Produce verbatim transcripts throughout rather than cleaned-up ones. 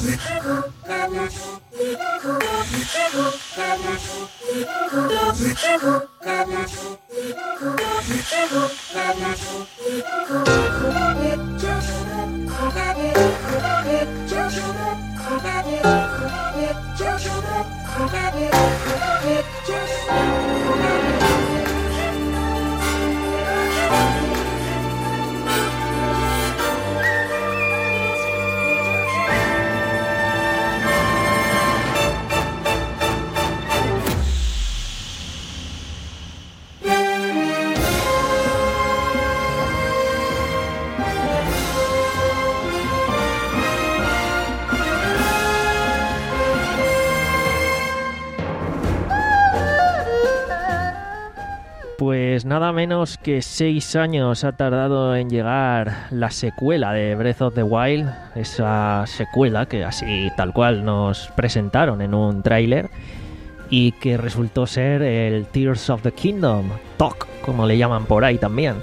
Pues nada menos que seis años ha tardado en llegar la secuela de Breath of the Wild, esa secuela que así tal cual nos presentaron en un tráiler y que resultó ser el Tears of the Kingdom, T O C, como le llaman por ahí también.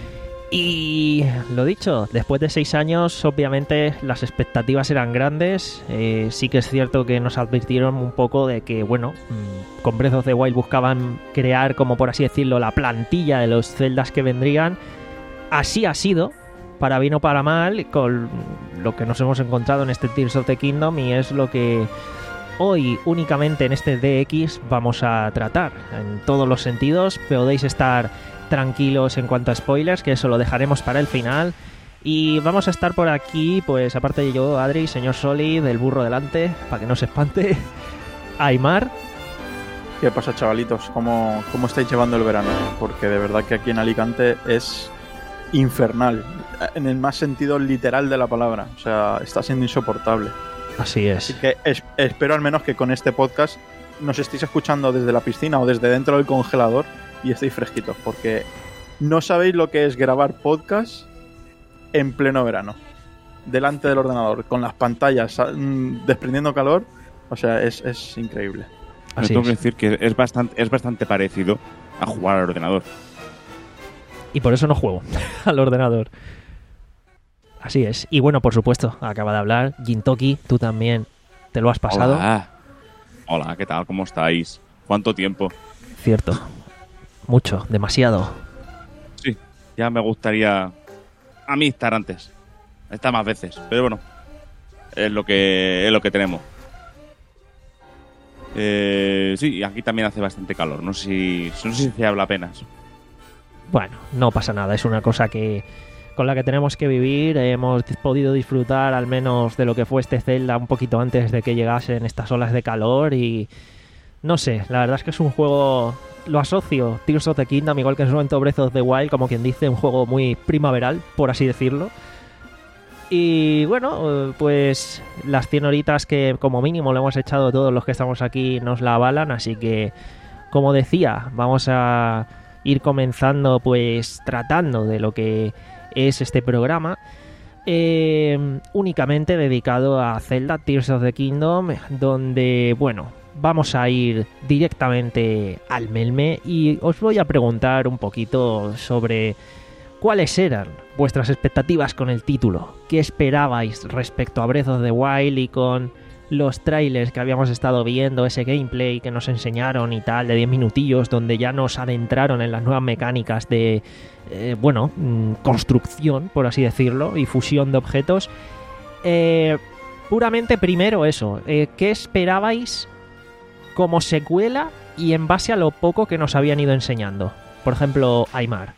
Y lo dicho, después de seis años, obviamente las expectativas eran grandes. Eh, sí que es cierto que nos advirtieron un poco de que, bueno, con Breath of the Wild buscaban crear, como por así decirlo, la plantilla de los Zeldas que vendrían. Así ha sido, para bien o para mal, con lo que nos hemos encontrado en este Tears of the Kingdom, y es lo que hoy únicamente en este D X vamos a tratar. En todos los sentidos, podéis estar tranquilos en cuanto a spoilers, que eso lo dejaremos para el final. Y vamos a estar por aquí, pues aparte de yo, Adri, señor Solid, el burro delante, para que no se espante, Aimar. ¿Qué pasa, chavalitos? ¿Cómo, ¿Cómo estáis llevando el verano? Porque de verdad que aquí en Alicante es infernal, en el más sentido literal de la palabra. O sea, está siendo insoportable. Así es. Así que es, espero al menos que con este podcast nos estéis escuchando desde la piscina o desde dentro del congelador y estéis fresquitos, porque no sabéis lo que es grabar podcast en pleno verano, delante del ordenador, con las pantallas mmm, desprendiendo calor. O sea, es, es increíble. Así tengo es. que decir que es bastante, es bastante parecido a jugar al ordenador. Y por eso no juego al ordenador. Así es. Y bueno, por supuesto, acaba de hablar Gintoki, tú también te lo has pasado. Hola, Hola, ¿qué tal? ¿Cómo estáis? ¿Cuánto tiempo? Cierto. Mucho, demasiado. Sí, ya me gustaría a mí estar antes, estar más veces, pero bueno, es lo que es lo que tenemos. Eh, sí, aquí también hace bastante calor, no sé si, no sé si se habla apenas. Bueno, no pasa nada, es una cosa que con la que tenemos que vivir. Hemos podido disfrutar al menos de lo que fue este Zelda un poquito antes de que llegasen estas olas de calor y no sé, la verdad es que es un juego, lo asocio, Tears of the Kingdom, igual que en su momento Breath of the Wild, como quien dice, un juego muy primaveral, por así decirlo. Y bueno, pues las cien horitas que como mínimo le hemos echado todos los que estamos aquí nos la avalan, así que, como decía, vamos a ir comenzando pues tratando de lo que es este programa, eh, únicamente dedicado a Zelda Tears of the Kingdom, donde, bueno, vamos a ir directamente al melme y os voy a preguntar un poquito sobre cuáles eran vuestras expectativas con el título, qué esperabais respecto a Breath of the Wild y con los trailers que habíamos estado viendo, ese gameplay que nos enseñaron y tal, de diez minutillos, donde ya nos adentraron en las nuevas mecánicas de, eh, bueno, construcción, por así decirlo, y fusión de objetos. Eh, puramente primero eso, eh, ¿qué esperabais como secuela y en base a lo poco que nos habían ido enseñando? Por ejemplo, Aimar.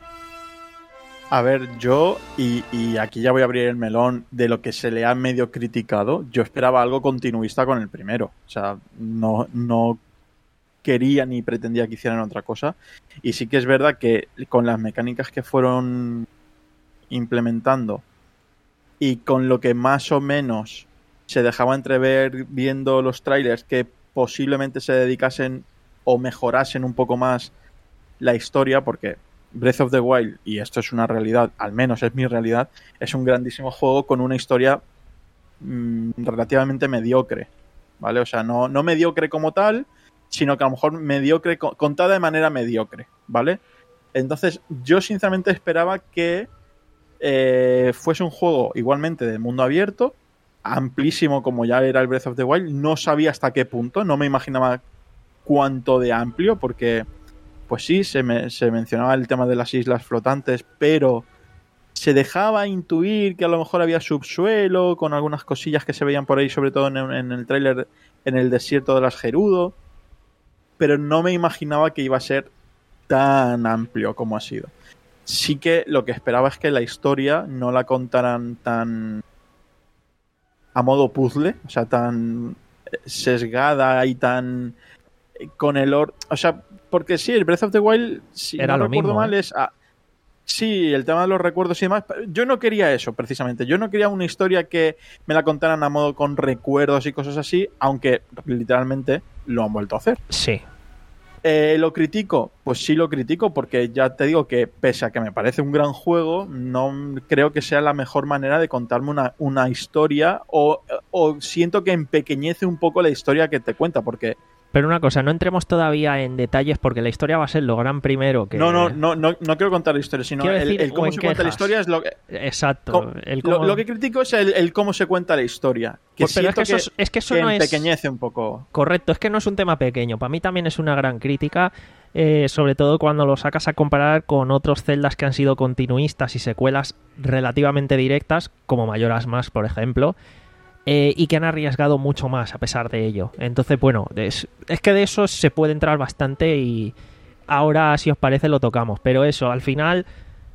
A ver, yo, y, y aquí ya voy a abrir el melón de lo que se le ha medio criticado, yo esperaba algo continuista con el primero. O sea, no, no quería ni pretendía que hicieran otra cosa. Y sí que es verdad que con las mecánicas que fueron implementando y con lo que más o menos se dejaba entrever viendo los trailers, que posiblemente se dedicasen o mejorasen un poco más la historia, porque Breath of the Wild, y esto es una realidad, al menos es mi realidad, es un grandísimo juego con una historia mmm, relativamente mediocre, ¿vale? O sea, no, no mediocre como tal, sino que a lo mejor mediocre, contada de manera mediocre, ¿vale? Entonces, yo sinceramente esperaba que eh, fuese un juego igualmente de mundo abierto, amplísimo como ya era el Breath of the Wild. No sabía hasta qué punto, no me imaginaba cuánto de amplio, porque pues sí, se, me, se mencionaba el tema de las islas flotantes, pero se dejaba intuir que a lo mejor había subsuelo, con algunas cosillas que se veían por ahí, sobre todo en, en el tráiler, en el desierto de las Gerudo, pero no me imaginaba que iba a ser tan amplio como ha sido. Sí que lo que esperaba es que la historia no la contaran tan a modo puzzle, o sea, tan sesgada y tan con el or... O sea, porque sí, el Breath of the Wild, si Era no lo recuerdo mismo, mal, ¿eh? es... Ah, sí, el tema de los recuerdos y demás. Yo no quería eso, precisamente. Yo no quería una historia que me la contaran a modo con recuerdos y cosas así, aunque literalmente lo han vuelto a hacer. Sí. Eh, ¿Lo critico? Pues sí lo critico, porque ya te digo que pese a que me parece un gran juego, no creo que sea la mejor manera de contarme una, una historia, o, o siento que empequeñece un poco la historia que te cuenta, porque... Pero una cosa, no entremos todavía en detalles porque la historia va a ser lo gran primero que... No, no, no, no, no quiero contar la historia, sino Quiero el, decir, el cómo o en se cuenta la quejas. historia es lo que... Exacto. co- El lo, cómo- lo que critico es el, el cómo se cuenta la historia, que Pues, pero es siento que eso, es, es que eso que no es... empequeñece un poco. Correcto, es que no es un tema pequeño. Para mí también es una gran crítica, eh, sobre todo cuando lo sacas a comparar con otros Zeldas que han sido continuistas y secuelas relativamente directas, como Majora's Mask, por ejemplo, eh, y que han arriesgado mucho más a pesar de ello. Entonces, bueno, es, es que de eso se puede entrar bastante y ahora, si os parece, lo tocamos. Pero eso, al final...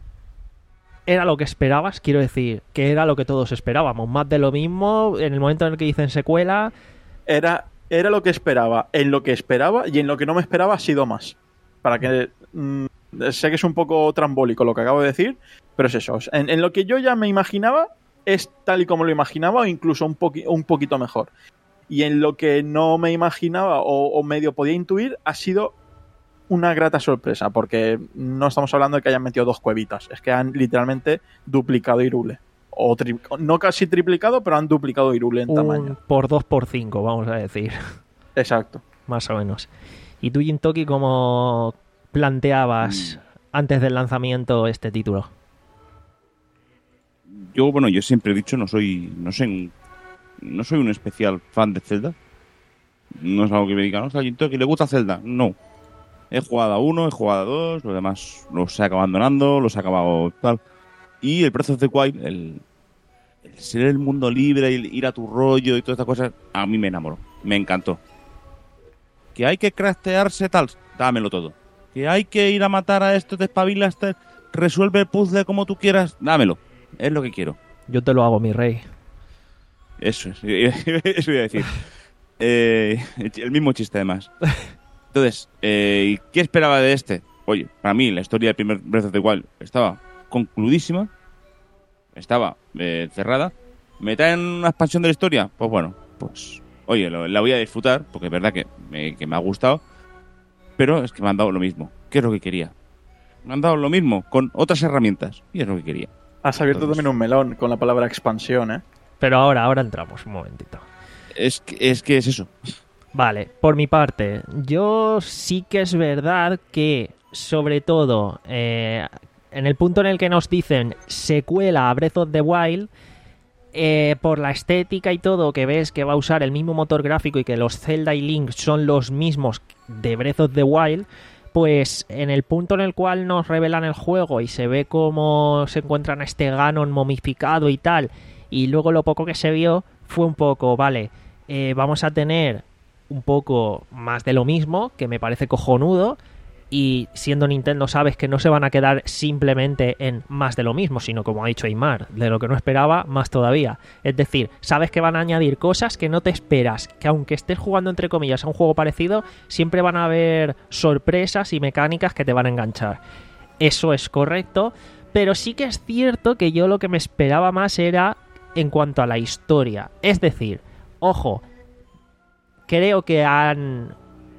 Era lo que esperabas, quiero decir, que era lo que todos esperábamos. Más de lo mismo, en el momento en el que dicen secuela... Era, era lo que esperaba, en lo que esperaba y en lo que no me esperaba ha sido más. Para que... mm, sé que es un poco trambólico lo que acabo de decir, pero es eso. En, en lo que yo ya me imaginaba, es tal y como lo imaginaba o incluso un, poqui, un poquito mejor. Y en lo que no me imaginaba o, o medio podía intuir, ha sido una grata sorpresa, porque no estamos hablando de que hayan metido dos cuevitas, es que han literalmente duplicado Hyrule. O tri- no casi triplicado, pero han duplicado Hyrule en Un tamaño. por dos por cinco, vamos a decir, Exacto. más o menos. ¿Y tú, Jintoki, cómo planteabas antes del lanzamiento este título? Yo, bueno, yo siempre he dicho, no soy, no sé, un- no soy un especial fan de Zelda. No es algo que me diga, no, que le gusta Zelda. No. He jugado a uno, he jugado a dos, lo demás los he acabado abandonando, los he acabado tal. Y el Breath of the Wild, el, el ser el mundo libre, el ir a tu rollo y todas estas cosas, a mí me enamoró. Me encantó. Que hay que craftearse tal, dámelo todo. Que hay que ir a matar a esto, te espabilas, te resuelve el puzzle como tú quieras, dámelo. Es lo que quiero. Yo te lo hago, mi rey. Eso es, eso iba a decir. Eh, el mismo chiste, además. Entonces, eh, ¿qué esperaba de este? Oye, para mí la historia del primer Breath of the Wild estaba concludísima, estaba eh, cerrada. ¿Me traen una expansión de la historia? Pues bueno, pues oye, lo, la voy a disfrutar, porque es verdad que me, que me ha gustado, pero es que me han dado lo mismo. ¿Qué es lo que quería? Me han dado lo mismo, con otras herramientas, y es lo que quería. Has abierto Entonces- también un melón con la palabra expansión, ¿eh? Pero ahora, ahora entramos, un momentito. Es que es, que es eso. Vale, por mi parte, yo sí que es verdad que, sobre todo, eh, en el punto en el que nos dicen secuela a Breath of the Wild, eh, por la estética y todo, que ves que va a usar el mismo motor gráfico y que los Zelda y Link son los mismos de Breath of the Wild, pues en el punto en el cual nos revelan el juego y se ve cómo se encuentran a este Ganon momificado y tal, y luego lo poco que se vio fue un poco, vale, eh, vamos a tener un poco más de lo mismo, que me parece cojonudo, y siendo Nintendo sabes que no se van a quedar simplemente en más de lo mismo, sino como ha dicho Aymar, de lo que no esperaba, más todavía. Es decir, sabes que van a añadir cosas que no te esperas, que aunque estés jugando entre comillas a un juego parecido, siempre van a haber sorpresas y mecánicas que te van a enganchar. Eso es correcto, pero sí que es cierto que yo lo que me esperaba más era en cuanto a la historia. Es decir, ojo, creo que han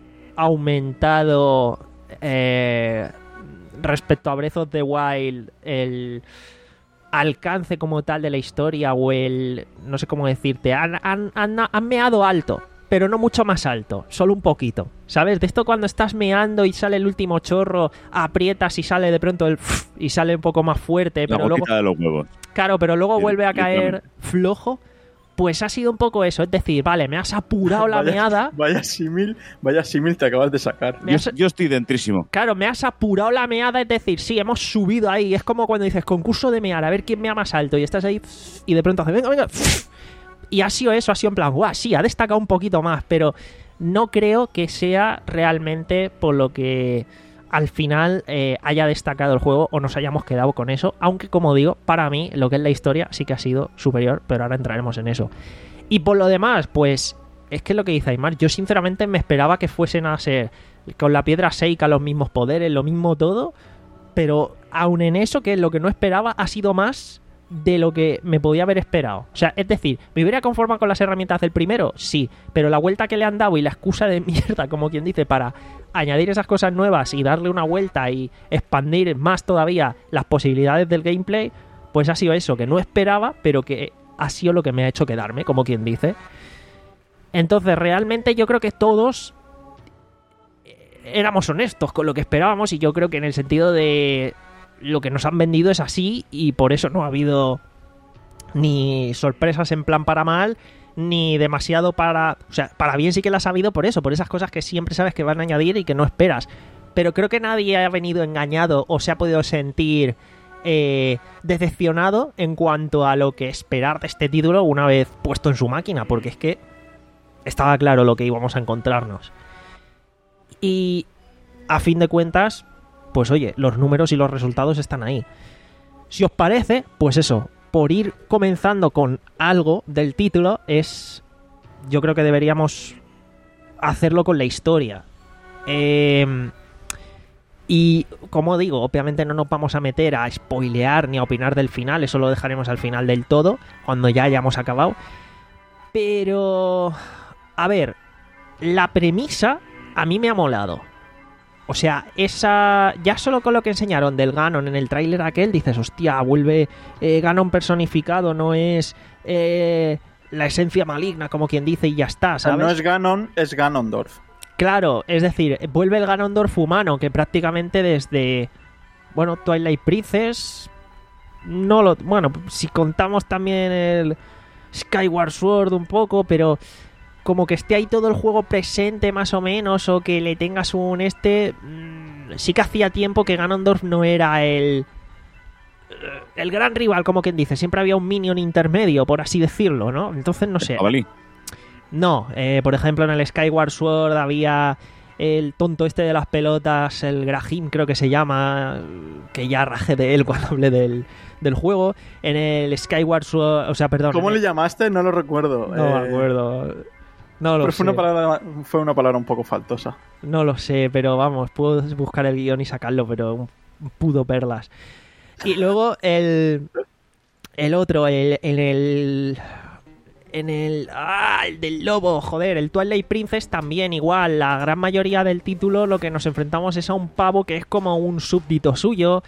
aumentado eh, respecto a Breath of the Wild el alcance como tal de la historia o el... no sé cómo decirte, han, han, han, han meado alto, pero no mucho más alto, solo un poquito, ¿sabes? De esto cuando estás meando y sale el último chorro, aprietas y sale de pronto el... y sale un poco más fuerte, La pero luego... gotita de los huevos. Claro, pero luego Sí, vuelve a caer literalmente. flojo. Pues ha sido un poco eso, es decir, vale, me has apurado la vaya, meada. Vaya símil, vaya símil te acabas de sacar. Me Yo, has- yo estoy dentrísimo. Claro, me has apurado la meada, es decir, sí, hemos subido ahí. Es como cuando dices concurso de mear, a ver quién mea más alto. Y estás ahí y de pronto haces, venga, venga. Y ha sido eso, ha sido en plan, guau, sí, ha destacado un poquito más, pero no creo que sea realmente por lo que al final eh, haya destacado el juego o nos hayamos quedado con eso. Aunque, como digo, para mí, lo que es la historia sí que ha sido superior, pero ahora entraremos en eso. Y por lo demás, pues es que es lo que dice Aymar, yo sinceramente me esperaba que fuesen a ser con la piedra Seika los mismos poderes, lo mismo todo, pero aun en eso, que es lo que no esperaba, ha sido más de lo que me podía haber esperado. O sea, es decir, ¿me hubiera conformado con las herramientas del primero? Sí, pero la vuelta que le han dado y la excusa de mierda, como quien dice, para añadir esas cosas nuevas y darle una vuelta y expandir más todavía las posibilidades del gameplay, pues ha sido eso, que no esperaba, pero que ha sido lo que me ha hecho quedarme, como quien dice. Entonces, realmente yo creo que todos éramos honestos con lo que esperábamos y yo creo que en el sentido de lo que nos han vendido es así y por eso no ha habido ni sorpresas en plan para mal ni demasiado para... O sea, para bien sí que las ha habido por eso, por esas cosas que siempre sabes que van a añadir y que no esperas. Pero creo que nadie ha venido engañado o se ha podido sentir eh, decepcionado en cuanto a lo que esperar de este título una vez puesto en su máquina, porque es que estaba claro lo que íbamos a encontrarnos. Y a fin de cuentas, pues oye, los números y los resultados están ahí. Si os parece, pues eso, por ir comenzando con algo del título, es... Yo creo que deberíamos hacerlo con la historia. Eh, y como digo, obviamente no nos vamos a meter a spoilear ni a opinar del final, eso lo dejaremos al final del todo, cuando ya hayamos acabado. Pero... A ver, la premisa a mí me ha molado. O sea, esa... Ya solo con lo que enseñaron del Ganon en el tráiler aquel, dices, hostia, vuelve eh, Ganon personificado, no es eh, la esencia maligna, como quien dice, y ya está, ¿sabes? No es Ganon, es Ganondorf. Claro, es decir, vuelve el Ganondorf humano, que prácticamente desde... Bueno, Twilight Princess... No lo... Bueno, si contamos también el Skyward Sword un poco, pero... Como que esté ahí todo el juego presente más o menos, o que le tengas un este... Mmm, sí que hacía tiempo que Ganondorf no era el... El gran rival, como quien dice. Siempre había un minion intermedio, por así decirlo, ¿no? Entonces, no sé. Jabalí. No, eh, por ejemplo, en el Skyward Sword había el tonto este de las pelotas, el Grahim creo que se llama, que ya rajé de él cuando hablé del, del juego. En el Skyward Sword, o sea, perdón. ¿Cómo en le el... llamaste? No lo recuerdo. No eh... me acuerdo. No lo pero sé. fue una, palabra, fue una palabra un poco faltosa. No lo sé, pero vamos, puedo buscar el guión y sacarlo, pero un pudo perlas. Y luego el el otro, el, en el en el ah, el del lobo, joder, el Twilight Princess también igual. La gran mayoría del título lo que nos enfrentamos es a un pavo que es como un súbdito suyo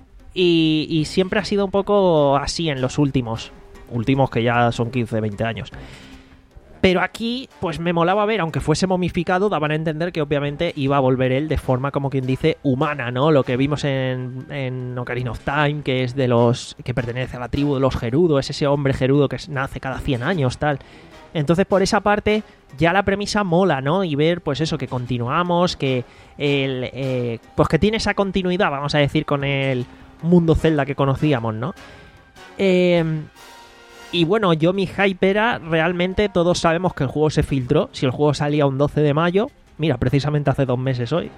y, y siempre ha sido un poco así en los últimos, últimos que ya son quince, veinte años. Pero aquí, pues me molaba ver, aunque fuese momificado, daban a entender que obviamente iba a volver él de forma, como quien dice, humana, ¿no? Lo que vimos en, en Ocarina of Time, que es de los... que pertenece a la tribu de los Gerudo, es ese hombre Gerudo que nace cada cien años, tal. Entonces, por esa parte, ya la premisa mola, ¿no? Y ver, pues eso, que continuamos, que el... Eh, pues que tiene esa continuidad, vamos a decir, con el mundo Zelda que conocíamos, ¿no? Eh... Y bueno, yo mi hype era, realmente todos sabemos que el juego se filtró. Si el juego salía un doce de mayo, mira, precisamente hace dos meses hoy,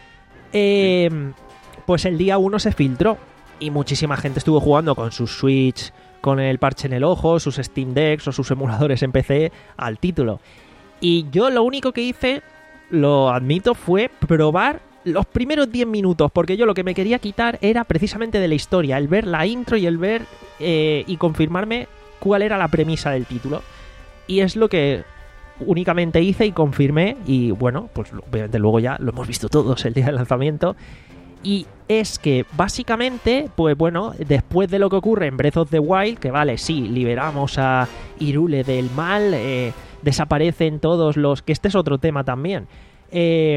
eh, pues el día uno se filtró. Y muchísima gente estuvo jugando con sus Switch, con el parche en el ojo, sus Steam Decks o sus emuladores en P C al título. Y yo lo único que hice, lo admito, fue probar los primeros diez minutos, porque yo lo que me quería quitar era precisamente de la historia, el ver la intro y el ver eh, y confirmarme cuál era la premisa del título. Y es lo que únicamente hice y confirmé. Y bueno, pues obviamente luego ya lo hemos visto todos el día del lanzamiento. Y es que básicamente, pues bueno, después de lo que ocurre en Breath of the Wild, que vale, sí, liberamos a Hyrule del mal, eh, desaparecen todos los... que este es otro tema también. Eh,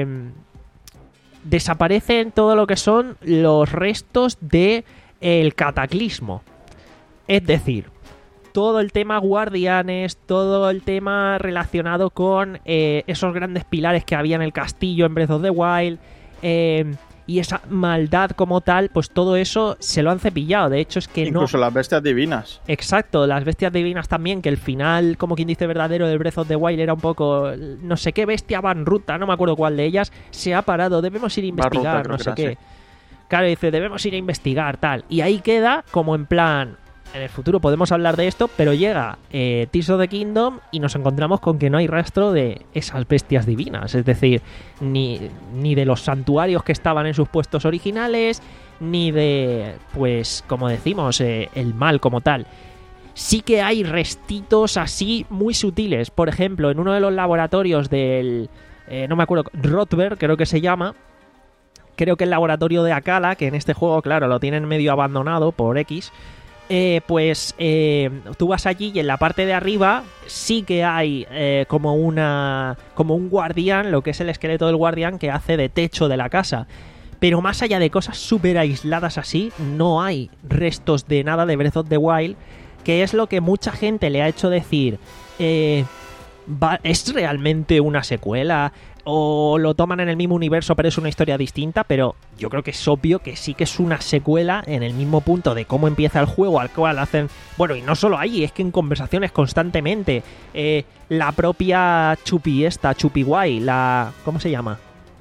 desaparecen todo lo que son los restos de el cataclismo. Es decir... todo el tema guardianes, todo el tema relacionado con eh, esos grandes pilares que había en el castillo en Breath of the Wild, eh, y esa maldad como tal, pues todo eso se lo han cepillado. De hecho es que no... Incluso las bestias divinas. Exacto, las bestias divinas también, que el final, como quien dice verdadero, del Breath of the Wild era un poco... No sé qué bestia Banruta, no me acuerdo cuál de ellas, se ha parado, debemos ir a investigar, Banruta, no sé creo que qué. era, sí. Claro, dice, debemos ir a investigar, tal. Y ahí queda como en plan... En el futuro podemos hablar de esto, pero llega eh, Tears of the Kingdom y nos encontramos con que no hay rastro de esas bestias divinas. Es decir, ni, ni de los santuarios que estaban en sus puestos originales, ni de, pues, como decimos, eh, el mal como tal. Sí que hay restitos así muy sutiles. Por ejemplo, en uno de los laboratorios del... Eh, no me acuerdo, Rotberg creo que se llama. Creo que el laboratorio de Akala, que en este juego, claro, lo tienen medio abandonado por X... Eh, pues eh, tú vas allí y en la parte de arriba sí que hay eh, como una como un guardián, lo que es el esqueleto del guardián que hace de techo de la casa. Pero más allá de cosas súper aisladas así, no hay restos de nada de Breath of the Wild, que es lo que mucha gente le ha hecho decir, eh, va, ¿es realmente una secuela? O lo toman en el mismo universo pero es una historia distinta, pero yo creo que es obvio que sí que es una secuela en el mismo punto de cómo empieza el juego, al cual hacen... Bueno, y no solo ahí, es que en conversaciones constantemente, eh, la propia Chupi esta, Chupi Guay, la... ¿cómo se llama?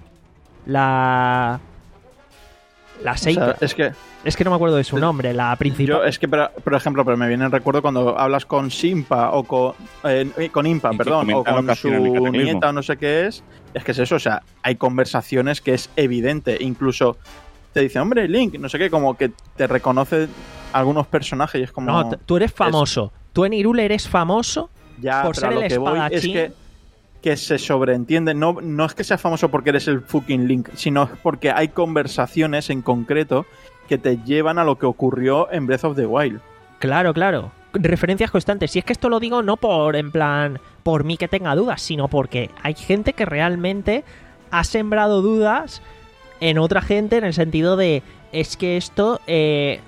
La... La Seika. O sea, es que... Es que no me acuerdo de su nombre, la principal. Yo, es que, por, por ejemplo, pero me viene el recuerdo cuando hablas con Simpa o con, eh, con Impa, y perdón, o con su nieta nieta o no sé qué es. Es que es eso, o sea, hay conversaciones que es evidente. Incluso te dice, hombre, Link, no sé qué, como que te reconoce algunos personajes y es como... No, tú eres famoso. Es... Tú en Hyrule eres famoso ya, por ser el espadachín. Es que, que se sobreentiende. No, no es que seas famoso porque eres el fucking Link, sino porque hay conversaciones en concreto que te llevan a lo que ocurrió en Breath of the Wild. Claro, claro. Referencias constantes. Y es que esto lo digo no por, en plan, por mí que tenga dudas, sino porque hay gente que realmente ha sembrado dudas en otra gente en el sentido de, es que esto eh,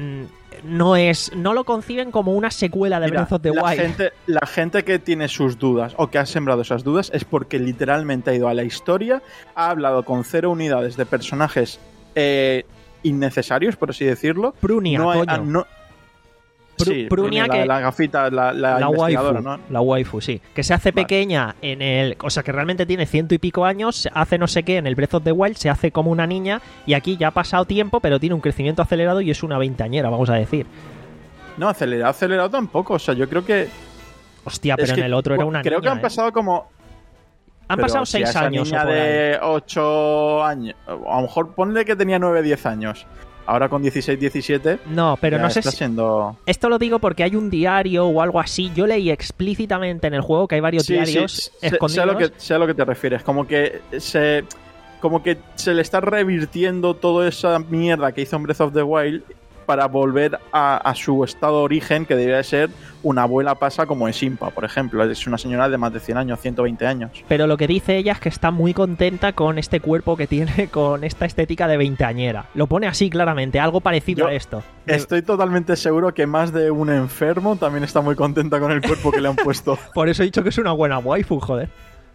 no es, no lo conciben como una secuela de Mira, Breath of the la Wild. Gente, la gente que tiene sus dudas o que ha sembrado esas dudas es porque literalmente ha ido a la historia, ha hablado con cero unidades de personajes eh, innecesarios, por así decirlo. Prunia, no hay, coño. ah, no, Pru sí, Prunia, la, que... la gafita, la, la, la investigadora, waifu, ¿no? La waifu, sí. Que se hace vale. pequeña en el... O sea, que realmente tiene ciento y pico años, hace no sé qué en el Breath of the Wild, se hace como una niña, y aquí ya ha pasado tiempo, pero tiene un crecimiento acelerado y es una veinteañera, vamos a decir. No, acelerado, acelerado tampoco. O sea, yo creo que... Hostia, pero es en que, el otro era una creo niña, que han ¿eh? pasado como... Han Pero pasado si seis a esa años. niña o por ahí. de ocho años, a lo mejor ponle que tenía nueve, diez años. Ahora con dieciséis, diecisiete. No, pero no sé está si... siendo... Esto lo digo porque hay un diario o algo así. Yo leí explícitamente en el juego que hay varios sí, diarios sí, escondidos. Sé a, lo que, sé a lo que te refieres. Como que se... Como que se le está revirtiendo toda esa mierda que hizo en Breath of the Wild para volver a, a su estado de origen, que debería de ser una abuela pasa como es Impa, por ejemplo. Es una señora de más de cien años, ciento veinte años. Pero lo que dice ella es que está muy contenta con este cuerpo que tiene, con esta estética de veinteañera. Lo pone así claramente, algo parecido Yo a esto. Estoy totalmente seguro que más de un enfermo también está muy contenta con el cuerpo que le han puesto. Por eso he dicho que es una buena waifu, joder.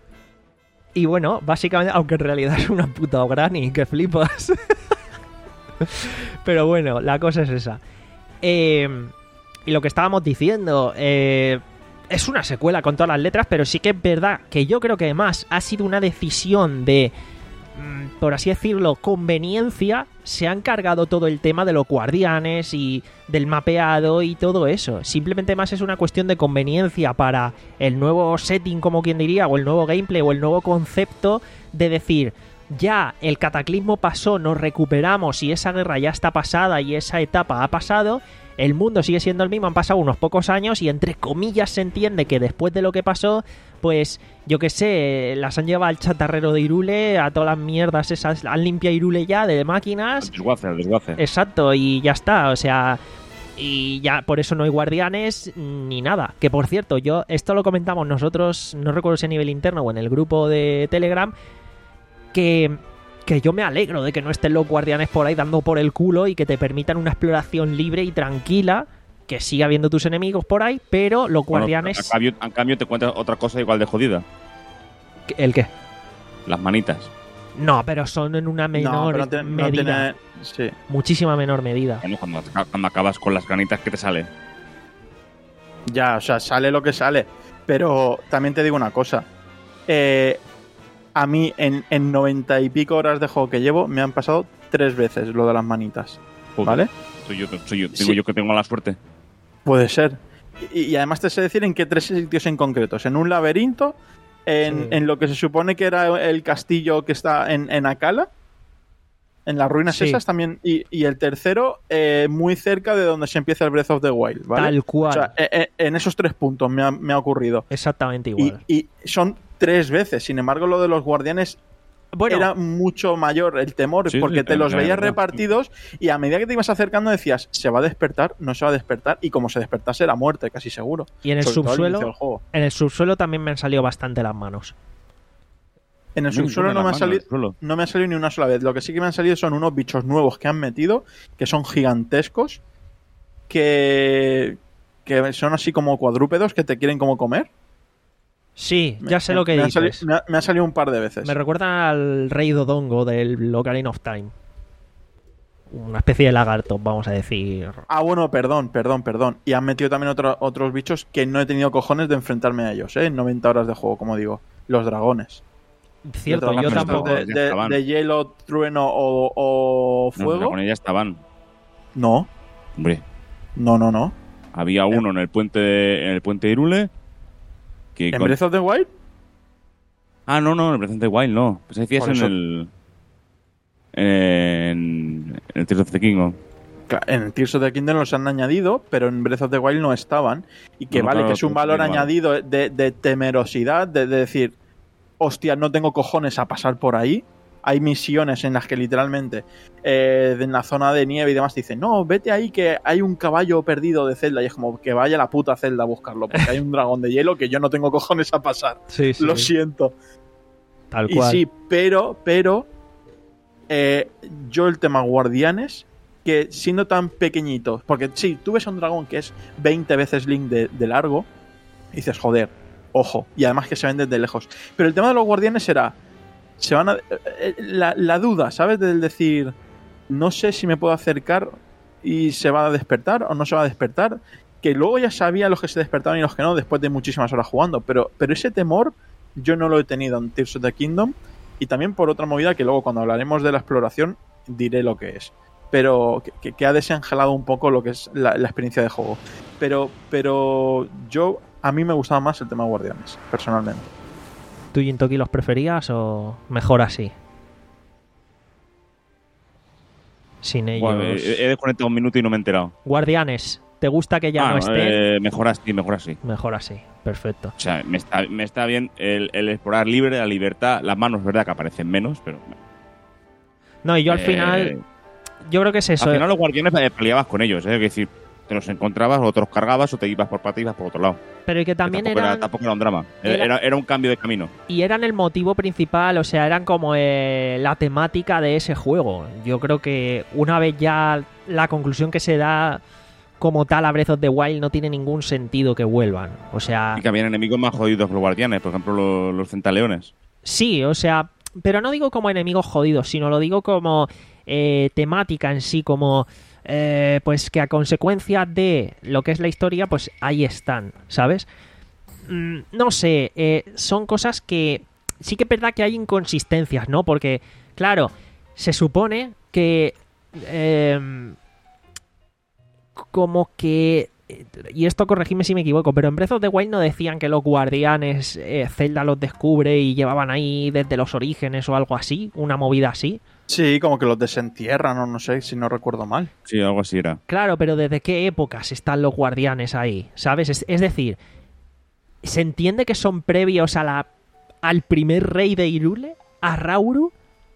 Y bueno, básicamente, aunque en realidad es una puta granny, que flipas. Pero bueno, la cosa es esa. Eh, y lo que estábamos diciendo, eh, es una secuela con todas las letras, pero sí que es verdad que yo creo que además ha sido una decisión de, mm, por así decirlo, conveniencia. Se han cargado todo el tema de los guardianes y del mapeado y todo eso. Simplemente más es una cuestión de conveniencia para el nuevo setting, como quien diría, o el nuevo gameplay, o el nuevo concepto de decir... Ya el cataclismo pasó, nos recuperamos y esa guerra ya está pasada y esa etapa ha pasado, el mundo sigue siendo el mismo, han pasado unos pocos años y entre comillas se entiende que después de lo que pasó, pues yo qué sé, las han llevado al chatarrero de Hyrule, a todas las mierdas esas, han limpiado Hyrule ya de máquinas. El desguace, el desguace. Exacto, y ya está, o sea... Y ya por eso no hay guardianes ni nada. Que por cierto, yo esto lo comentamos nosotros, no recuerdo si a nivel interno o en el grupo de Telegram, Que, que yo me alegro de que no estén los guardianes por ahí dando por el culo y que te permitan una exploración libre y tranquila que sigue habiendo tus enemigos por ahí, pero los Bueno, guardianes... a cambio, a cambio te cuentas otra cosa igual de jodida. ¿El qué? Las manitas. No, pero son en una menor no, pero no tiene- no medida. tiene- sí. Muchísima menor medida. Bueno, cuando, cuando acabas con las ganitas que te sale. Ya, o sea, sale lo que sale. Pero también te digo una cosa. Eh, a mí, en, en noventa y pico horas de juego que llevo, me han pasado tres veces lo de las manitas. Joder, ¿Vale? Soy yo, soy yo, digo Sí. yo que tengo la suerte. Puede ser. Y, y además te sé decir en qué tres sitios en concretos. En un laberinto, en, Sí. en lo que se supone que era el castillo que está en, en Akala, en las ruinas Sí. esas también. Y, y el tercero, eh, muy cerca de donde se empieza el Breath of the Wild. ¿vale? Tal cual. O sea, eh, eh, en esos tres puntos me ha, me ha ocurrido. Exactamente Y, igual. y son tres veces. Sin embargo, lo de los guardianes Bueno, era mucho mayor el temor, Sí, porque sí, te los es veías verdad. repartidos y a medida que te ibas acercando decías, ¿se va a despertar? ¿No se va a despertar? Y como se despertase era muerte, casi seguro. y en el Sobre todo al subsuelo, inicio del juego. en el subsuelo también me han salido bastante las manos. En el A mí me subsuelo suena no la me, ha mano salido, en el suelo. no me ha salido ni una sola vez. Lo que sí que me han salido son unos bichos nuevos que han metido, que son gigantescos, que, que son así como cuadrúpedos que te quieren como comer. Sí, ya Me- sé lo que me, han dices. sali- me, ha, me ha salido un par de veces. Me recuerda al rey Dodongo del Ocarina of Time. Una especie de lagarto, vamos a decir. Ah, bueno, perdón, perdón, perdón. Y han metido también otro- otros bichos que no he tenido cojones de enfrentarme a ellos, ¿eh? En noventa horas de juego, como digo. Los dragones. Cierto, Los yo dragones tampoco. De, Ya de- estaban. de hielo, trueno o, o Los fuego. dragones ya estaban. No, Hombre, no, no, no. había uno en el puente de, en el puente de Irule. Que ¿En con- Breath of the Wild? Ah, no, no, en el Breath of the Wild no. Pues decías Por en eso. el. En, en el Tears of the Kingdom. Cla- En Tears of the Kingdom los han añadido, pero en Breath of the Wild no estaban. Y que No, vale, claro, que es un pues, valor igual. añadido de, de temerosidad, de, de decir, hostia, no tengo cojones a pasar por ahí. Hay misiones en las que literalmente eh, en la zona de nieve y demás te dicen, no, vete ahí que hay un caballo perdido de Zelda. Y es como que vaya a la puta Zelda a buscarlo, porque hay un dragón de hielo que yo no tengo cojones a pasar. Sí, sí. Lo siento. Tal Y cual. sí, pero, pero eh, yo el tema guardianes, que siendo tan pequeñitos, porque sí, tú ves a un dragón que es veinte veces Link de, de largo, y dices, joder, ojo, y además que se ven desde lejos. Pero el tema de los guardianes era, se van a, eh, la, la duda, ¿sabes? Del decir, no sé si me puedo acercar y se va a despertar o no se va a despertar, que luego ya sabía los que se despertaban y los que no, después de muchísimas horas jugando, pero, pero ese temor yo no lo he tenido en Tears of the Kingdom, y también por otra movida que luego cuando hablaremos de la exploración diré lo que es, pero que- que, que ha desangelado un poco lo que es la, la experiencia de juego, pero pero yo a mí me gustaba más el tema de guardianes personalmente. ¿Tú y Intoki los preferías o mejor así? Sin ellos. Bueno, he, he desconectado un minuto y no me he enterado. Guardianes, ¿te gusta que ya Ah, no estén? eh, mejor así, mejor así. Mejor así, perfecto. O sea, me está, me está bien el, el explorar libre, la libertad. Las manos, verdad, que aparecen menos, pero. No, y yo al eh, final, yo creo que es eso. Al final, los guardianes eh, peleabas con ellos, ¿eh? Es decir, te los encontrabas, o te los cargabas, o te ibas por parte y ibas por otro lado. Pero y que Que también tampoco, eran, era, tampoco era un drama. Era, era- era un cambio de camino. y eran el motivo principal, o sea, eran como eh, la temática de ese juego. Yo creo que una vez ya la conclusión que se da como tal a Breath of the Wild no tiene ningún sentido que vuelvan. O sea, Y que habían enemigos más jodidos que los guardianes, por ejemplo, los, los centaleones. sí, o sea, pero no digo como enemigos jodidos, sino lo digo como eh, temática en sí, como eh, pues que a consecuencia de lo que es la historia, pues ahí están, ¿sabes? Mm, no sé, eh, son cosas que sí que es verdad que hay inconsistencias, ¿no? Porque, claro, se supone que eh, como que, y esto corregidme si me equivoco, pero en Breath of the Wild no decían que los guardianes eh, Zelda los descubre y llevaban ahí desde los orígenes o algo así, una movida así. Sí, como que los desentierran o no sé, si no recuerdo mal. Sí, algo así era. Claro, pero ¿desde qué épocas están los guardianes ahí? ¿Sabes? Es, es decir, ¿se entiende que son previos a la, al primer rey de Hyrule? ¿A Rauru?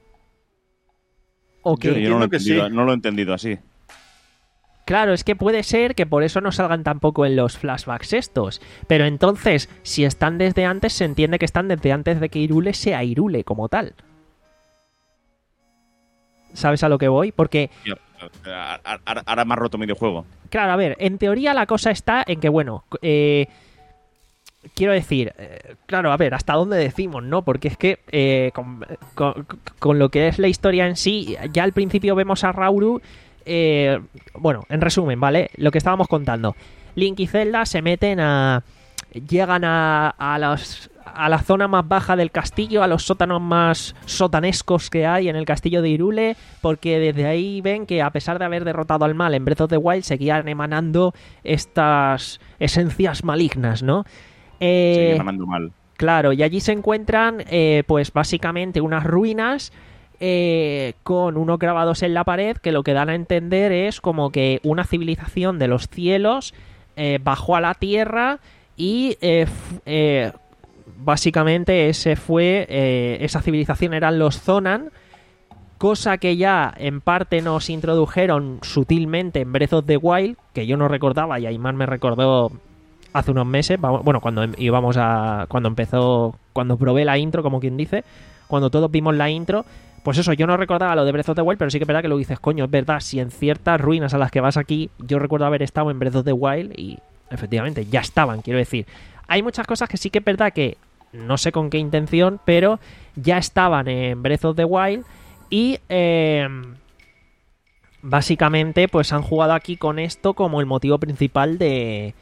¿O Yo, qué? yo no, lo he entiendo que entendido, sí. no lo he entendido así. Claro, es que puede ser que por eso no salgan tampoco en los flashbacks estos. Pero entonces, si están desde antes, se entiende que están desde antes de que Hyrule sea Hyrule como tal. ¿Sabes a lo que voy? Porque Ya, Ahora, ahora me ha roto medio juego. Claro, a ver, en teoría la cosa está en que, bueno, eh, quiero decir, eh, claro, a ver, ¿hasta dónde decimos, no? Porque es que eh, con, con, con lo que es la historia en sí, ya al principio vemos a Rauru, eh, bueno, en resumen, ¿vale? Lo que estábamos contando. Link y Zelda se meten a... llegan a, a, los, a la zona más baja del castillo, a los sótanos más sotanescos que hay en el castillo de Hyrule, porque desde ahí ven que a pesar de haber derrotado al mal en Breath of the Wild, seguían emanando estas esencias malignas, ¿no? Eh, Sigue emanando mal. Claro, y allí se encuentran, eh, pues básicamente unas ruinas eh, con unos grabados en la pared que lo que dan a entender es como que una civilización de los cielos eh, bajó a la tierra y eh, f- eh, básicamente ese fue eh, esa civilización eran los Zonan, cosa que ya en parte nos introdujeron sutilmente en Breath of the Wild, que yo no recordaba y Aymar me recordó hace unos meses, bueno, cuando íbamos a cuando empezó, cuando probé la intro, como quien dice, cuando todos vimos la intro, pues eso, yo no recordaba lo de Breath of the Wild, pero sí que es verdad que lo dices, coño, es verdad, si en ciertas ruinas a las que vas aquí, yo recuerdo haber estado en Breath of the Wild y efectivamente ya estaban, quiero decir. Hay muchas cosas que sí que es verdad que no sé con qué intención, pero ya estaban en Breath of the Wild y eh, básicamente pues han jugado aquí con esto como el motivo principal de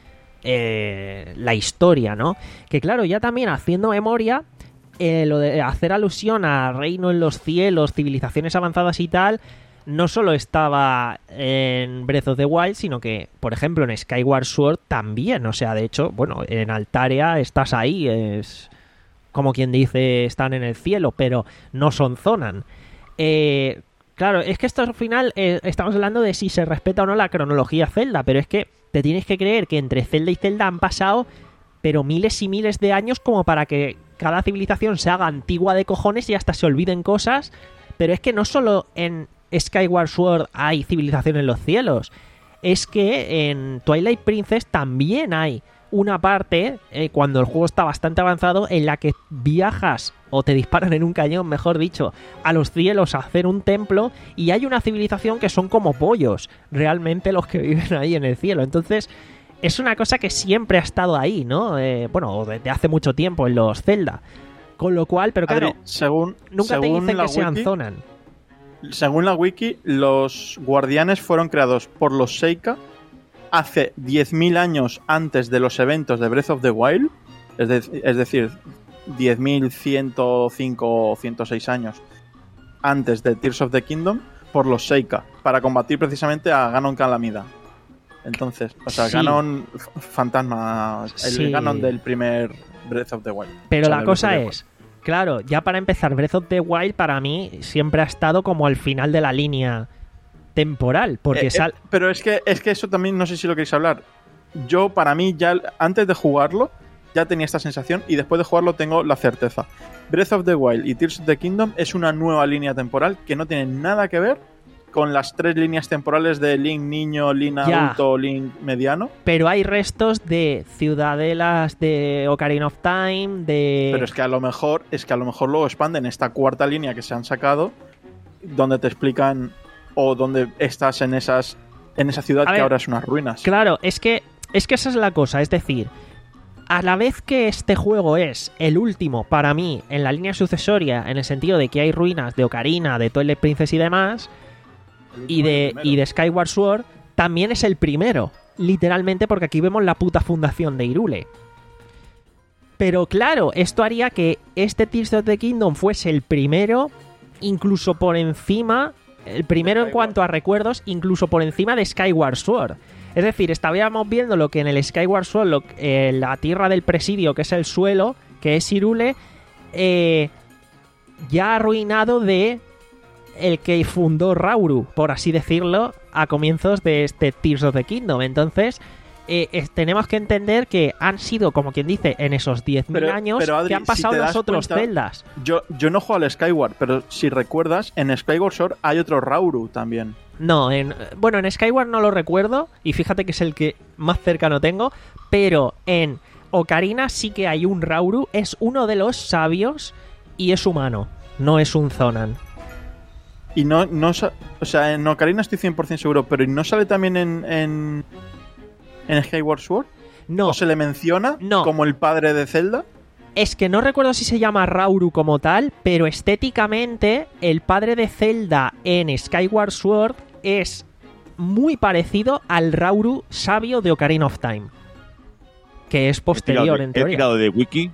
eh, la historia, ¿no? Que claro, ya también haciendo memoria, eh, lo de hacer alusión a reino en los cielos, civilizaciones avanzadas y tal, no solo estaba en Breath of the Wild, sino que, por ejemplo, en Skyward Sword también. O sea, de hecho, bueno, en Altaria estás ahí, es como quien dice, están en el cielo, pero no son Zonan. Eh, claro, es que esto al final eh, estamos hablando de si se respeta o no la cronología Zelda, pero es que te tienes que creer que entre Zelda y Zelda han pasado, pero miles y miles de años como para que cada civilización se haga antigua de cojones y hasta se olviden cosas. Pero es que no solo en Skyward Sword hay civilización en los cielos, es que en Twilight Princess también hay una parte, eh, cuando el juego está bastante avanzado, en la que viajas, o te disparan en un cañón, mejor dicho, a los cielos a hacer un templo, y hay una civilización que son como pollos, realmente los que viven ahí en el cielo. Entonces, es una cosa que siempre ha estado ahí, ¿no? Eh, bueno, desde hace mucho tiempo en los Zelda. Con lo cual, pero claro, Adri, según, nunca te según dicen la que sean wiki, Zonan. Según la wiki, los guardianes fueron creados por los Sheikah hace diez mil años antes de los eventos de Breath of the Wild, es, de, es decir, diez mil ciento cinco o ciento seis años antes de Tears of the Kingdom, por los Sheikah, para combatir precisamente a Ganon Calamida. Entonces, o sea, Sí. Ganon f- fantasma, el Sí. Ganon del primer Breath of the Wild. Pero O sea, la del cosa Breath of the es, claro, ya para empezar, Breath of the Wild para mí siempre ha estado como al final de la línea temporal, porque Eh, eh, sal... pero es que, es que eso también no sé si lo queréis hablar. Yo, para mí, ya antes de jugarlo, ya tenía esta sensación y después de jugarlo tengo la certeza. Breath of the Wild y Tears of the Kingdom es una nueva línea temporal que no tiene nada que ver con las tres líneas temporales de Link niño, Link Ya. adulto, Link mediano. Pero hay restos de ciudadelas de Ocarina of Time, de... Pero es que a lo mejor, es que a lo mejor luego expanden esta cuarta línea que se han sacado, donde te explican o donde estás en esas en esa ciudad A que ver, ahora es unas ruinas. Claro, es que, es que esa es la cosa, es decir, a la vez que este juego es el último para mí en la línea sucesoria, en el sentido de que hay ruinas de Ocarina, de Twilight Princess y demás, y de, y de Skyward Sword, también es el primero, literalmente, porque aquí vemos la puta fundación de Hyrule. Pero claro, esto haría que este Tears of the Kingdom fuese el primero, incluso por encima, el primero en cuanto a recuerdos, incluso por encima de Skyward Sword. Es decir, estábamos viendo lo que en el Skyward Sword, lo, eh, la tierra del presidio, que es el suelo, que es Hyrule, eh, ya arruinado de el que fundó Rauru, por así decirlo, a comienzos de este Tears of the Kingdom. Entonces, eh, es, tenemos que entender que han sido, como quien dice, en esos diez mil Pero- años pero, Adri, que han si pasado te los das otros cuenta- Zeldas. Yo, yo no juego al Skyward, pero si recuerdas, en Skyward Sword hay otro Rauru también. No, en, bueno, en Skyward no lo recuerdo, y fíjate que es el que más cercano tengo, pero en Ocarina sí que hay un Rauru, es uno de los sabios y es humano, no es un Zonan. Y no, no, sa- o sea, en Ocarina estoy cien por ciento seguro, pero ¿y no sale también en, en, en Skyward Sword? No, ¿O se le menciona No. como el padre de Zelda? es que no recuerdo si se llama Rauru como tal, pero estéticamente el padre de Zelda en Skyward Sword es muy parecido al Rauru sabio de Ocarina of Time, que es posterior he tirado de, en he teoría. tirado de wiki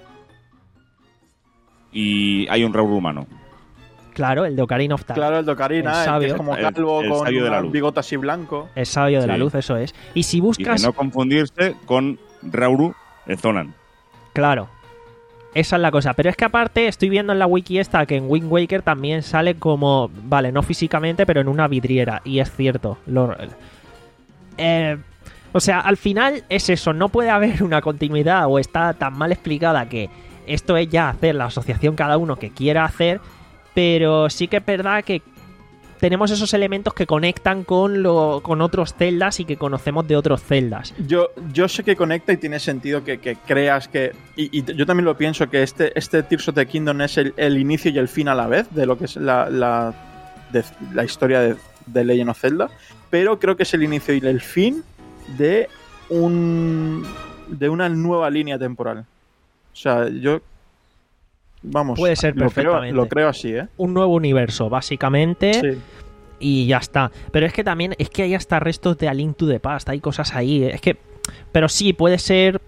y hay un Raúl humano. Claro, el de Ocarina of Time. Claro, el de Ocarina, El el, que sabio. es como El- calvo el con sabio de la un luz. bigote así blanco. El sabio de la Sí. luz, eso es. Y si Y buscas... de no confundirse con Rauru de Zonan. Claro. Esa es la cosa. Pero es que aparte estoy viendo en la wiki esta que en Wind Waker también sale como... Vale, no físicamente, pero en una vidriera. Y es cierto. Lo- eh, o sea, al final es eso. No puede haber una continuidad o está tan mal explicada que esto es ya hacer la asociación cada uno que quiera hacer. Pero sí que es verdad que tenemos esos elementos que conectan con, lo, con otros celdas y que conocemos de otros celdas. Yo, yo sé que conecta y tiene sentido que, que creas que... Y, y yo también lo pienso, que este, este Tears of the Kingdom es el, el inicio y el fin a la vez de lo que es la, la, de, la historia de, de Legend of Zelda, pero creo que es el inicio y el fin de un de una nueva línea temporal. O sea, yo... Vamos, Puede ser lo creo, perfectamente. lo creo así, ¿eh? Un nuevo universo, básicamente. Sí. Y ya está. Pero es que también, es que hay hasta restos de A Link to the Past, hay cosas ahí. Es que, pero sí, puede ser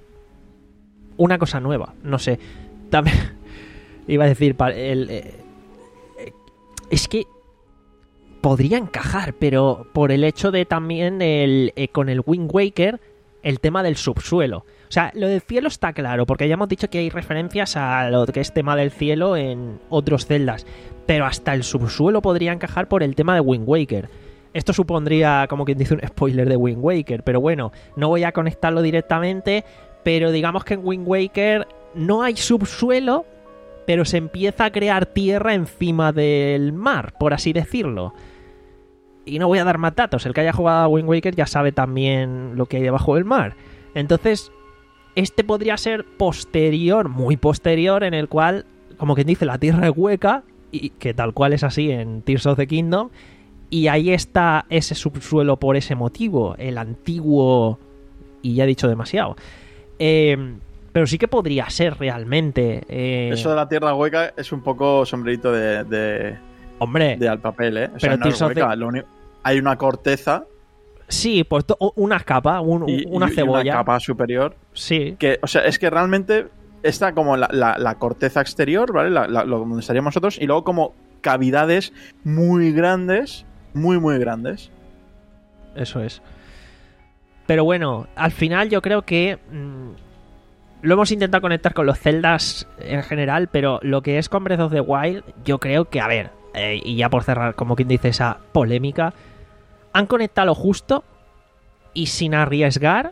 una cosa nueva, no sé. También, iba a decir, pa- el, eh, eh, es que podría encajar, pero por el hecho de también el, eh, con el Wind Waker, el tema del subsuelo. O sea, lo del cielo está claro, porque ya hemos dicho que hay referencias a lo que es tema del cielo en otros celdas. Pero hasta el subsuelo podría encajar por el tema de Wind Waker. Esto supondría, como quien dice, un spoiler de Wind Waker. Pero bueno, no voy a conectarlo directamente. Pero digamos que en Wind Waker no hay subsuelo, pero se empieza a crear tierra encima del mar, por así decirlo. Y no voy a dar más datos. El que haya jugado a Wind Waker ya sabe también lo que hay debajo del mar. Entonces, este podría ser posterior, muy posterior, en el cual, como quien dice, la tierra es hueca, y que tal cual es así en Tears of the Kingdom, y ahí está ese subsuelo por ese motivo, el antiguo, y ya he dicho demasiado. Eh, pero sí que podría ser realmente. Eh, Eso de la tierra hueca es un poco sombrerito de, de, hombre, de al papel, ¿eh? O sea, Pero no es Tears of the- hueca, lo único- hay una corteza sí, pues to- una capa, un- y, una y- y cebolla. una capa superior. Sí, Que, o sea, es que realmente está como la, la- la corteza exterior, ¿vale? La, la- lo, donde estaríamos nosotros, y luego como cavidades muy grandes, muy, muy grandes. eso es. Pero bueno, al final yo creo que mmm, lo hemos intentado conectar con los celdas en general, pero lo que es con Breath of the Wild, yo creo que, a ver, eh, y ya por cerrar, como quien dice, esa polémica, han conectado lo justo y sin arriesgar,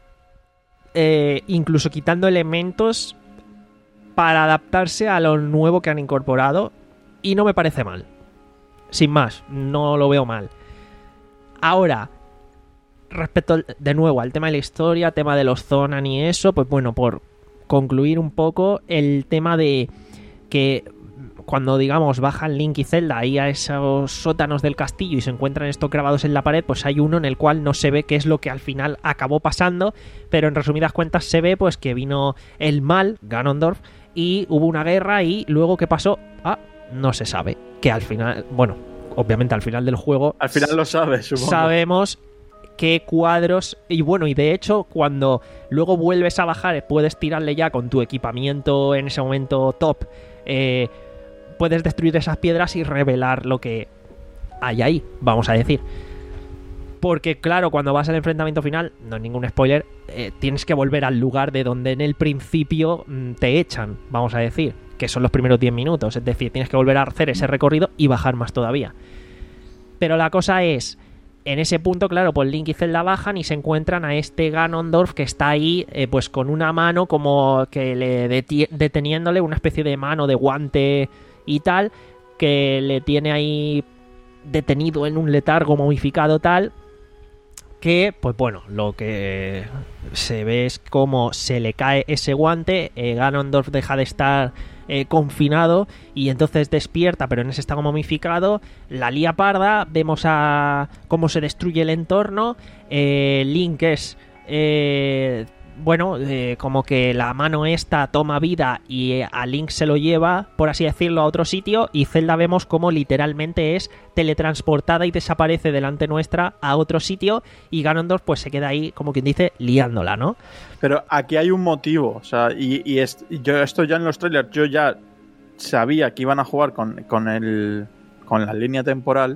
eh, incluso quitando elementos para adaptarse a lo nuevo que han incorporado, y no me parece mal. Sin más, no lo veo mal. Ahora, respecto de nuevo al tema de la historia, tema de los Zonan y eso, pues bueno, por concluir un poco el tema de que cuando, digamos, bajan Link y Zelda ahí a esos sótanos del castillo y se encuentran estos grabados en la pared, pues hay uno en el cual no se ve qué es lo que al final acabó pasando, pero en resumidas cuentas se ve pues que vino el mal, Ganondorf, y hubo una guerra y luego ¿qué pasó? Ah, no se sabe. Que al final, bueno, obviamente al final del juego Al final lo sabes, supongo. sabemos qué cuadros, y bueno, y de hecho cuando luego vuelves a bajar puedes tirarle ya con tu equipamiento en ese momento top, eh, puedes destruir esas piedras y revelar lo que hay ahí, vamos a decir. Porque claro, cuando vas al enfrentamiento final, no es ningún spoiler, eh, tienes que volver al lugar de donde en el principio mm, te echan, vamos a decir, que son los primeros diez minutos, es decir, tienes que volver a hacer ese recorrido y bajar más todavía. Pero la cosa es, en ese punto, claro, pues Link y Zelda bajan y se encuentran a este Ganondorf que está ahí, eh, pues con una mano como que le deti- deteniéndole, una especie de mano de guante y tal, que le tiene ahí detenido en un letargo momificado tal, que, pues bueno, lo que se ve es como se le cae ese guante, eh, Ganondorf deja de estar eh, confinado y entonces despierta, pero en ese estado momificado, la lía parda, vemos a cómo se destruye el entorno, eh, Link es... Eh, bueno, eh, como que la mano esta toma vida y eh, a Link se lo lleva, por así decirlo, a otro sitio, y Zelda vemos como literalmente es teletransportada y desaparece delante nuestra a otro sitio, y Ganondorf pues se queda ahí, como quien dice, liándola, ¿no? Pero aquí hay un motivo, o sea, y, y es, yo esto ya en los trailers, yo ya sabía que iban a jugar con, con, el, con la línea temporal,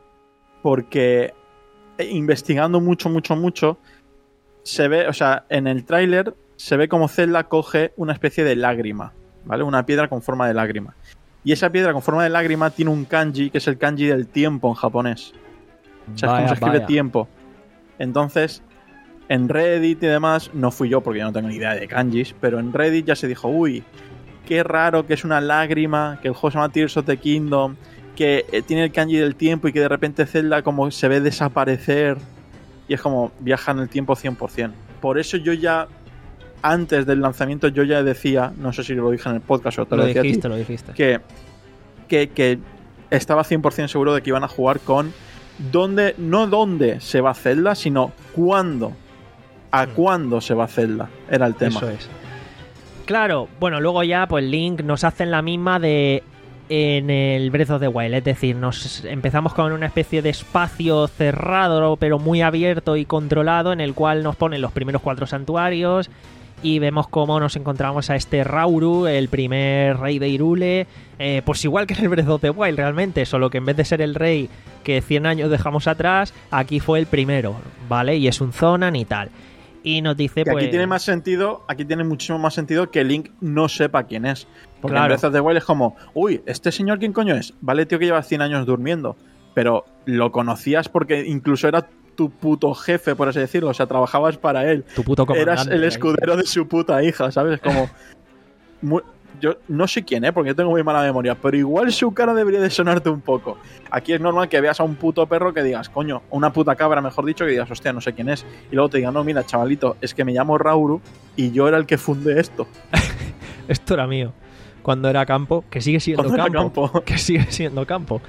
porque investigando mucho, mucho, mucho, se ve, o sea, en el tráiler se ve como Zelda coge una especie de lágrima, ¿vale? Una piedra con forma de lágrima. Y esa piedra con forma de lágrima tiene un kanji, que es el kanji del tiempo en japonés. O sea, Vaya, es como se escribe vaya. tiempo. Entonces, en Reddit y demás, no fui yo porque yo no tengo ni idea de kanjis, pero en Reddit ya se dijo, uy, qué raro que es una lágrima, que el juego se llama Tears of the Kingdom, que eh, tiene el kanji del tiempo y que de repente Zelda como se ve desaparecer. Y es como viaja en el tiempo cien por ciento. Por eso yo ya, antes del lanzamiento, yo ya decía, no sé si lo dije en el podcast o te lo, Lo decía dijiste, a ti, lo dijiste. que, que, que estaba cien por ciento seguro de que iban a jugar con dónde, no dónde se va Zelda, sino cuándo. ¿A Mm. cuándo se va Zelda? Era el tema. Eso es. Claro, bueno, luego ya pues Link nos hacen la misma de en el Breath of the Wild, es decir, nos empezamos con una especie de espacio cerrado pero muy abierto y controlado en el cual nos ponen los primeros cuatro santuarios y vemos cómo nos encontramos a este Rauru, el primer rey de Hyrule, eh, pues igual que en el Breath of the Wild realmente, solo que en vez de ser el rey que cien años dejamos atrás, aquí fue el primero, ¿vale? Y es un Zonan y tal. Y nos dice, Que pues... aquí tiene más sentido, aquí tiene muchísimo más sentido que Link no sepa quién es. Porque Claro. en Breath of the Wild es como, uy, ¿este señor quién coño es? Vale, tío, que lleva cien años durmiendo. Pero lo conocías porque incluso era tu puto jefe, por así decirlo. O sea, trabajabas para él. Tu puto comandante. Eras el escudero de su puta hija, ¿sabes? Como... muy- yo no sé quién, ¿eh? Porque yo tengo muy mala memoria. Pero igual su cara debería de sonarte un poco. Aquí es normal que veas a un puto perro que digas, coño, una puta cabra, mejor dicho, que digas, hostia, no sé quién es. Y luego te digan, no, mira, chavalito, es que me llamo Rauru y yo era el que fundé esto. Esto era mío. Cuando era campo, que sigue siendo Cuando era campo, campo. Que sigue siendo campo.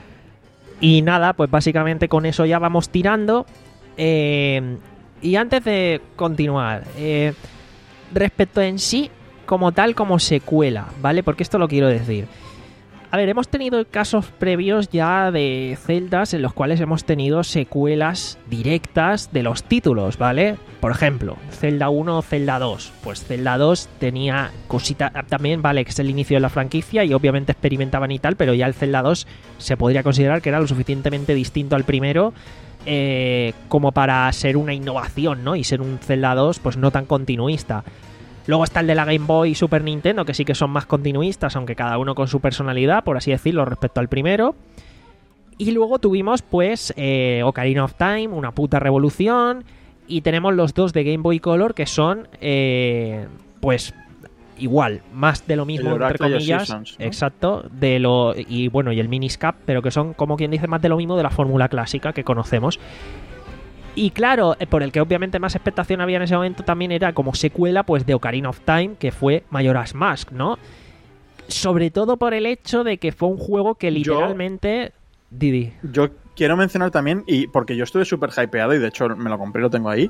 Y nada, pues básicamente con eso ya vamos tirando. Eh, y antes de continuar, eh, respecto en sí, como tal, como secuela, ¿vale? Porque esto lo quiero decir. A ver, hemos tenido casos previos ya de Zeldas en los cuales hemos tenido secuelas directas de los títulos, ¿vale? Por ejemplo, Zelda uno o Zelda dos. Pues Zelda dos tenía cosita también, vale, que es el inicio de la franquicia y obviamente experimentaban y tal, pero ya el Zelda dos se podría considerar que era lo suficientemente distinto al primero eh, como para ser una innovación, ¿no? Y ser un Zelda dos pues no tan continuista. Luego está el de la Game Boy y Super Nintendo, que sí que son más continuistas, aunque cada uno con su personalidad, por así decirlo, respecto al primero. Y luego tuvimos, pues, eh, Ocarina of Time, una puta revolución. Y tenemos los dos de Game Boy Color, que son, eh, pues, igual, más de lo mismo, El entre Oracle y comillas. Seasons, ¿no? Exacto, de lo y bueno, y el Miniscap, pero que son, como quien dice, más de lo mismo de la fórmula clásica que conocemos. Y claro, por el que obviamente más expectación había en ese momento también era como secuela pues de Ocarina of Time, que fue Majora's Mask, ¿no? Sobre todo por el hecho de que fue un juego que literalmente... Didi. Yo quiero mencionar también, y porque yo estuve súper hypeado y de hecho me lo compré y lo tengo ahí,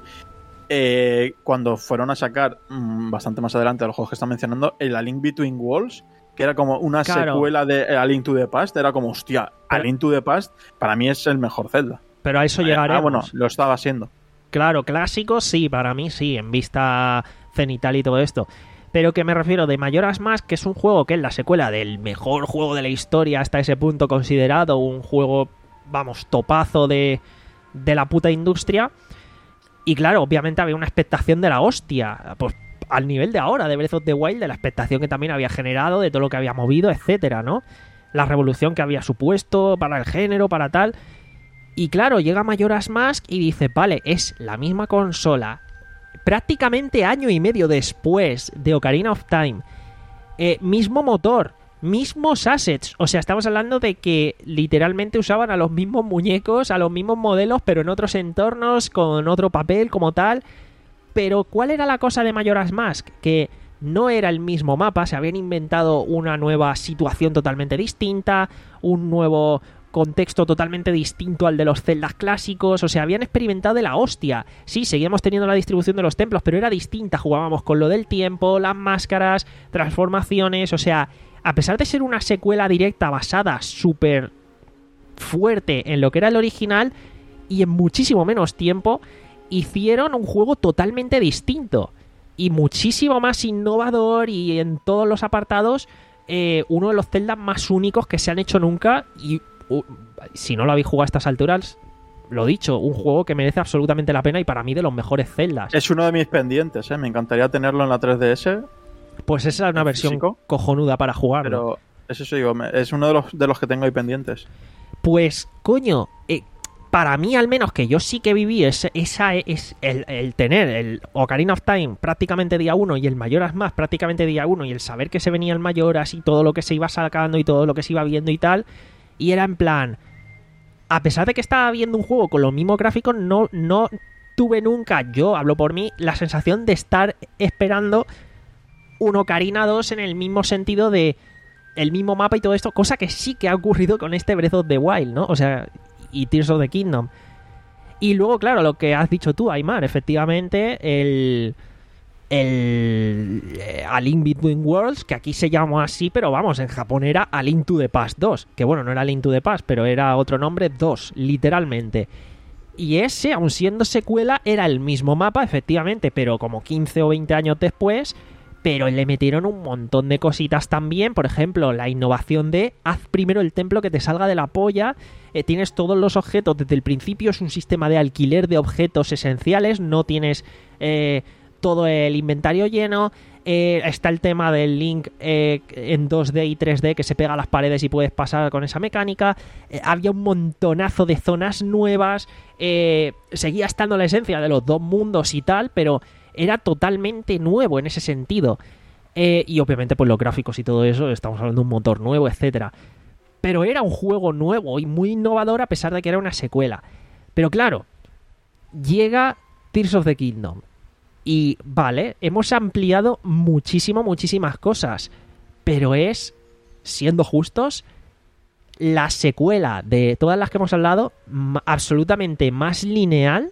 eh, cuando fueron a sacar mmm, bastante más adelante de los juegos que están mencionando, el A Link Between Worlds, que era como una Claro. secuela de A Link to the Past, era como, hostia, A Pero- Link to the Past para mí es el mejor Zelda. Pero a eso llegaremos. Ah, bueno, lo estaba siendo. Claro, clásico sí, para mí sí, en vista cenital y todo esto. Pero que me refiero de Majora's Mask, que es un juego que es la secuela del mejor juego de la historia hasta ese punto considerado, un juego, vamos, topazo de, de la puta industria. Y claro, obviamente había una expectación de la hostia, pues al nivel de ahora, de Breath of the Wild, de la expectación que también había generado, de todo lo que había movido, etcétera, ¿no? La revolución que había supuesto para el género, para tal... Y claro, llega Majora's Mask y dice, vale, es la misma consola, prácticamente año y medio después de Ocarina of Time, eh, mismo motor, mismos assets. O sea, estamos hablando de que literalmente usaban a los mismos muñecos, a los mismos modelos, pero en otros entornos, con otro papel como tal. Pero ¿cuál era la cosa de Majora's Mask? Que no era el mismo mapa, se habían inventado una nueva situación totalmente distinta, un nuevo contexto totalmente distinto al de los Zeldas clásicos, o sea, habían experimentado de la hostia. Sí, seguíamos teniendo la distribución de los templos, pero era distinta, jugábamos con lo del tiempo, las máscaras, transformaciones, o sea, a pesar de ser una secuela directa basada súper fuerte en lo que era el original y en muchísimo menos tiempo, hicieron un juego totalmente distinto y muchísimo más innovador y en todos los apartados eh, uno de los Zeldas más únicos que se han hecho nunca y uh, si no lo habéis jugado a estas alturas, lo dicho, un juego que merece absolutamente la pena y para mí de los mejores Zeldas. Es uno de mis pendientes, ¿eh? Me encantaría tenerlo en la tres D S. Pues esa es una versión físico, cojonuda para jugarlo. Pero es eso, digo, es uno de los, de los que tengo ahí pendientes. Pues, coño, eh, para mí al menos, que yo sí que viví esa, esa es el, el tener el Ocarina of Time prácticamente día uno y el Majora's Mask prácticamente día uno y el saber que se venía el Majora's y todo lo que se iba sacando y todo lo que se iba viendo y tal, y era en plan, a pesar de que estaba viendo un juego con los mismos gráficos, no, no tuve nunca, yo hablo por mí, la sensación de estar esperando un Ocarina dos en el mismo sentido de el mismo mapa y todo esto, cosa que sí que ha ocurrido con este Breath of the Wild, ¿no? O sea, y Tears of the Kingdom. Y luego, claro, lo que has dicho tú, Aymar, efectivamente, el... el eh, A Link Between Worlds, que aquí se llama así, pero vamos, en Japón era A Link to the Past dos, que bueno, no era Link to the Past, pero era otro nombre, dos, literalmente. Y ese, aun siendo secuela, era el mismo mapa, efectivamente, pero como quince o veinte años después, pero le metieron un montón de cositas también, por ejemplo, la innovación de haz primero el templo que te salga de la polla, eh, tienes todos los objetos desde el principio, es un sistema de alquiler de objetos esenciales, no tienes eh, todo el inventario lleno, eh, está el tema del Link eh, en dos D y tres D que se pega a las paredes y puedes pasar con esa mecánica, eh, había un montonazo de zonas nuevas, eh, seguía estando la esencia de los dos mundos y tal, pero era totalmente nuevo en ese sentido. Eh, y obviamente pues los gráficos y todo eso, estamos hablando de un motor nuevo, etcétera. Pero era un juego nuevo y muy innovador a pesar de que era una secuela. Pero claro, llega Tears of the Kingdom. Y vale, hemos ampliado muchísimo, muchísimas cosas. Pero es, siendo justos, la secuela de todas las que hemos hablado, m- absolutamente más lineal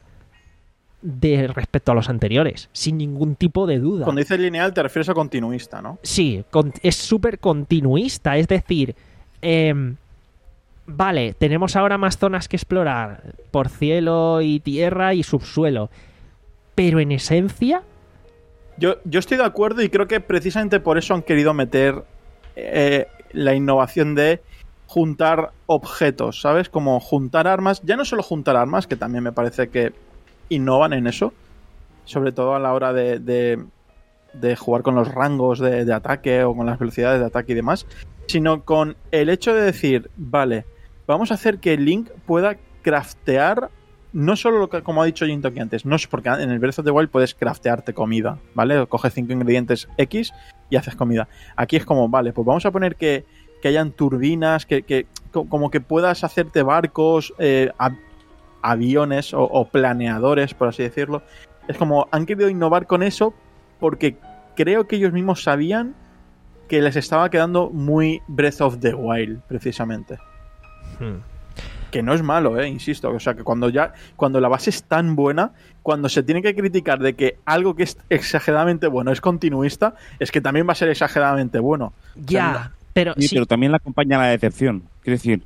de respecto a los anteriores, sin ningún tipo de duda. Cuando dices lineal te refieres a continuista, ¿no? Sí, con, es súper continuista, es decir, eh, vale, tenemos ahora más zonas que explorar por cielo y tierra y subsuelo, pero en esencia... Yo, yo estoy de acuerdo y creo que precisamente por eso han querido meter eh, la innovación de juntar objetos, ¿sabes? Como juntar armas, ya no solo juntar armas, que también me parece que innovan en eso, sobre todo a la hora de, de, de jugar con los rangos de, de ataque o con las velocidades de ataque y demás, sino con el hecho de decir, vale, vamos a hacer que Link pueda craftear no solo lo que, como ha dicho Jintoki antes, no es porque en el Breath of the Wild puedes craftearte comida, ¿vale? Coges cinco ingredientes X y haces comida. Aquí es como, vale, pues vamos a poner que, que hayan turbinas, que, que como que puedas hacerte barcos, eh, a, aviones o, o planeadores, por así decirlo. Es como, han querido innovar con eso porque creo que ellos mismos sabían que les estaba quedando muy Breath of the Wild, precisamente. Hmm. Que no es malo, eh, insisto. O sea, que cuando ya, cuando la base es tan buena, cuando se tiene que criticar de que algo que es exageradamente bueno es continuista, es que también va a ser exageradamente bueno. Ya, o sea, pero Sí, sí, pero también la acompaña la decepción. Quiero decir,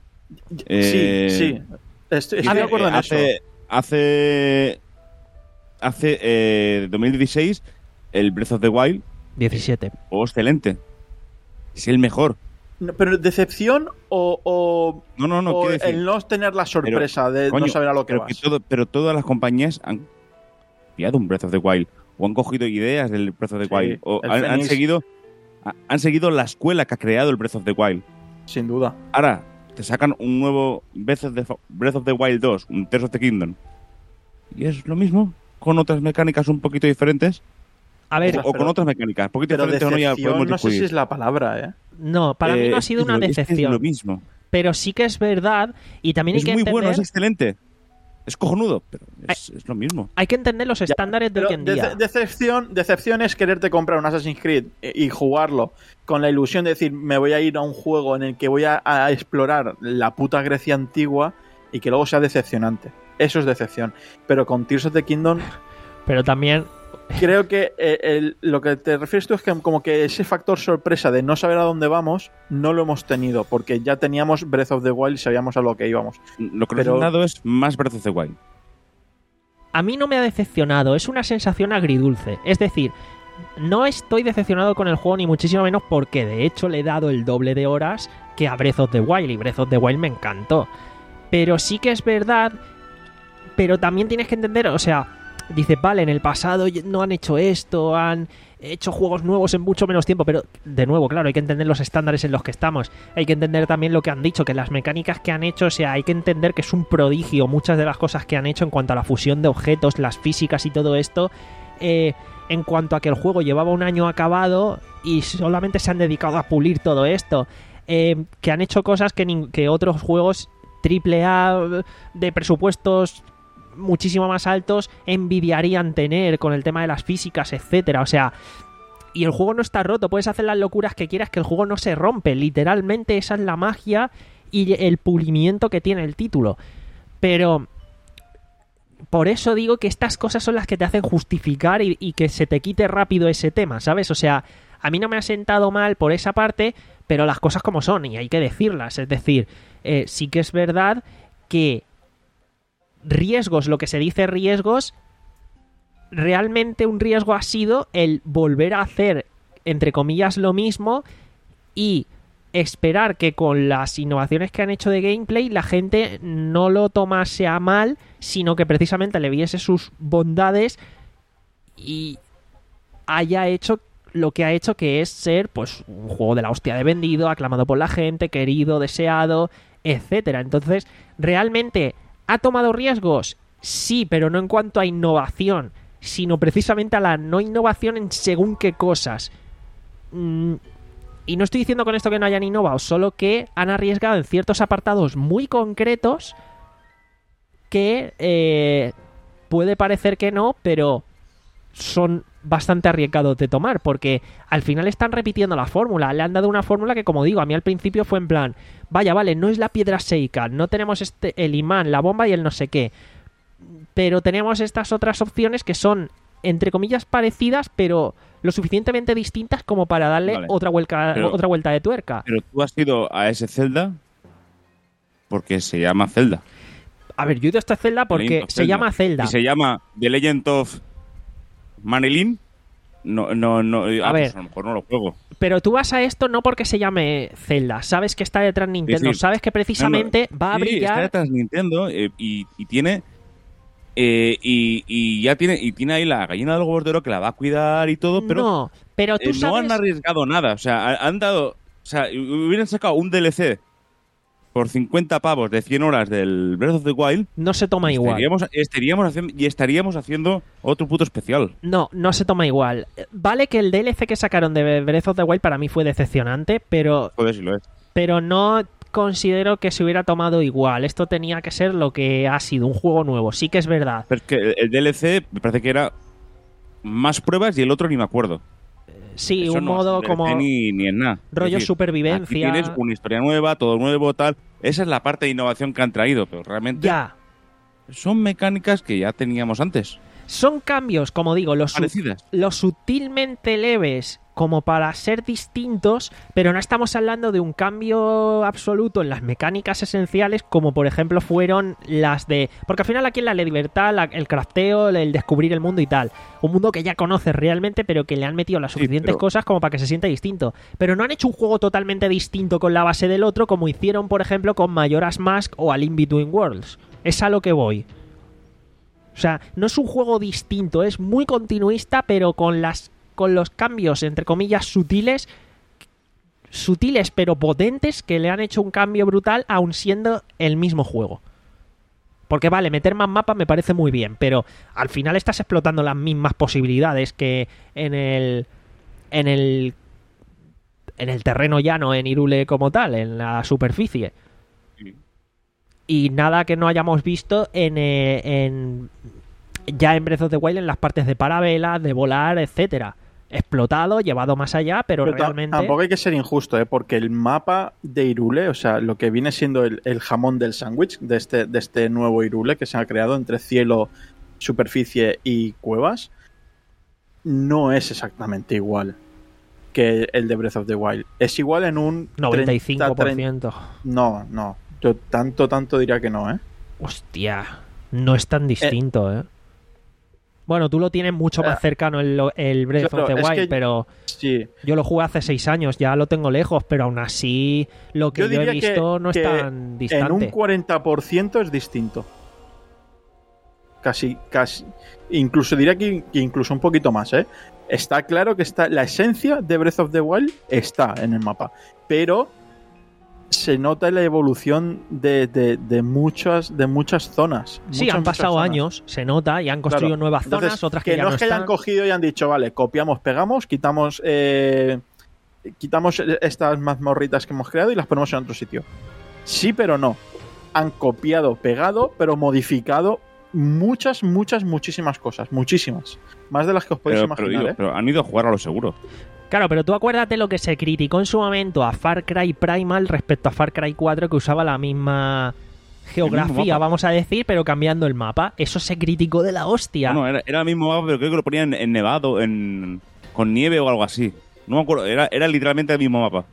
eh, sí, sí. Estoy, estoy A de ver, acuerdo en hace, eso. hace hace eh, dos mil dieciséis el Breath of the Wild, diecisiete. juego excelente, es el mejor. No, pero decepción o, o, No, no, no, o quiero decir, el no tener la sorpresa de coño, no saber a lo que pero, vas. que todo, pero todas las compañías han copiado un Breath of the Wild o han cogido ideas del Breath of the Sí, Wild o el han, han Fénix. seguido ha- han seguido la escuela que ha creado el Breath of the Wild. Sin duda. Ahora te sacan un nuevo Breath of the, Breath of the Wild dos, un Tears of the Kingdom, y es lo mismo con otras mecánicas un poquito diferentes. A ver, O, o con pero- otras mecánicas, un poquito Pero diferentes o no, ya decepción podemos no sé discutir. si es la palabra, ¿eh? No, para mí no ha sido es una lo, decepción. Es, es lo mismo. Pero sí que es verdad y también Es hay que muy entender... bueno, es excelente. Es cojonudo, pero es, es lo mismo. Hay que entender los estándares de Pero hoy en día. dece- decepción, decepción es quererte comprar un Assassin's Creed y jugarlo con la ilusión de decir, me voy a ir a un juego en el que voy a, a explorar la puta Grecia antigua y que luego sea decepcionante. Eso es decepción. Pero con Tears of the Kingdom Pero también... creo que eh, el- lo que te refieres tú es que como que ese factor sorpresa de no saber a dónde vamos no lo hemos tenido porque ya teníamos Breath of the Wild y sabíamos a lo que íbamos. Lo que Pero- nos han dado es más Breath of the Wild. A mí no me ha decepcionado, es una sensación agridulce. Es decir, no estoy decepcionado con el juego ni muchísimo menos porque de hecho le he dado el doble de horas que a Breath of the Wild y Breath of the Wild me encantó. Pero sí que es verdad, pero también tienes que entender, o sea, dices, vale, en el pasado no han hecho esto, han hecho juegos nuevos en mucho menos tiempo, pero de nuevo, claro, hay que entender los estándares en los que estamos, hay que entender también lo que han dicho, que las mecánicas que han hecho, o sea, hay que entender que es un prodigio muchas de las cosas que han hecho en cuanto a la fusión de objetos, las físicas y todo esto, eh, en cuanto a que el juego llevaba un año acabado y solamente se han dedicado a pulir todo esto, eh, que han hecho cosas que, nin- que otros juegos triple A de presupuestos muchísimo más altos envidiarían tener con el tema de las físicas, etcétera. O sea, y el juego no está roto, puedes hacer las locuras que quieras, que el juego no se rompe. Literalmente esa es la magia y el pulimiento que tiene el título. Pero por eso digo que estas cosas son las que te hacen justificar y, y que se te quite rápido ese tema, ¿sabes? O sea, a mí no me ha sentado mal por esa parte, pero las cosas como son y hay que decirlas. Es decir, eh, sí que es verdad que riesgos, lo que se dice riesgos, realmente un riesgo ha sido el volver a hacer, entre comillas, lo mismo y esperar que con las innovaciones que han hecho de gameplay la gente no lo tomase a mal, sino que precisamente le viese sus bondades y haya hecho lo que ha hecho, que es ser pues un juego de la hostia de vendido, aclamado por la gente, querido, deseado, etcétera. Entonces, realmente ¿ha tomado riesgos? Sí, pero no en cuanto a innovación, sino precisamente a la no innovación en según qué cosas. Mm, y no estoy diciendo con esto que no hayan innovado, solo que han arriesgado en ciertos apartados muy concretos que eh, puede parecer que no, pero son bastante arriesgados de tomar, porque al final están repitiendo la fórmula. Le han dado una fórmula que, como digo, a mí al principio fue en plan, vaya, vale, no es la piedra Sheikah, no tenemos este, el imán, la bomba y el no sé qué, pero tenemos estas otras opciones que son, entre comillas, parecidas, pero lo suficientemente distintas como para darle Vale. otra, vuelta, Pero- otra vuelta de tuerca. Pero tú has ido a ese Zelda porque se llama Zelda. A ver, yo he ido a esta Zelda The porque Legend of se llama Zelda. Y se llama The Legend of Manelin. No, no, no. A, ver. Pues a lo mejor no lo juego. Pero tú vas a esto no porque se llame Zelda, sabes que está detrás Nintendo, decir, sabes que precisamente No, no, va a sí, brillar. está detrás Nintendo eh, y, y tiene. eh, y, y ya tiene y tiene ahí la gallina del huevo de oro que la va a cuidar y todo, pero no, pero tú eh, no sabes. han arriesgado nada. O sea, ha- han dado. O sea, hubieran sacado un D L C por cincuenta pavos de cien horas del Breath of the Wild. No se toma igual. Estaríamos, estaríamos haciendo, y estaríamos haciendo otro puto especial. No, no se toma igual. Vale que el D L C que sacaron de Breath of the Wild para mí fue decepcionante, pero, Joder, si lo es. pero no considero que se hubiera tomado igual. Esto tenía que ser lo que ha sido, un juego nuevo. Sí que es verdad. Pero es que el D L C me parece que era más pruebas y el otro ni me acuerdo. Sí, Eso un no, modo D L C como Ni, ni en nada. rollo Es decir, supervivencia. Aquí tienes una historia nueva, todo nuevo, tal. Esa es la parte de innovación que han traído, pero realmente Ya. son mecánicas que ya teníamos antes. Son cambios, como digo, los, su- Parecidas. los sutilmente leves como para ser distintos, pero no estamos hablando de un cambio absoluto en las mecánicas esenciales como por ejemplo fueron las de... Porque al final aquí es la libertad, la- el crafteo, el descubrir el mundo y tal. Un mundo que ya conoces realmente, pero que le han metido las Sí, suficientes pero- cosas como para que se sienta distinto. Pero no han hecho un juego totalmente distinto con la base del otro como hicieron por ejemplo con Majora's Mask o A Link Between Worlds. Es a lo que voy. O sea, no es un juego distinto, es muy continuista, pero con las con los cambios, entre comillas, sutiles, sutiles pero potentes, que le han hecho un cambio brutal, aun siendo el mismo juego. Porque vale, meter más mapas me parece muy bien, pero al final estás explotando las mismas posibilidades que en el en el en el terreno llano, en Hyrule como tal, en la superficie. Sí. Y nada que no hayamos visto en, eh, en ya en Breath of the Wild, en las partes de parabela, de volar, etcétera. Explotado, llevado más allá, pero, Pero realmente... Tampoco hay que ser injusto, ¿eh? Porque el mapa de Hyrule, o sea, lo que viene siendo el, el jamón del sándwich de este, de este nuevo Hyrule que se ha creado entre cielo, superficie y cuevas, no es exactamente igual que el de Breath of the Wild. Es igual en un... noventa y cinco por treinta, ciento. treinta No, no. Yo tanto, tanto diría que no, ¿eh? Hostia, no es tan distinto, ¿eh? Bueno, tú lo tienes mucho más cercano el, el Breath Claro, of the es Wild, que- pero Sí. yo lo jugué hace seis años, ya lo tengo lejos, pero aún así lo que Yo yo, he diría visto que- no es que tan distante. En un cuarenta por ciento es distinto. Casi, casi. Incluso diría que, que incluso un poquito más, ¿eh? Está claro que está la esencia de Breath of the Wild está en el mapa, pero se nota la evolución de, de, de muchas de muchas zonas. Sí, muchas, han muchas pasado zonas. años, se nota, y han construido Claro. nuevas zonas, Entonces, otras que, que ya no no es que hayan están. cogido y han dicho, vale, copiamos, pegamos, quitamos eh, quitamos estas mazmorritas que hemos creado y las ponemos en otro sitio. Sí, pero no. Han copiado, pegado, pero modificado muchas, muchas, muchísimas cosas. Muchísimas. Más de las que os podéis Pero, pero, imaginar, digo, ¿eh? pero han ido a jugar a lo seguro. Claro, pero tú acuérdate lo que se criticó en su momento a Far Cry Primal respecto a Far Cry cuatro, que usaba la misma geografía, mapa. vamos a decir, pero cambiando el mapa. Eso se criticó de la hostia. No, era, era el mismo mapa, pero creo que lo ponían en nevado, en, con nieve o algo así. No me acuerdo, era, era literalmente el mismo mapa.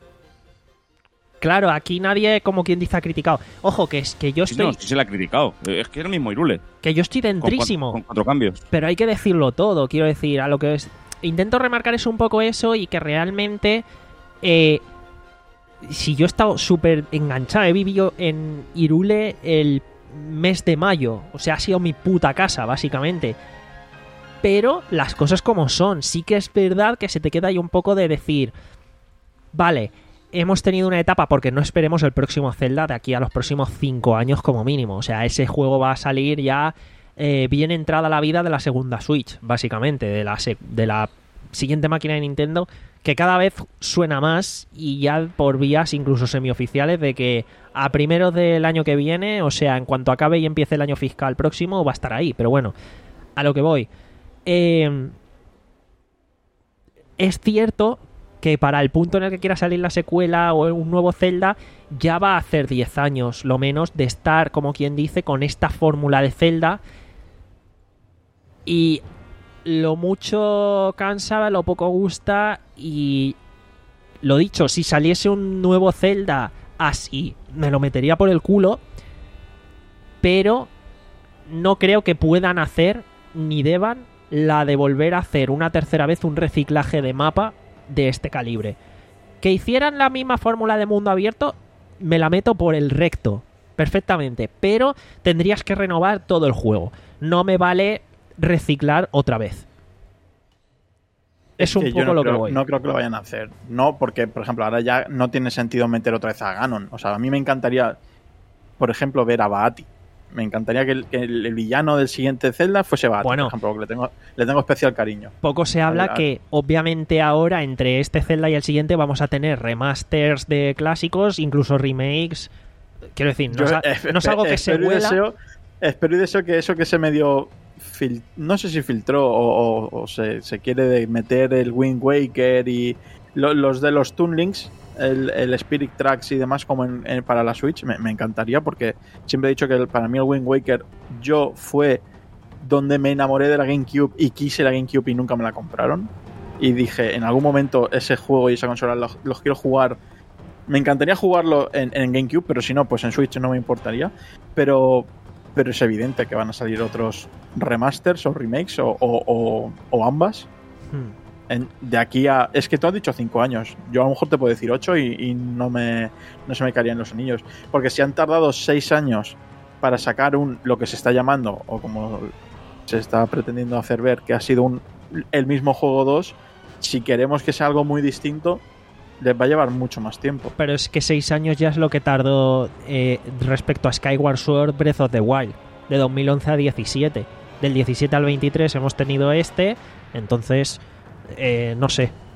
Claro, aquí nadie, como quien dice, ha criticado. Ojo, que es que yo Sí, estoy, no, sí se la ha criticado. Es que era el mismo Hyrule. que yo estoy Con, dentrísimo. cuatro, con cuatro cambios. Pero hay que decirlo todo, quiero decir, a lo que es... Intento remarcar es un poco eso y que realmente... eh, si yo he estado súper enganchado, he vivido en Hyrule el mes de mayo, o sea, ha sido mi puta casa, básicamente. Pero las cosas como son, sí que es verdad que se te queda ahí un poco de decir, vale, hemos tenido una etapa, porque no esperemos el próximo Zelda de aquí a los próximos cinco años como mínimo, o sea, ese juego va a salir ya eh, bien entrada la vida de la segunda Switch, básicamente, de la, se- de la siguiente máquina de Nintendo, que cada vez suena más y ya por vías incluso semioficiales de que a primeros del año que viene, o sea, en cuanto acabe y empiece el año fiscal próximo, va a estar ahí. Pero bueno, a lo que voy. Eh, es cierto que para el punto en el que quiera salir la secuela o un nuevo Zelda, ya va a hacer diez años, lo menos, de estar, como quien dice, con esta fórmula de Zelda. Y lo mucho cansa, lo poco gusta. Y lo dicho, si saliese un nuevo Zelda así, me lo metería por el culo. Pero no creo que puedan hacer, ni deban, la de volver a hacer una tercera vez un reciclaje de mapa de este calibre. Que hicieran la misma fórmula de mundo abierto, me la meto por el recto, perfectamente. Pero tendrías que renovar todo el juego. No me vale reciclar otra vez. Es un que yo poco no lo creo, que voy. No creo que lo vayan a hacer. No, porque, por ejemplo, ahora ya no tiene sentido meter otra vez a Ganon. O sea, a mí me encantaría, por ejemplo, ver a Baati. Me encantaría que el, que el- el villano del siguiente Zelda fuese Baati, Bueno. por ejemplo, porque le tengo, le tengo especial cariño. Poco se habla A ver, a- que obviamente ahora entre este Zelda y el siguiente vamos a tener remasters de clásicos, incluso remakes. Quiero decir, no, Yo, es, a- eh, no es algo que se espero y huela. deseo- espero y deseo que eso que se medio fil- no sé si filtró o, o- o se, se quiere de meter el Wind Waker y lo- los de los Toon Links, el, el Spirit Tracks y demás como en- en- para la Switch, me, me encantaría porque siempre he dicho que el- para mí el Wind Waker yo fue donde me enamoré de la GameCube y quise la GameCube y nunca me la compraron. Y dije, en algún momento ese juego y esa consola los, los quiero jugar. Me encantaría jugarlo en, en GameCube, pero si no, pues en Switch no me importaría. Pero, pero es evidente que van a salir otros remasters o remakes o, o, o- o ambas. Hmm. En- de aquí a... Es que tú has dicho cinco años. Yo a lo mejor te puedo decir ocho y, y no, me, no se me caerían los anillos. Porque si han tardado seis años para sacar un lo que se está llamando, o como se está pretendiendo hacer ver, que ha sido un, el mismo juego dos, si queremos que sea algo muy distinto, les va a llevar mucho más tiempo. Pero es que seis años ya es lo que tardó eh, respecto a Skyward Sword Breath of the Wild, de dos mil once a diecisiete. Del diecisiete al veintitrés hemos tenido este, entonces, eh, no sé,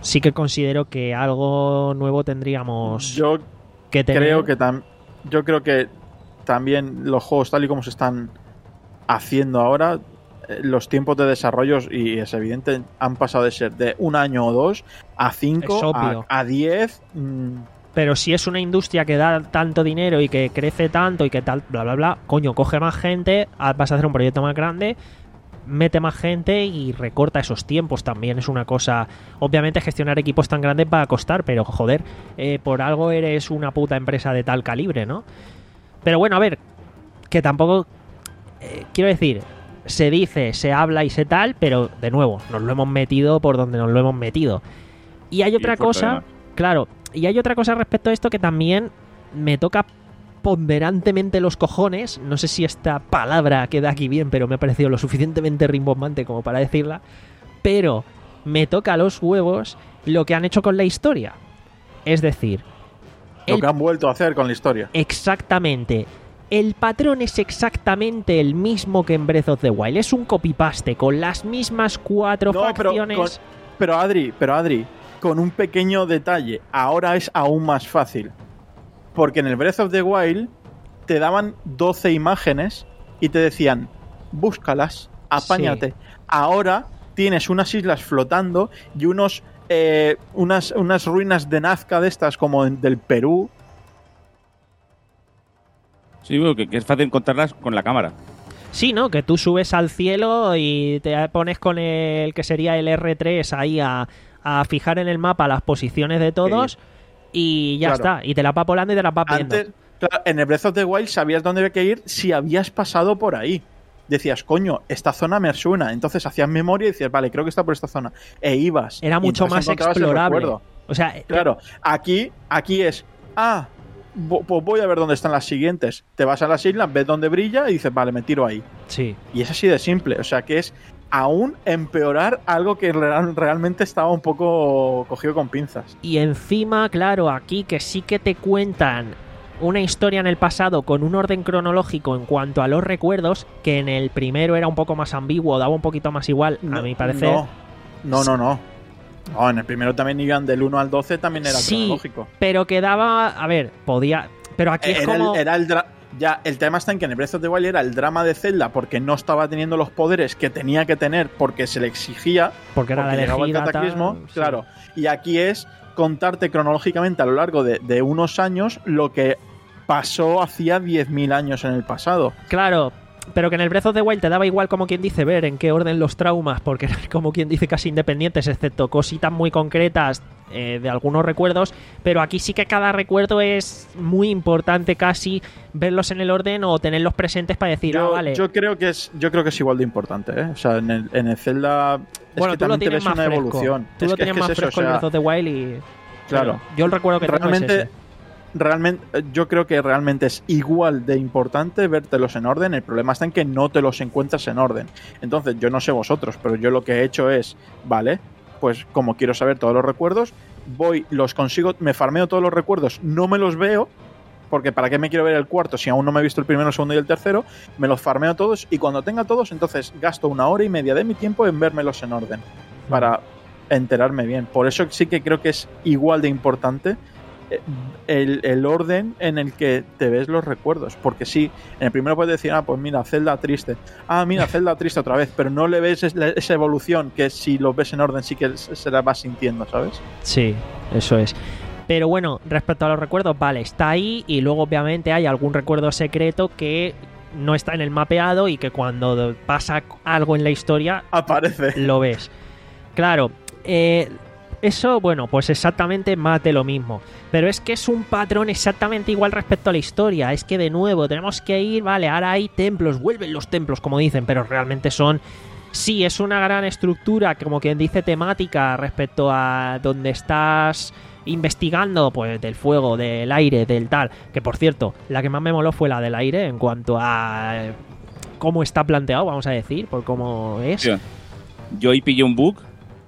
sí que considero que algo nuevo tendríamos Yo que tener. creo que tam- yo creo que también los juegos tal y como se están haciendo ahora, eh, los tiempos de desarrollo, y es evidente, han pasado de ser de un año o dos a Es cinco, obvio. a, a diez. mm, Pero si es una industria que da tanto dinero y que crece tanto y que tal, bla, bla, bla, coño, coge más gente, haz- vas a hacer un proyecto más grande, mete más gente y recorta esos tiempos. También es una cosa... Obviamente gestionar equipos tan grandes va a costar, pero joder, eh, por algo eres una puta empresa de tal calibre, ¿no? Pero bueno, a ver, que tampoco... eh, quiero decir, se dice, se habla y se tal, pero de nuevo, nos lo hemos metido por donde nos lo hemos metido. Y hay otra fuerte, cosa, además. claro, y hay otra cosa respecto a esto que también me toca ponderantemente los cojones. No sé si esta palabra queda aquí bien, pero me ha parecido lo suficientemente rimbombante como para decirla. Pero me toca los huevos lo que han hecho con la historia. Es decir, lo el- que han vuelto a hacer con la historia. exactamente. El patrón es exactamente el mismo que en Breath of the Wild. Es un copy-paste con las mismas cuatro No, pero, facciones. con- pero Adri, pero Adri, con un pequeño detalle, ahora es aún más fácil. Porque en el Breath of the Wild te daban doce imágenes y te decían, búscalas, apáñate. Sí. Ahora tienes unas islas flotando y unos eh, unas, unas ruinas de Nazca de estas como en- del Perú. Sí, bueno, que, que es fácil encontrarlas con la cámara. Sí, ¿no? Que tú subes al cielo y te pones con el que sería el erre tres ahí a, a fijar en el mapa las posiciones de todos y ya Claro. está. Y te la va volando y te la va viendo. Antes, claro, en el Breath of the Wild sabías dónde había que ir si habías pasado por ahí. Decías, coño, esta zona me suena. Entonces hacías memoria y decías, vale, creo que está por esta zona. E ibas. Era Y mucho entonces más encontrabas el explorable. recuerdo. O sea, Claro, aquí, aquí es, ah, vo- pues voy a ver dónde están las siguientes. Te vas a las islas, ves dónde brilla y dices, vale, me tiro ahí. sí. Y es así de simple. O sea que es aún empeorar algo que real- realmente estaba un poco cogido con pinzas. Y encima, claro, aquí que sí que te cuentan una historia en el pasado con un orden cronológico en cuanto a los recuerdos, que en el primero era un poco más ambiguo, daba un poquito más igual, a mi parecer. No, no, no. no. No, en el primero también iban del uno al doce, también era Sí, cronológico. pero quedaba, a ver, podía, pero aquí es Era como el, era el dra- ya, el tema está en que en el Breath of the Wild era el drama de Zelda porque no estaba teniendo los poderes que tenía que tener porque se le exigía, porque era porque la llegaba el elegida, cataclismo, tal, sí. claro. Y aquí es contarte cronológicamente a lo largo de, de unos años lo que pasó hacía diez mil años en el pasado. Claro, pero que en el Breath of the Wild te daba igual, como quien dice, ver en qué orden los traumas, porque eran como quien dice casi independientes, excepto cositas muy concretas eh, de algunos recuerdos, pero aquí sí que cada recuerdo es muy importante casi verlos en el orden o tenerlos presentes para decir, Yo, ah, vale. yo creo que es yo creo que es igual de importante, ¿eh? O sea, en el, en el Zelda es Bueno, que tú lo también te tienes ves más una fresco. evolución. Tú Es lo que- es tienes que más es eso, fresco o el sea, Breath of the Wild y... claro. Yo el recuerdo que tengo es realmente ese. realmente yo creo que realmente es igual de importante vértelos en orden. El problema está en que no te los encuentras en orden. Entonces, yo no sé vosotros, pero yo lo que he hecho es, vale, pues como quiero saber todos los recuerdos, voy, los consigo, me farmeo todos los recuerdos, no me los veo, porque ¿para qué me quiero ver el cuarto si aún no me he visto el primero, el segundo y el tercero? Me los farmeo todos y cuando tenga todos, entonces gasto una hora y media de mi tiempo en vérmelos en orden para enterarme bien. Por eso sí que creo que es igual de importante eh, el, el orden en el que te ves los recuerdos. Porque sí, en el primero puedes decir, ah, pues mira, Zelda triste. Ah, mira, Zelda triste otra vez. Pero no le ves es- esa evolución que si lo ves en orden sí que se se la vas sintiendo, ¿sabes? Sí, eso es. Pero bueno, respecto a los recuerdos, vale, está ahí y luego obviamente hay algún recuerdo secreto que no está en el mapeado y que cuando pasa algo en la historia Aparece. lo ves. Claro, eh, eso, bueno, pues exactamente más de lo mismo. Pero es que es un patrón exactamente igual respecto a la historia. Es que de nuevo tenemos que ir, vale, ahora hay templos, vuelven los templos, como dicen, pero realmente son... Sí, es una gran estructura, como quien dice, temática respecto a donde estás investigando, pues del fuego, del aire, del tal. Que por cierto, la que más me moló fue la del aire en cuanto a eh, cómo está planteado, vamos a decir, por cómo es. Tío, yo ahí pillé un bug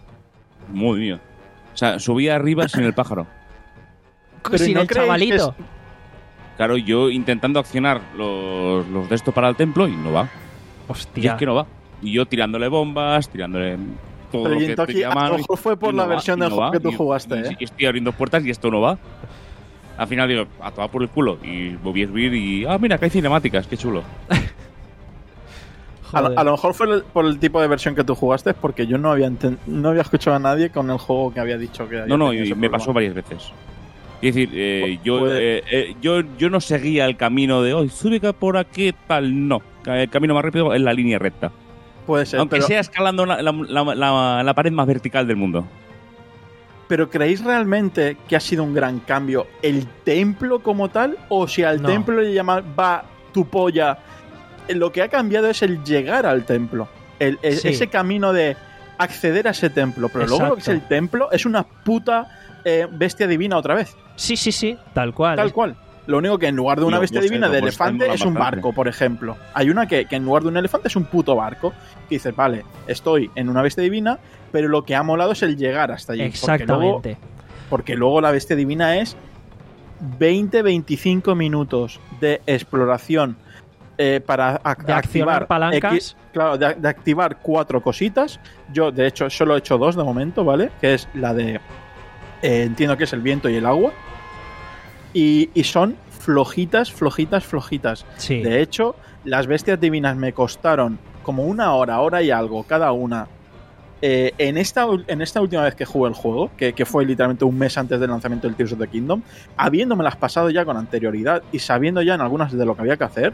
muy mío. O sea, subía arriba sin el pájaro. Pero Sin ¿no el creéis chavalito. que Claro, yo intentando accionar los, los de esto para el templo y no va. Y Hostia. es que no va. Y yo tirándole bombas, tirándole todo Pero lo y que entonces, tenía a a mano lo mejor fue por y la no va, versión y del no juego va, que tú y- jugaste, y, ¿eh? y estoy abriendo puertas y esto no va. Al final digo, a tomar por el culo. Y volví a subir y... Ah, mira, que hay cinemáticas, qué chulo. A, lo- Joder. a lo mejor fue el- por el tipo de versión que tú jugaste, porque yo no había enten- no había escuchado a nadie con el juego que había dicho que había No, no, tenido y ese me problema. pasó varias veces. Es decir, eh, yo, Puede- eh, eh, yo, yo no seguía el camino de hoy, sube que por aquí, tal, no. El camino más rápido es la línea recta. Puede ser, Aunque pero, sea escalando la, la- la- la- la pared más vertical del mundo. pero ¿creéis realmente que ha sido un gran cambio el templo como tal? O si al No. templo le llama va tu polla, lo que ha cambiado es el llegar al templo. El, el- Sí. Ese camino de acceder a ese templo. Pero luego lo que es Exacto. el templo es una puta eh, bestia divina otra vez. Sí, sí, sí, tal cual. Tal cual. Lo único que en lugar de una Los bestia bosses- divina los de bosses elefante molan es un bastante. barco, por ejemplo. Hay una que, que en lugar de un elefante es un puto barco. Que dices, vale, estoy en una bestia divina, pero lo que ha molado es el llegar hasta allí. Porque luego, Exactamente. porque luego la bestia divina es veinte a veinticinco minutos de exploración eh, para ac- De accionar activar palancas. X- claro, de, de activar cuatro cositas. Yo, de hecho, solo he hecho dos de momento, ¿vale? Que es la de. eh, entiendo que es el viento y el agua. Y, y son flojitas, flojitas, flojitas. Sí. De hecho, las bestias divinas me costaron como una hora, hora y algo cada una. Eh, en, esta, ul- en esta última vez que jugué el juego, que, que fue literalmente un mes antes del lanzamiento del Tears of the Kingdom, habiéndomelas pasado ya con anterioridad y sabiendo ya en algunas de lo que había que hacer.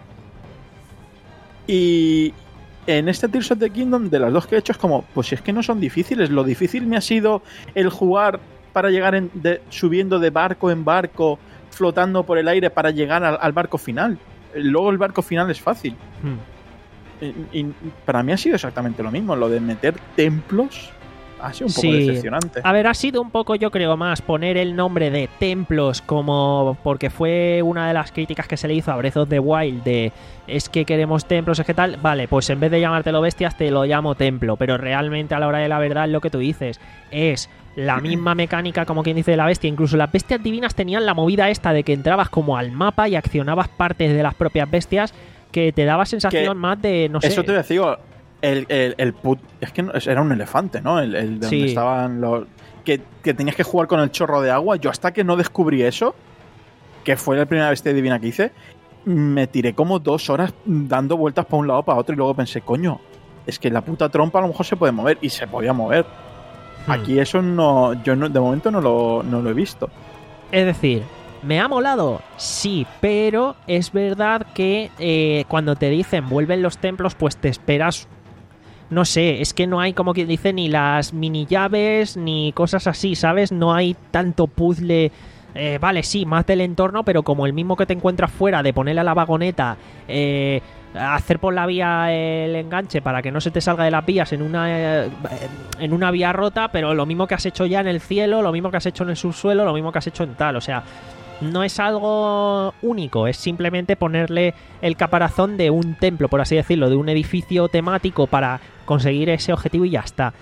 Y en este Tears of the Kingdom, de las dos que he hecho, es como, pues si es que no son difíciles. Lo difícil me ha sido el jugar para llegar en- de- subiendo de barco en barco, flotando por el aire para llegar al, al barco final. Luego el barco final es fácil. Hmm. Y, y para mí ha sido exactamente lo mismo. Lo de meter templos ha sido un poco Sí. decepcionante. A ver, ha sido un poco, yo creo, más poner el nombre de templos como porque fue una de las críticas que se le hizo a Breath of the Wild de es que queremos templos, es que tal, vale, pues en vez de llamártelo bestias te lo llamo templo, pero realmente a la hora de la verdad lo que tú dices es la misma mecánica como quien dice de la bestia. Incluso las bestias divinas tenían la movida esta de que entrabas como al mapa y accionabas partes de las propias bestias que te daba sensación Que más de, no sé... Eso te decía, el, el, el put, es que no- era un elefante, ¿no? El, el de Sí. donde estaban los... Que, que tenías que jugar con el chorro de agua. Yo hasta que no descubrí eso, que fue la primera bestia divina que hice, me tiré como dos horas dando vueltas para un lado para otro y luego pensé, coño, es que la puta trompa a lo mejor se puede mover y se podía mover. Hmm. Aquí eso no, yo no, de momento no lo, no lo he visto. Es decir, ¿me ha molado? Sí, pero es verdad que eh, cuando te dicen vuelven los templos, pues te esperas... No sé, es que no hay, como quien dice, ni las mini llaves ni cosas así, ¿sabes? No hay tanto puzzle... eh, vale, sí, más del entorno, pero como el mismo que te encuentras fuera de ponerle a la vagoneta, eh, hacer por la vía el enganche para que no se te salga de las vías en una, eh, en una vía rota, pero lo mismo que has hecho ya en el cielo, lo mismo que has hecho en el subsuelo, lo mismo que has hecho en tal, o sea... No es algo único, es simplemente ponerle el caparazón de un templo, por así decirlo, de un edificio temático para conseguir ese objetivo y ya está.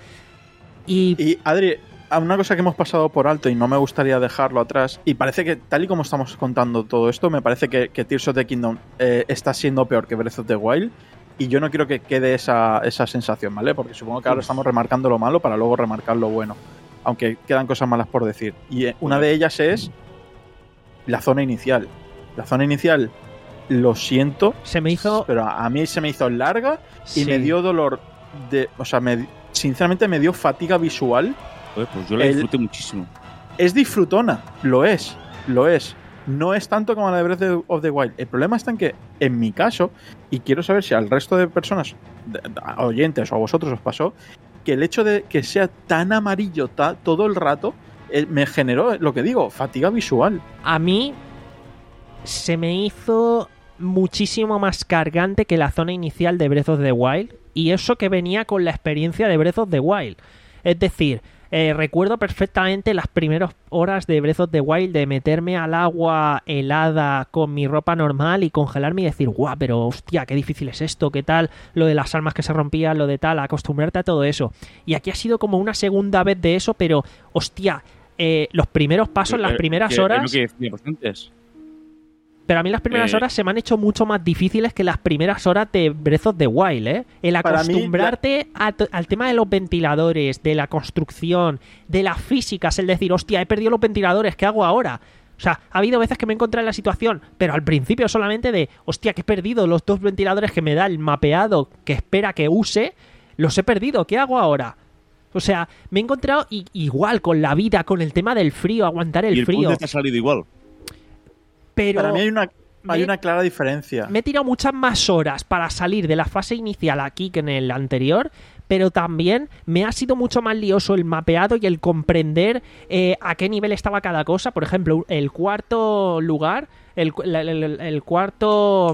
Y, Y Adri, a una cosa que hemos pasado por alto y no me gustaría dejarlo atrás, y parece que tal y como estamos contando todo esto, me parece que, que Tears of the Kingdom eh, está siendo peor que Breath of the Wild, y yo no quiero que quede esa, esa sensación, ¿vale? Porque supongo que ahora estamos remarcando lo malo para luego remarcar lo bueno, aunque quedan cosas malas por decir. Y eh, una de ellas es la zona inicial. La zona inicial, lo siento, se me hizo... pero a mí se me hizo larga y sí. me dio dolor de... O sea, me, sinceramente me dio fatiga visual. Joder, pues yo la El- disfruté muchísimo. Es disfrutona, lo es, lo es. No es tanto como la de Breath of the Wild. El problema está en que, en mi caso, y quiero saber si al resto de personas, de- de- oyentes o a vosotros os pasó, que el hecho de que sea tan amarillo ta- todo el rato, eh, me generó, lo que digo, fatiga visual. A mí se me hizo muchísimo más cargante que la zona inicial de Breath of the Wild, y eso que venía con la experiencia de Breath of the Wild. Es decir, eh, recuerdo perfectamente las primeras horas de Breath of the Wild de meterme al agua helada con mi ropa normal y congelarme y decir, guau, pero hostia, qué difícil es esto, qué tal, lo de las almas que se rompían, lo de tal, acostumbrarte a todo eso. Y aquí ha sido como una segunda vez de eso, pero hostia, eh, los primeros pasos, las Eh, primeras que- es horas... lo que decíamos antes. Pero a mí las primeras Eh. horas se me han hecho mucho más difíciles que las primeras horas de Breath of the Wild, ¿eh? El Para mí, acostumbrarte a to- al tema de los ventiladores, de la construcción, de las físicas, el decir, hostia, he perdido los ventiladores, ¿qué hago ahora? O sea, ha habido veces que me he encontrado en la situación, pero al principio solamente de, hostia, que he perdido los dos ventiladores que me da el mapeado que espera que use, los he perdido, ¿qué hago ahora? O sea, me he encontrado i- igual con la vida, con el tema del frío, aguantar el, y el frío. puzzle te ha salido igual. Pero Para mí hay una, hay me- una clara diferencia. me he tirado muchas más horas para salir de la fase inicial aquí que en el anterior, pero también me ha sido mucho más lioso el mapeado y el comprender eh, a qué nivel estaba cada cosa. Por ejemplo, el cuarto lugar, el, cu- el- el- el cuarto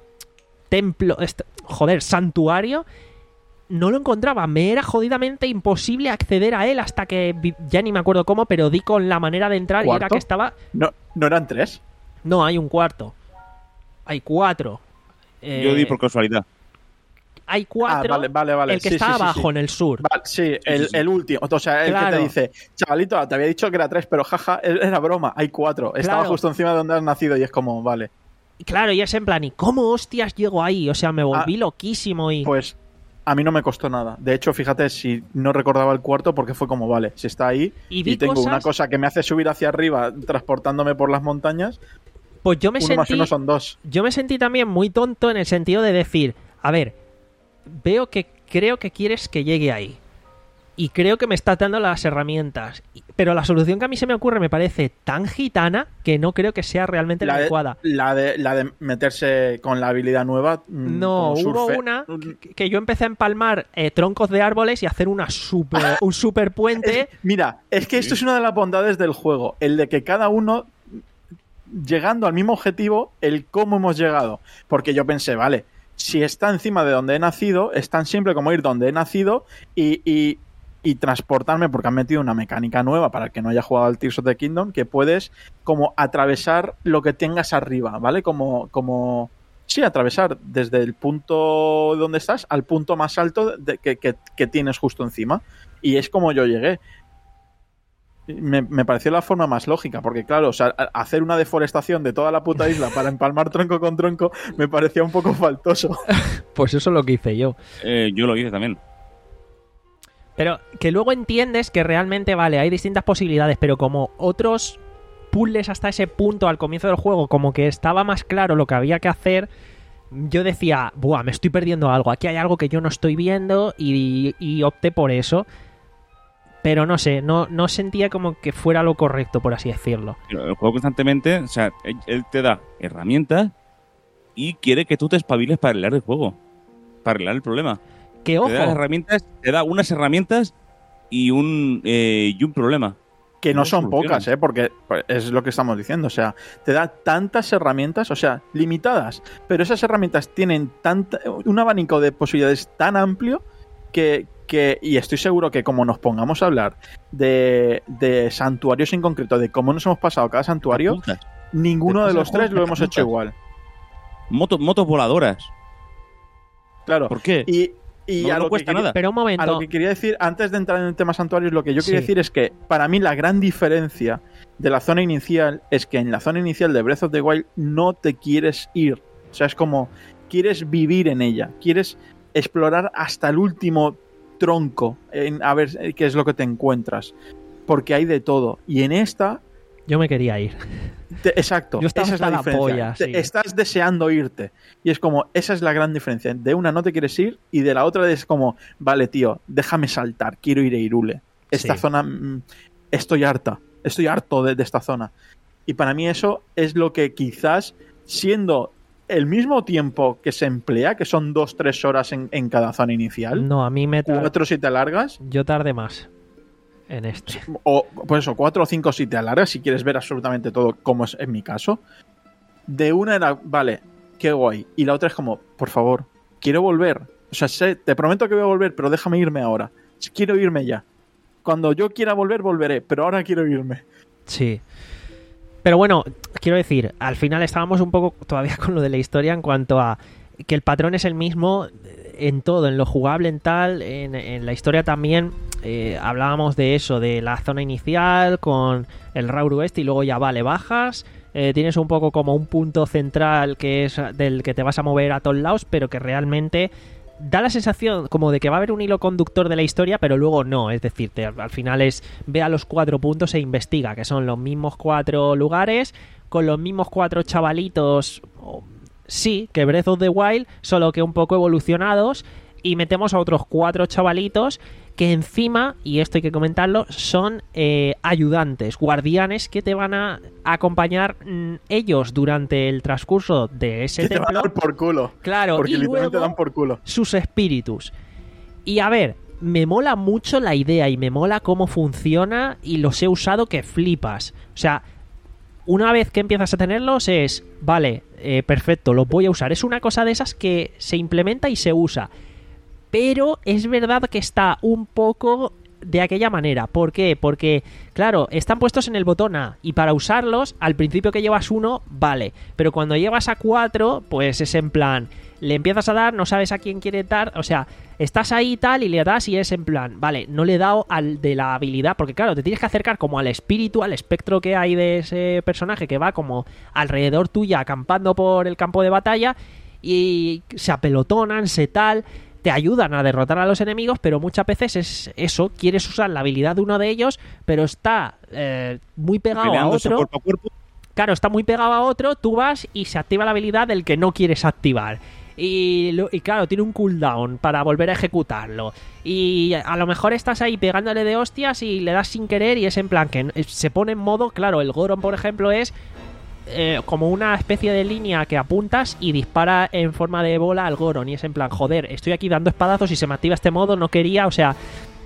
templo, est- joder, santuario, no lo encontraba. Me era jodidamente imposible acceder a él hasta que vi- ya ni me acuerdo cómo, pero di con la manera de entrar y era ¿Cuarto? que estaba... No, ¿no eran tres? No, hay un cuarto. Hay cuatro. Eh, Yo di por casualidad. Hay cuatro. Ah, vale, vale, vale. El que Sí, está sí, sí, abajo sí. en el sur. Vale, sí, el, sí, sí. el último. O sea, el Claro. que te dice, chavalito, te había dicho que era tres, pero jaja, era broma, hay cuatro. Estaba Claro. justo encima de donde has nacido y es como, vale. Claro, y es en plan, ¿y cómo hostias llego ahí? O sea, me volví Ah, loquísimo y... Pues a mí no me costó nada. De hecho, fíjate, si no recordaba el cuarto, porque fue como, vale, si está ahí Y y, vi tengo cosas- una cosa que me hace subir hacia arriba transportándome por las montañas, Pues yo me uno más sentí... uno son dos. Yo me sentí también muy tonto en el sentido de decir, a ver, veo que creo que quieres que llegue ahí. Y creo que me estás dando las herramientas. Y- Pero la solución que a mí se me ocurre me parece tan gitana que no creo que sea realmente la, La de, adecuada. la, de, la de meterse con la habilidad nueva. mm, No, como hubo surfe- una que, que yo empecé a empalmar eh, troncos de árboles y hacer una super, un super puente. Es- mira, es que esto es una de las bondades del juego, el de que cada uno llegando al mismo objetivo, el cómo hemos llegado. Porque yo pensé, vale, si está encima de donde he nacido, es tan simple como ir donde he nacido y, y, y transportarme, porque han metido una mecánica nueva para el que no haya jugado al Tears of the Kingdom, que puedes como atravesar lo que tengas arriba, ¿vale? Como, como sí, atravesar desde el punto donde estás al punto más alto de, que, que, que tienes justo encima. Y es como yo llegué. Me, me pareció la forma más lógica, porque claro, o sea, hacer una deforestación de toda la puta isla para empalmar tronco con tronco me parecía un poco faltoso. Pues eso es lo que hice yo. Eh, yo lo hice también. Pero que luego entiendes que realmente, vale, hay distintas posibilidades, pero como otros puzzles hasta ese punto al comienzo del juego, como que estaba más claro lo que había que hacer, yo decía, buah, me estoy perdiendo algo, aquí hay algo que yo no estoy viendo y, y opté por eso. Pero no sé, no, no sentía como que fuera lo correcto, por así decirlo. Pero el juego constantemente, o sea, él, él te da herramientas y quiere que tú te espabiles para arreglar el juego, para arreglar el problema. Que ojo, Te da las herramientas, te da unas herramientas y un eh, y un problema. Que no No son solucionan. pocas, ¿eh? Porque pues, es lo que estamos diciendo. O sea, te da tantas herramientas, o sea, limitadas, pero esas herramientas tienen tanta, un abanico de posibilidades tan amplio que, que, y estoy seguro que como nos pongamos a hablar de, de santuarios en concreto, de cómo nos hemos pasado cada santuario, Apuntas. ninguno de Después los del juego tres lo te hemos hecho apuntas. igual. Motos, motos voladoras. Claro. ¿Por qué? Y, y No- a no lo cuesta que quería- nada. pero un A momento, lo que quería decir, antes de entrar en el tema santuarios, lo que yo quería Sí. decir es que para mí la gran diferencia de la zona inicial es que en la zona inicial de Breath of the Wild no te quieres ir. O sea, es como quieres vivir en ella, quieres explorar hasta el último tronco en, a ver qué es lo que te encuentras. Porque hay de todo. Y en esta, yo me quería ir. te- exacto, Yo estaba esa es la hasta la diferencia. polla, Te- sí. Estás deseando irte. Y es como, esa es la gran diferencia. De una no te quieres ir y de la otra es como, vale, tío, déjame saltar, quiero ir a Hyrule. Esta Sí. zona, mm, estoy harta, estoy harto de, de esta zona. Y para mí eso es lo que quizás, siendo el mismo tiempo que se emplea, que son dos, tres horas en, en cada zona inicial, No, a mí me tar- cuatro si te alargas, yo tardé más en este. o pues eso, cuatro o cinco si te alargas, si quieres ver absolutamente todo, como es en mi caso. De una era, vale, qué guay. Y la otra es como, por favor, quiero volver. O sea, sé, te prometo que voy a volver, pero déjame irme ahora. Quiero irme ya. Cuando yo quiera volver, volveré, pero ahora quiero irme. Sí. Pero bueno, quiero decir, al final estábamos un poco todavía con lo de la historia en cuanto a que el patrón es el mismo en todo, en lo jugable, en tal, en, en la historia también. eh, hablábamos de eso, de la zona inicial con el Rauru este y luego ya vale, bajas, eh, tienes un poco como un punto central que es del que te vas a mover a todos lados, pero que realmente da la sensación como de que va a haber un hilo conductor de la historia, pero luego no, es decir, te, al final es ve a los cuatro puntos e investiga, que son los mismos cuatro lugares, con los mismos cuatro chavalitos, oh, sí, que Breath of the Wild, solo que un poco evolucionados, y metemos a otros cuatro chavalitos que encima, y esto hay que comentarlo, son eh, ayudantes, guardianes que te van a acompañar mm, ellos durante el transcurso de ese que templo. te van a dar por culo. Claro, porque y literalmente luego dan por culo. sus espíritus. Y a ver, me mola mucho la idea y me mola cómo funciona y los he usado que flipas. O sea, una vez que empiezas a tenerlos es, vale, eh, perfecto, los voy a usar. Es una cosa de esas que se implementa y se usa. Pero es verdad que está un poco de aquella manera. ¿Por qué? Porque, claro, están puestos en el botón A y para usarlos, al principio que llevas uno, vale. Pero cuando llevas a cuatro, pues es en plan, le empiezas a dar, no sabes a quién quiere dar, o sea, estás ahí y tal y le das y es en plan, vale, no le he dado al de la habilidad, porque claro, te tienes que acercar como al espíritu, al espectro que hay de ese personaje que va como alrededor tuya acampando por el campo de batalla y se apelotonan, se tal... te ayudan a derrotar a los enemigos, pero muchas veces es eso, quieres usar la habilidad de uno de ellos, pero está eh, muy pegado a otro. Cuerpo a cuerpo. Claro, está muy pegado a otro, tú vas y se activa la habilidad del que no quieres activar. Y, lo, y claro, tiene un cooldown para volver a ejecutarlo. Y a lo mejor estás ahí pegándole de hostias y le das sin querer y es en plan que se pone en modo, claro, el Goron, por ejemplo, es... Eh, como una especie de línea que apuntas y dispara en forma de bola al Goron y es en plan, joder, estoy aquí dando espadazos y se me activa este modo, no quería, o sea,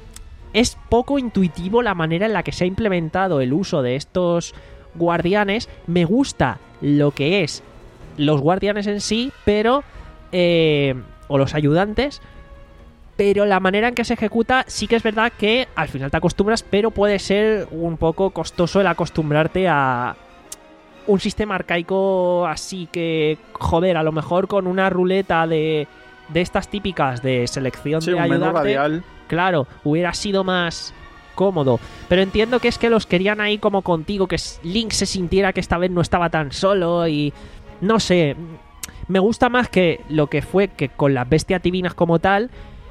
es poco intuitivo la manera en la que se ha implementado el uso de estos guardianes. Me gusta lo que es los guardianes en sí, pero eh, o los ayudantes, pero la manera en que se ejecuta sí que es verdad que al final te acostumbras, pero puede ser un poco costoso el acostumbrarte a un sistema arcaico así que, joder, a lo mejor con una ruleta de, de estas típicas de selección sí, de un menú ayudante, radial. Claro, hubiera sido más cómodo. Pero entiendo que es que los querían ahí como contigo, que Link se sintiera que esta vez no estaba tan solo y... no sé, me gusta más que lo que fue que con las bestias divinas como tal,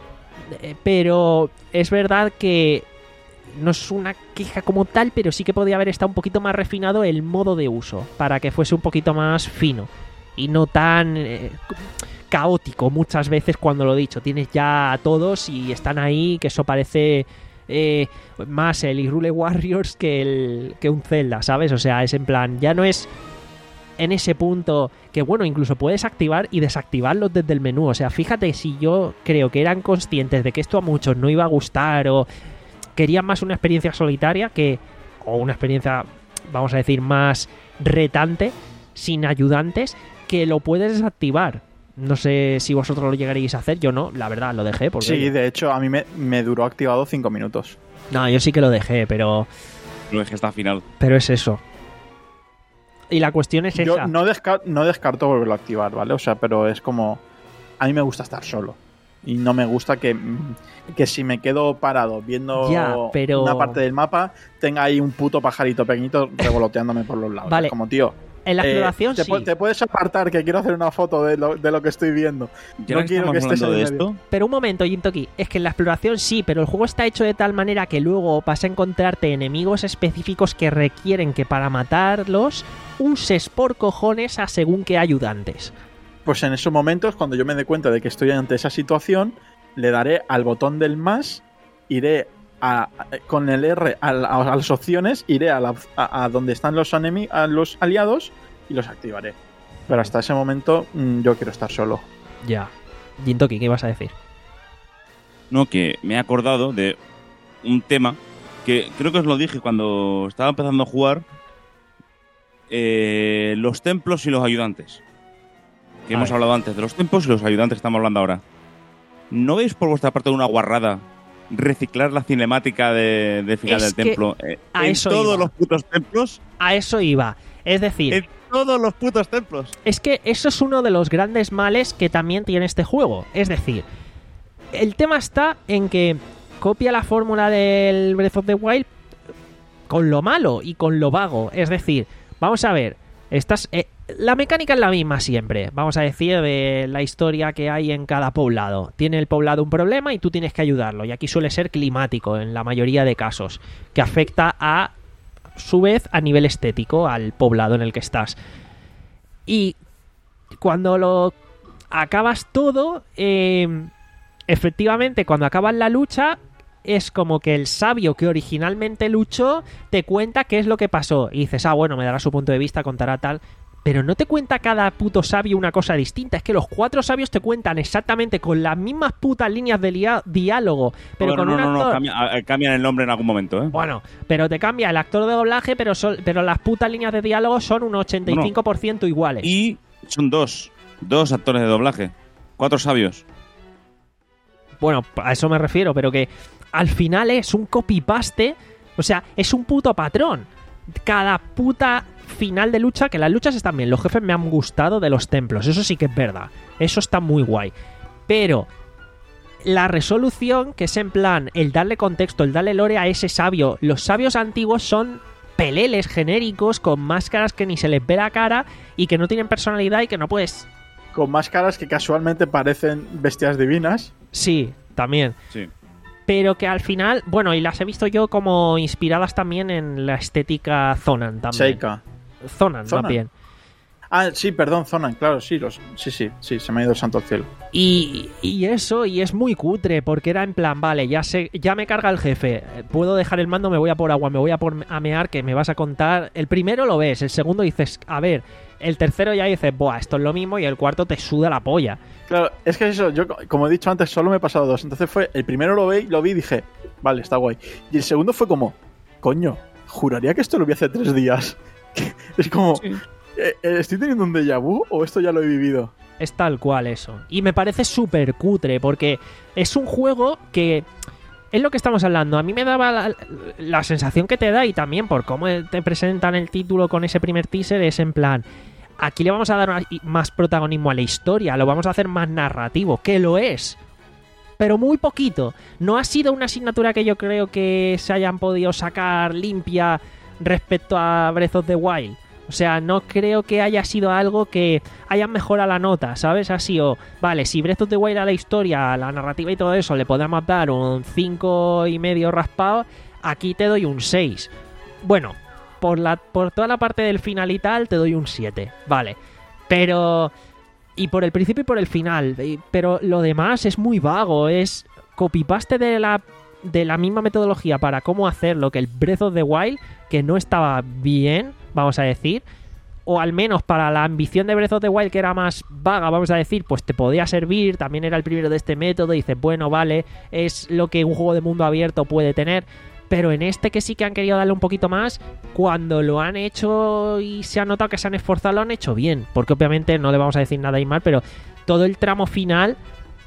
pero es verdad que no es una queja como tal, pero sí que podía haber estado un poquito más refinado el modo de uso, para que fuese un poquito más fino y no tan eh, caótico muchas veces cuando lo he dicho. Tienes ya a todos y están ahí, que eso parece eh, más el Hyrule Warriors que, el, que un Zelda, ¿sabes? O sea, es en plan, ya no es en ese punto que, bueno, incluso puedes activar y desactivarlos desde el menú. O sea, fíjate, si yo creo que eran conscientes de que esto a muchos no iba a gustar o... querían más una experiencia solitaria que o una experiencia, vamos a decir, más retante, sin ayudantes, que lo puedes desactivar. No sé si vosotros lo llegaréis a hacer, yo no, la verdad, lo dejé. Porque... sí, de hecho, a mí me, me duró activado cinco minutos. No, yo sí que lo dejé, pero... Lo dejé hasta el final. Pero es eso. Y la cuestión es yo esa. no, desca- no descarto volverlo a activar, ¿vale? O sea, pero es como... a mí me gusta estar solo. Y no me gusta que, que si me quedo parado viendo ya, pero... una parte del mapa, tenga ahí un puto pajarito pequeñito revoloteándome por los lados. Vale. Es como, tío, en la exploración eh, te, sí. pu- te puedes apartar, que quiero hacer una foto de lo, de lo que estoy viendo. Ya No que quiero estamos que estés en hablando el de medio. esto, Pero un momento, Jintoki, es que en la exploración sí, pero el juego está hecho de tal manera que luego vas a encontrarte enemigos específicos que requieren que para matarlos uses por cojones a según qué ayudantes. Pues en esos momentos, cuando yo me dé cuenta de que estoy ante esa situación, le daré al botón del más, iré a, a- con el R a, la- a las opciones, iré a, la- a, a donde están los, enemi- a los aliados y los activaré. Pero hasta ese momento mm, yo quiero estar solo. Ya. Jintoki, ¿qué ibas a decir? no, que me he acordado de un tema que creo que os lo dije cuando estaba empezando a jugar. Eh, los templos y los ayudantes. Que A hemos ver. hablado antes de los templos y los ayudantes estamos hablando ahora. ¿No veis por vuestra parte una guarrada reciclar la cinemática de, de final Es del que templo eh, a en eso todos iba. los putos templos? A eso iba. Es decir, En todos los putos templos. es que eso es uno de los grandes males que también tiene este juego. Es decir, el tema está en que copia la fórmula del Breath of the Wild con lo malo y con lo vago. Es decir, vamos a ver, estás, eh, la mecánica es la misma siempre, vamos a decir, de la historia que hay en cada poblado. Tiene el poblado un problema y tú tienes que ayudarlo, y aquí suele ser climático en la mayoría de casos, que afecta a su vez a nivel estético al poblado en el que estás. Y cuando lo acabas todo, eh, efectivamente, cuando acabas la lucha, es como que el sabio que originalmente luchó te cuenta qué es lo que pasó. Y dices, ah, bueno, me dará su punto de vista, contará tal. Pero no te cuenta cada puto sabio una cosa distinta. Es que los cuatro sabios te cuentan exactamente con las mismas putas líneas de lia- diálogo. Pero Bueno, con no, un no, actor... no, cambia- cambian el nombre en algún momento, ¿eh? Bueno, pero te cambia el actor de doblaje, pero, son, pero las putas líneas de diálogo son un ochenta y cinco por ciento iguales. Y son dos, dos actores de doblaje, cuatro sabios. Bueno, a eso me refiero, pero que al final es un copy-paste, o sea, es un puto patrón. Cada puta final de lucha, que las luchas están bien, los jefes me han gustado de los templos, eso sí que es verdad, eso está muy guay. Pero la resolución, que es en plan el darle contexto, el darle lore a ese sabio, los sabios antiguos son peleles genéricos con máscaras que ni se les ve la cara y que no tienen personalidad y que no puedes... Con máscaras que casualmente parecen bestias divinas. Sí, también. Sí. Pero que al final, bueno, y las he visto yo como inspiradas también en la estética Zonan también. Seika. Zonan, Zonan. más bien. Ah, sí, perdón, Zonan, claro, sí, los, sí, sí, sí, se me ha ido el santo al cielo. Y, y eso, y es muy cutre, porque era en plan, vale, ya sé, ya me carga el jefe, puedo dejar el mando, me voy a por agua, me voy a por a mear, que me vas a contar. El primero lo ves, el segundo dices, a ver, el tercero ya dices, buah, esto es lo mismo, y el cuarto te suda la polla. Claro, es que eso, yo como he dicho antes, solo me he pasado dos. Entonces fue, el primero lo vi, lo vi y dije, vale, está guay. Y el segundo fue como, coño, juraría que esto lo vi hace tres días. Es como, Sí. eh, eh, ¿estoy teniendo un déjà vu o esto ya lo he vivido? Es tal cual eso. Y me parece súper cutre, porque es un juego que... Es lo que estamos hablando. A mí me daba la, la sensación que te da, y también por cómo te presentan el título con ese primer teaser, es en plan... Aquí le vamos a dar más protagonismo a la historia, lo vamos a hacer más narrativo, que lo es, pero muy poquito. No ha sido una asignatura que yo creo que se hayan podido sacar limpia respecto a Breath of the Wild. O sea, no creo que haya sido algo que hayan mejorado la nota, ¿sabes? Ha sido, vale, si Breath of the Wild a la historia, a la narrativa y todo eso le podemos dar un cinco y medio raspado, aquí te doy un seis. Bueno, por, la, por toda la parte del final y tal, te doy un siete, vale. Pero... Y por el principio y por el final. Pero lo demás es muy vago, es copy-paste de la, de la misma metodología para cómo hacerlo que el Breath of the Wild, que no estaba bien, vamos a decir, o al menos para la ambición de Breath of the Wild, que era más vaga, vamos a decir, pues te podía servir, también era el primero de este método, y dices, bueno, vale, es lo que un juego de mundo abierto puede tener, pero en este que sí que han querido darle un poquito más, cuando lo han hecho y se ha notado que se han esforzado, lo han hecho bien, porque obviamente no le vamos a decir nada y mal, pero todo el tramo final,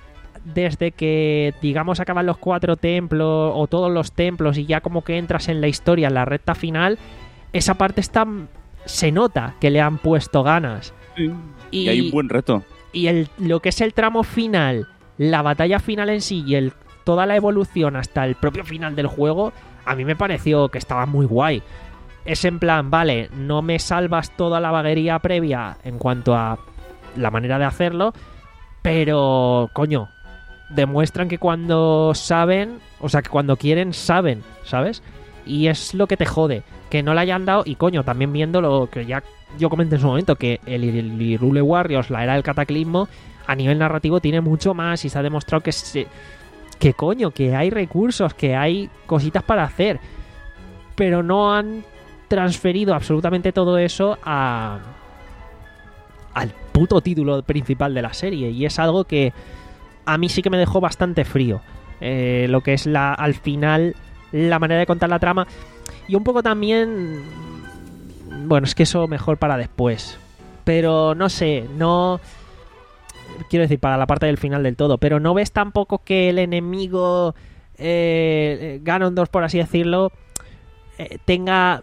desde que, digamos, acaban los cuatro templos, o todos los templos, y ya como que entras en la historia, en la recta final, esa parte está... se nota que le han puesto ganas. Sí. Y, y hay un buen reto. Y el, lo que es el tramo final, la batalla final en sí y el, toda la evolución hasta el propio final del juego, a mí me pareció que estaba muy guay. Es en plan, vale, no me salvas toda la vaguería previa en cuanto a la manera de hacerlo, pero, coño, demuestran que cuando saben, o sea, que cuando quieren, saben, ¿sabes? Y es lo que te jode, que no le hayan dado. Y coño, también viendo lo que ya yo comenté en su momento, que el Hyrule Warriors, la era del cataclismo, a nivel narrativo tiene mucho más, y se ha demostrado que se, que coño, que hay recursos, que hay cositas para hacer, pero no han transferido absolutamente todo eso a al puto título principal de la serie, y es algo que a mí sí que me dejó bastante frío, eh, lo que es la al final la manera de contar la trama. Y un poco también, bueno, es que eso mejor para después, pero no sé, no quiero decir para la parte del final del todo, pero no ves tampoco que el enemigo eh, Ganondorf, por así decirlo, eh, tenga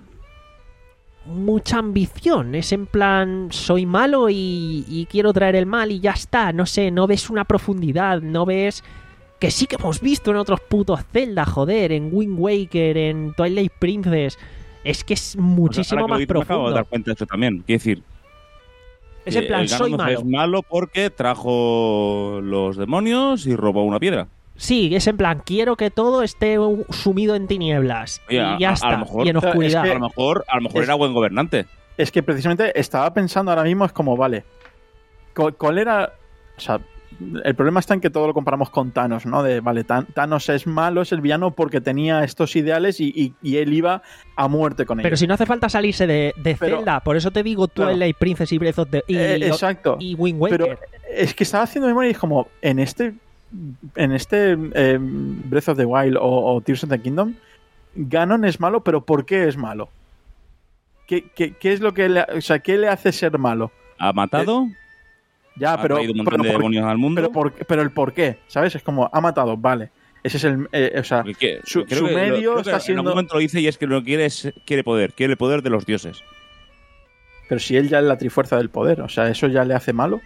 mucha ambición. Es en plan, soy malo y, y quiero traer el mal y ya está. No sé, no ves una profundidad, no ves que sí que hemos visto en otros putos Zelda, joder, en Wind Waker, en Twilight Princess. Es que es muchísimo Pues ahora que más lo dices, me acabo profundo. de dar cuenta de esto también. Quiero decir, Es en eh, plan, el soy Ganondorf malo. es malo porque trajo los demonios y robó una piedra. Sí, es en plan, quiero que todo esté sumido en tinieblas. Oye, y ya a- a está. lo mejor- y en o sea, es oscuridad. que- A lo mejor, a lo mejor Es- era buen gobernante. Es que precisamente estaba pensando ahora mismo, es como, vale, ¿cuál, cuál era? O sea, el problema está en que todo lo comparamos con Thanos, ¿no? De, vale, Tan- Thanos es malo, es el villano porque tenía estos ideales y, y- y él iba a muerte con ellos. Pero si no hace falta salirse de, de Pero- Zelda, por eso te digo Claro. Twilight Princess y Breath of the... Y, Eh, exacto. y Wind Waker. Pero es que estaba haciendo memoria y es como, en este en este eh, Breath of the Wild o, o Tears of the Kingdom, Ganon es malo, pero ¿por qué es malo? ¿Qué, qué, qué es lo que le, o sea, qué le hace ser malo? Ha matado, Ya, ha pero, traído un montón pero, de por, demonios al mundo. pero, por- pero el por qué, ¿sabes? Es como, ha matado, vale. Ese es el... eh, o sea, Porque que- su- creo su que lo- medio creo que está En siendo- algún momento lo dice y es que lo que quiere es quiere poder, quiere el poder de los dioses. pero si él ya es la trifuerza del poder, o sea, ¿eso ya le hace malo?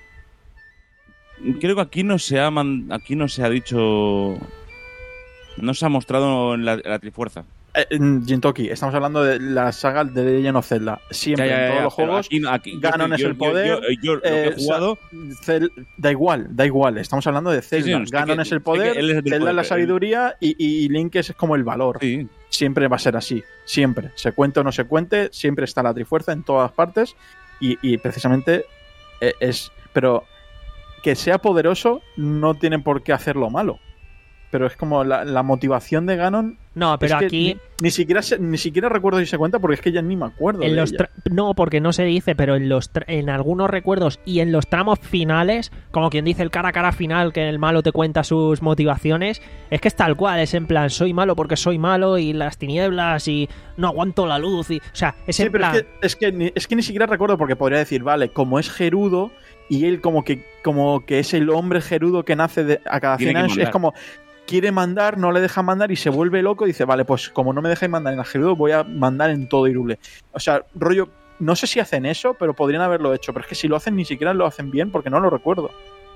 Creo que aquí no se ha man- aquí no se ha dicho, no se ha mostrado en la, la trifuerza. Eh, en Jintoki, estamos hablando de la saga de Legend of Zelda. Siempre, Ya, ya, en todos ya, los pero juegos, aquí no- aquí- yo Ganon estoy- es yo- el yo- poder. Yo, yo lo que eh, he jugado, Cel- da igual, da igual. Estamos hablando de Zelda. Sí, sí, no, sé Ganon que- es el sé poder, que él es el del Zelda es la poder, sabiduría y, y Link es como el valor. sí, Siempre va a ser así. Siempre. Se cuente o no se cuente, siempre está la trifuerza en todas partes. Y, y precisamente eh, es. Pero que sea poderoso no tiene por qué hacerlo malo. Pero es como la, la motivación de Ganon. No, pero es que aquí... Ni, ni siquiera se- ni siquiera recuerdo si se cuenta porque es que ya ni me acuerdo. En de los ella. tra- no, porque no se dice, pero en los tra- en algunos recuerdos y en los tramos finales, como quien dice el cara a cara final, que el malo te cuenta sus motivaciones, es que es tal cual, es en plan, soy malo porque soy malo y las tinieblas y no aguanto la luz y... O sea, es Sí, en pero plan... es que, es, que ni, es que ni siquiera recuerdo porque podría decir, vale, como es Gerudo y él como que, como que es el hombre Gerudo que nace de- a cada Tiene cien que años, es mandar. como quiere mandar, no le deja mandar y se vuelve loco y dice, vale, pues como no me dejáis mandar en el Gerudo, voy a mandar en todo Hyrule. O sea, rollo, no sé si hacen eso, pero podrían haberlo hecho, pero es que si lo hacen ni siquiera lo hacen bien porque no lo recuerdo.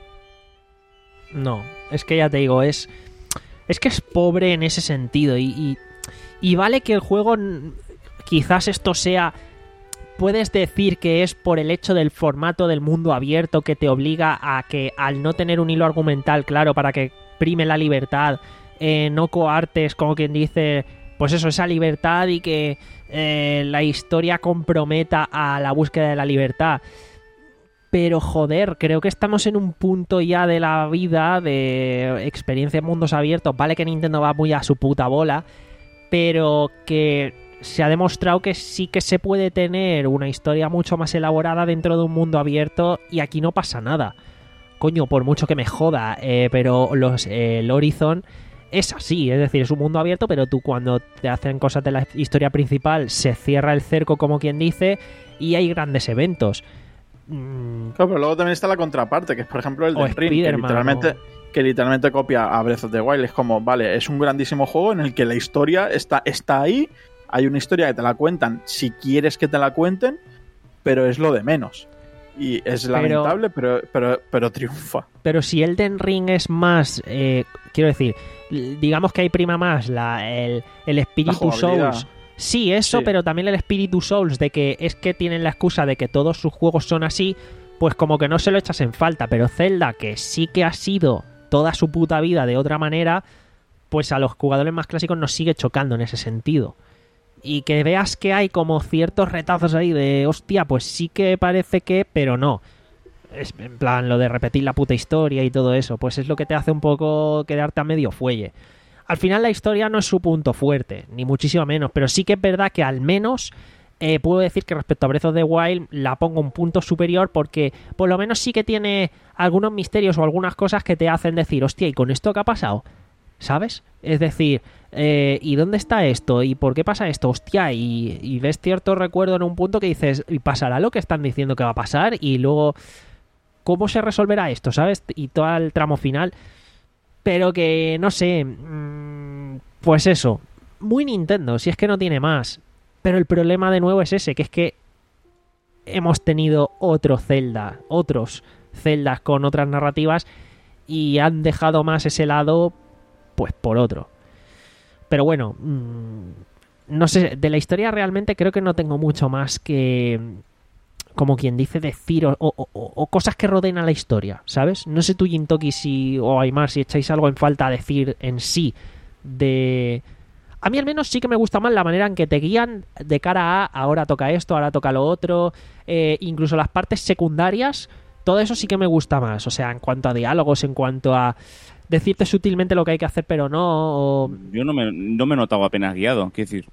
No, es que ya te digo, es... Es que es pobre en ese sentido y... Y, y vale que el juego... n- Quizás esto sea... Puedes decir que es por el hecho del formato del mundo abierto que te obliga a que al no tener un hilo argumental claro para que prime la libertad, eh, no coartes, como quien dice, pues eso, esa libertad y que eh, la historia comprometa a la búsqueda de la libertad. Pero joder, creo que estamos en un punto ya de la vida de experiencia en mundos abiertos. Vale que Nintendo va muy a su puta bola, pero que se ha demostrado que sí que se puede tener una historia mucho más elaborada dentro de un mundo abierto y aquí no pasa nada. Coño, por mucho que me joda, eh, pero los, eh, el Horizon es así, es decir, es un mundo abierto, pero tú cuando te hacen cosas de la historia principal se cierra el cerco como quien dice y hay grandes eventos. Mm, Claro, pero luego también está la contraparte, que es por ejemplo el O de Ring, que Spider-Man, literalmente, o- que literalmente copia a Breath of the Wild. Es como, vale, es un grandísimo juego en el que la historia está, está ahí. Hay una historia que te la cuentan si quieres que te la cuenten, pero es lo de menos. Y es Pero- lamentable, pero, pero, pero triunfa. Pero si Elden Ring es más, eh, quiero decir, l- digamos que hay prima más la, el, el espíritu La jugabilidad. Souls. Sí, eso, Sí. pero también el espíritu Souls de que es que tienen la excusa de que todos sus juegos son así, pues como que no se lo echas en falta. Pero Zelda, que sí que ha sido toda su puta vida de otra manera, pues a los jugadores más clásicos nos sigue chocando en ese sentido. Y que veas que hay como ciertos retazos ahí de hostia, pues sí que parece que, pero no. Es en plan lo de repetir la puta historia y todo eso, pues es lo que te hace un poco quedarte a medio fuelle. Al final la historia no es su punto fuerte, ni muchísimo menos, pero sí que es verdad que al menos eh, puedo decir que respecto a Breath of the Wild la pongo un punto superior porque por lo menos sí que tiene algunos misterios o algunas cosas que te hacen decir, hostia, ¿y con esto qué ha pasado? ¿Sabes? Es decir, eh, ¿y dónde está esto? ¿Y por qué pasa esto? Hostia, y, y ves cierto recuerdo en un punto que dices, ¿y pasará lo que están diciendo que va a pasar? Y luego, ¿cómo se resolverá esto? ¿Sabes? Y todo el tramo final. Pero que, no sé, mmm, pues eso, muy Nintendo, si es que no tiene más. Pero el problema de nuevo es ese, que es que hemos tenido otro Zelda, otros Zeldas con otras narrativas y han dejado más ese lado pues por otro. Pero bueno, mmm, no sé, de la historia realmente creo que no tengo mucho más que, como quien dice, decir o, o, o, o cosas que rodeen a la historia, ¿sabes? No sé tú, Jintoki, si, o Aymar, si echáis algo en falta a decir en sí de... A mí al menos sí que me gusta más la manera en que te guían de cara a ahora toca esto, ahora toca lo otro, eh, incluso las partes secundarias, todo eso sí que me gusta más, o sea, en cuanto a diálogos, en cuanto a decirte sutilmente lo que hay que hacer pero no, o... Yo no me, no me he notado apenas guiado, quiero decir,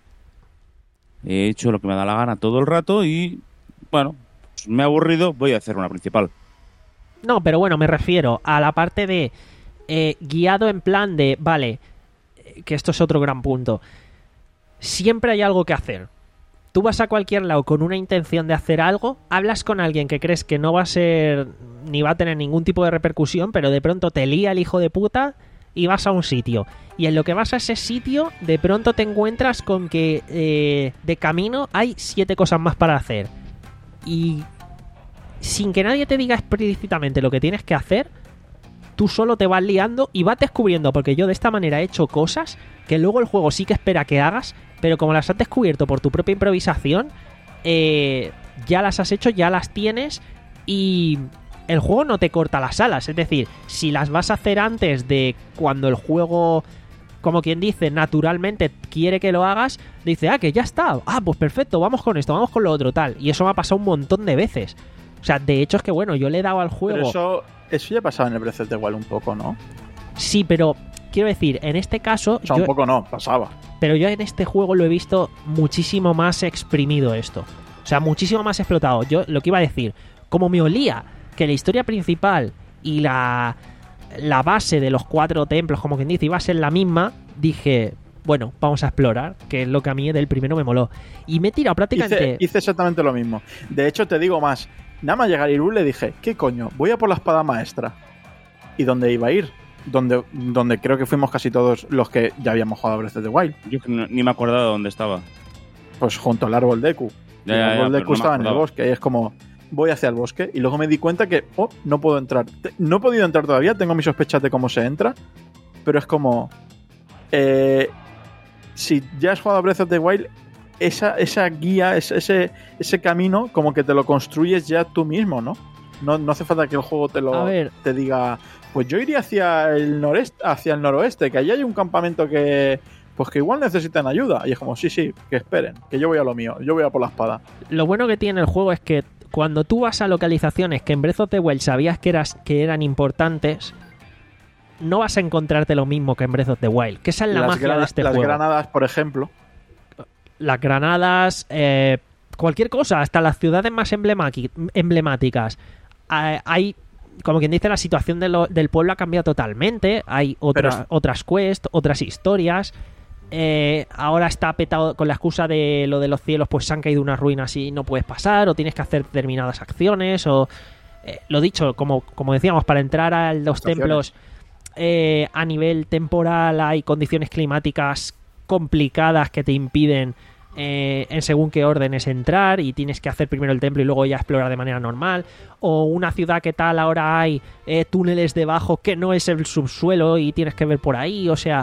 he hecho lo que me da la gana todo el rato y, bueno, pues me he aburrido, voy a hacer una principal. No, pero bueno, me refiero a la parte de eh, guiado en plan de, vale... que esto es otro gran punto. Siempre hay algo que hacer. Tú vas a cualquier lado con una intención de hacer algo, hablas con alguien que crees que no va a ser ni va a tener ningún tipo de repercusión, pero de pronto te lía el hijo de puta y vas a un sitio. Y en lo que vas a ese sitio, de pronto te encuentras con que eh, de camino hay siete cosas más para hacer. Y sin que nadie te diga explícitamente lo que tienes que hacer, tú solo te vas liando y vas descubriendo, porque yo de esta manera he hecho cosas que luego el juego sí que espera que hagas, pero como las has descubierto por tu propia improvisación, eh, ya las has hecho, ya las tienes y el juego no te corta las alas. Es decir, si las vas a hacer antes de cuando el juego, como quien dice, naturalmente quiere que lo hagas, dice, ah, que ya está, ah, pues perfecto, vamos con esto, vamos con lo otro, tal. Y eso me ha pasado un montón de veces. O sea, de hecho es que, bueno, yo le he dado al juego... Pero eso, eso ya pasaba en el Breath of the Wild un poco, ¿no? Sí, pero quiero decir, en este caso... O sea, yo... un poco no, pasaba. Pero yo en este juego lo he visto muchísimo más exprimido esto. O sea, muchísimo más explotado. Yo lo que iba a decir, como me olía que la historia principal y la, la base de los cuatro templos, como quien dice, iba a ser la misma, dije... Bueno, vamos a explorar, que es lo que a mí del primero me moló. Y me he tirado prácticamente... Hice, hice exactamente lo mismo. De hecho, te digo más. Nada más llegar a Hyrule le dije, ¿qué coño? Voy a por la espada maestra. ¿Y dónde iba a ir? Donde, donde creo que fuimos casi todos los que ya habíamos jugado a Breath of the Wild. Yo no, ni me acordaba de dónde estaba. Pues junto al árbol Deku. Ya, el ya, árbol ya, Deku no estaba en el bosque. Y es como, voy hacia el bosque. Y luego me di cuenta que, oh, no puedo entrar. No he podido entrar todavía. Tengo mis sospechas de cómo se entra. Pero es como... Eh... Si ya has jugado a Breath of the Wild, esa, esa guía, ese, ese camino, como que te lo construyes ya tú mismo, ¿no? No, no hace falta que el juego te lo te diga, pues yo iría hacia el noreste, hacia el noroeste, que allí hay un campamento que pues que igual necesitan ayuda. Y es como, sí, sí, que esperen, que yo voy a lo mío, yo voy a por la espada. Lo bueno que tiene el juego es que cuando tú vas a localizaciones que en Breath of the Wild sabías que, eras, que eran importantes, no vas a encontrarte lo mismo que en Breath of the Wild, que esa es la las magia grana, de este las juego. Las granadas, por ejemplo. Las granadas, eh, cualquier cosa, hasta las ciudades más emblemáticas. Eh, hay, como quien dice, la situación de lo, del pueblo ha cambiado totalmente. Hay otra, Pero... otras quests, otras historias. Eh, ahora está petado con la excusa de lo de los cielos, pues se han caído unas ruinas y no puedes pasar, o tienes que hacer determinadas acciones, o... Eh, lo dicho, como, como decíamos, para entrar a los Estaciones. templos... Eh, a nivel temporal hay condiciones climáticas complicadas que te impiden eh, en según qué órdenes entrar y tienes que hacer primero el templo y luego ya explorar de manera normal, o una ciudad que tal ahora hay eh, túneles debajo que no es el subsuelo y tienes que ver por ahí. O sea,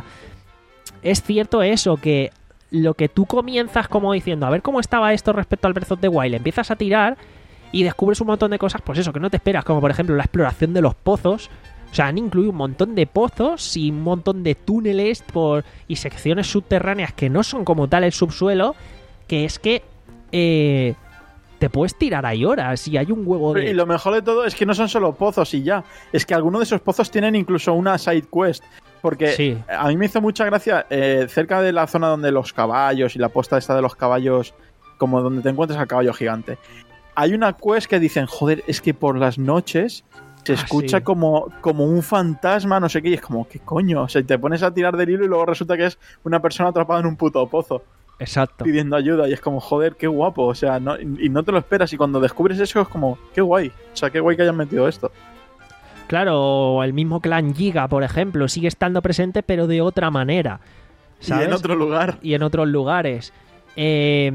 es cierto eso, que lo que tú comienzas como diciendo a ver cómo estaba esto respecto al Breath of the Wild, empiezas a tirar y descubres un montón de cosas, pues eso, que no te esperas, como por ejemplo la exploración de los pozos. O sea, han incluido un montón de pozos y un montón de túneles por y secciones subterráneas que no son como tal el subsuelo, que es que eh, te puedes tirar ahí horas y hay un huevo de... Y lo mejor de todo es que no son solo pozos y ya. Es que algunos de esos pozos tienen incluso una side quest. Porque sí. A mí me hizo mucha gracia eh, cerca de la zona donde los caballos y la posta esta de los caballos, como donde te encuentras al caballo gigante. Hay una quest que dicen, joder, es que por las noches... se escucha ah, sí. como, como un fantasma, no sé qué, y es como, ¿qué coño? O sea, te pones a tirar del hilo y luego resulta que es una persona atrapada en un puto pozo. Exacto. Pidiendo ayuda, y es como, joder, qué guapo. O sea, no, y no te lo esperas, y cuando descubres eso es como, qué guay. O sea, qué guay que hayan metido esto. Claro, el mismo clan Giga, por ejemplo, sigue estando presente, pero de otra manera, ¿sabes? Y en otro lugar. Y en otros lugares. Eh...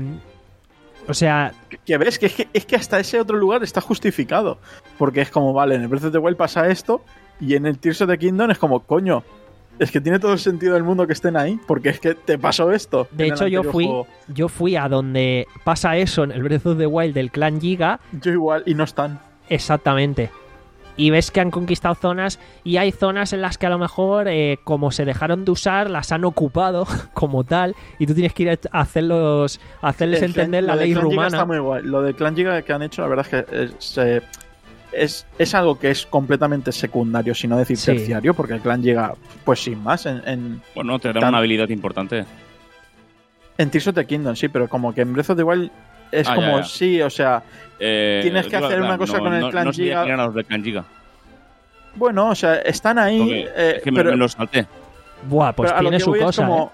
O sea... Que ves, que es, que es que hasta ese otro lugar está justificado. Porque es como, vale, en el Breath of the Wild pasa esto, y en el Tears of the Kingdom es como, coño, Es que tiene todo el sentido del mundo que estén ahí, porque es que te pasó esto. De hecho, yo fui, juego. yo fui a donde pasa eso en el Breath of the Wild del clan Giga. Yo igual, y no están. Exactamente. Y ves que han conquistado zonas y hay zonas en las que a lo mejor, eh, como se dejaron de usar, las han ocupado como tal y tú tienes que ir a hacerlos, a hacerles El entender clan- la lo de ley Clan Giga rumana. está muy guay. Lo de Clan Giga que han hecho, la verdad es que es, eh, es, es algo que es completamente secundario, si no decir Sí. terciario, porque el Clan Giga, pues sin más, en, en, Bueno, te da Tan- una habilidad importante. en Tears of the Kingdom, sí, pero como que en Breath of the Wild es Ah, ya, como, ya. sí, o sea, Eh, Tienes que digo, hacer en una plan, cosa no- con el no- Clan no sabía Giga. quién eran los de Clan Giga. bueno, o sea, están ahí, Porque eh, es que me, pero, me los salté. Buah, pues pero a lo tiene que su voy es cosa, como- ¿eh?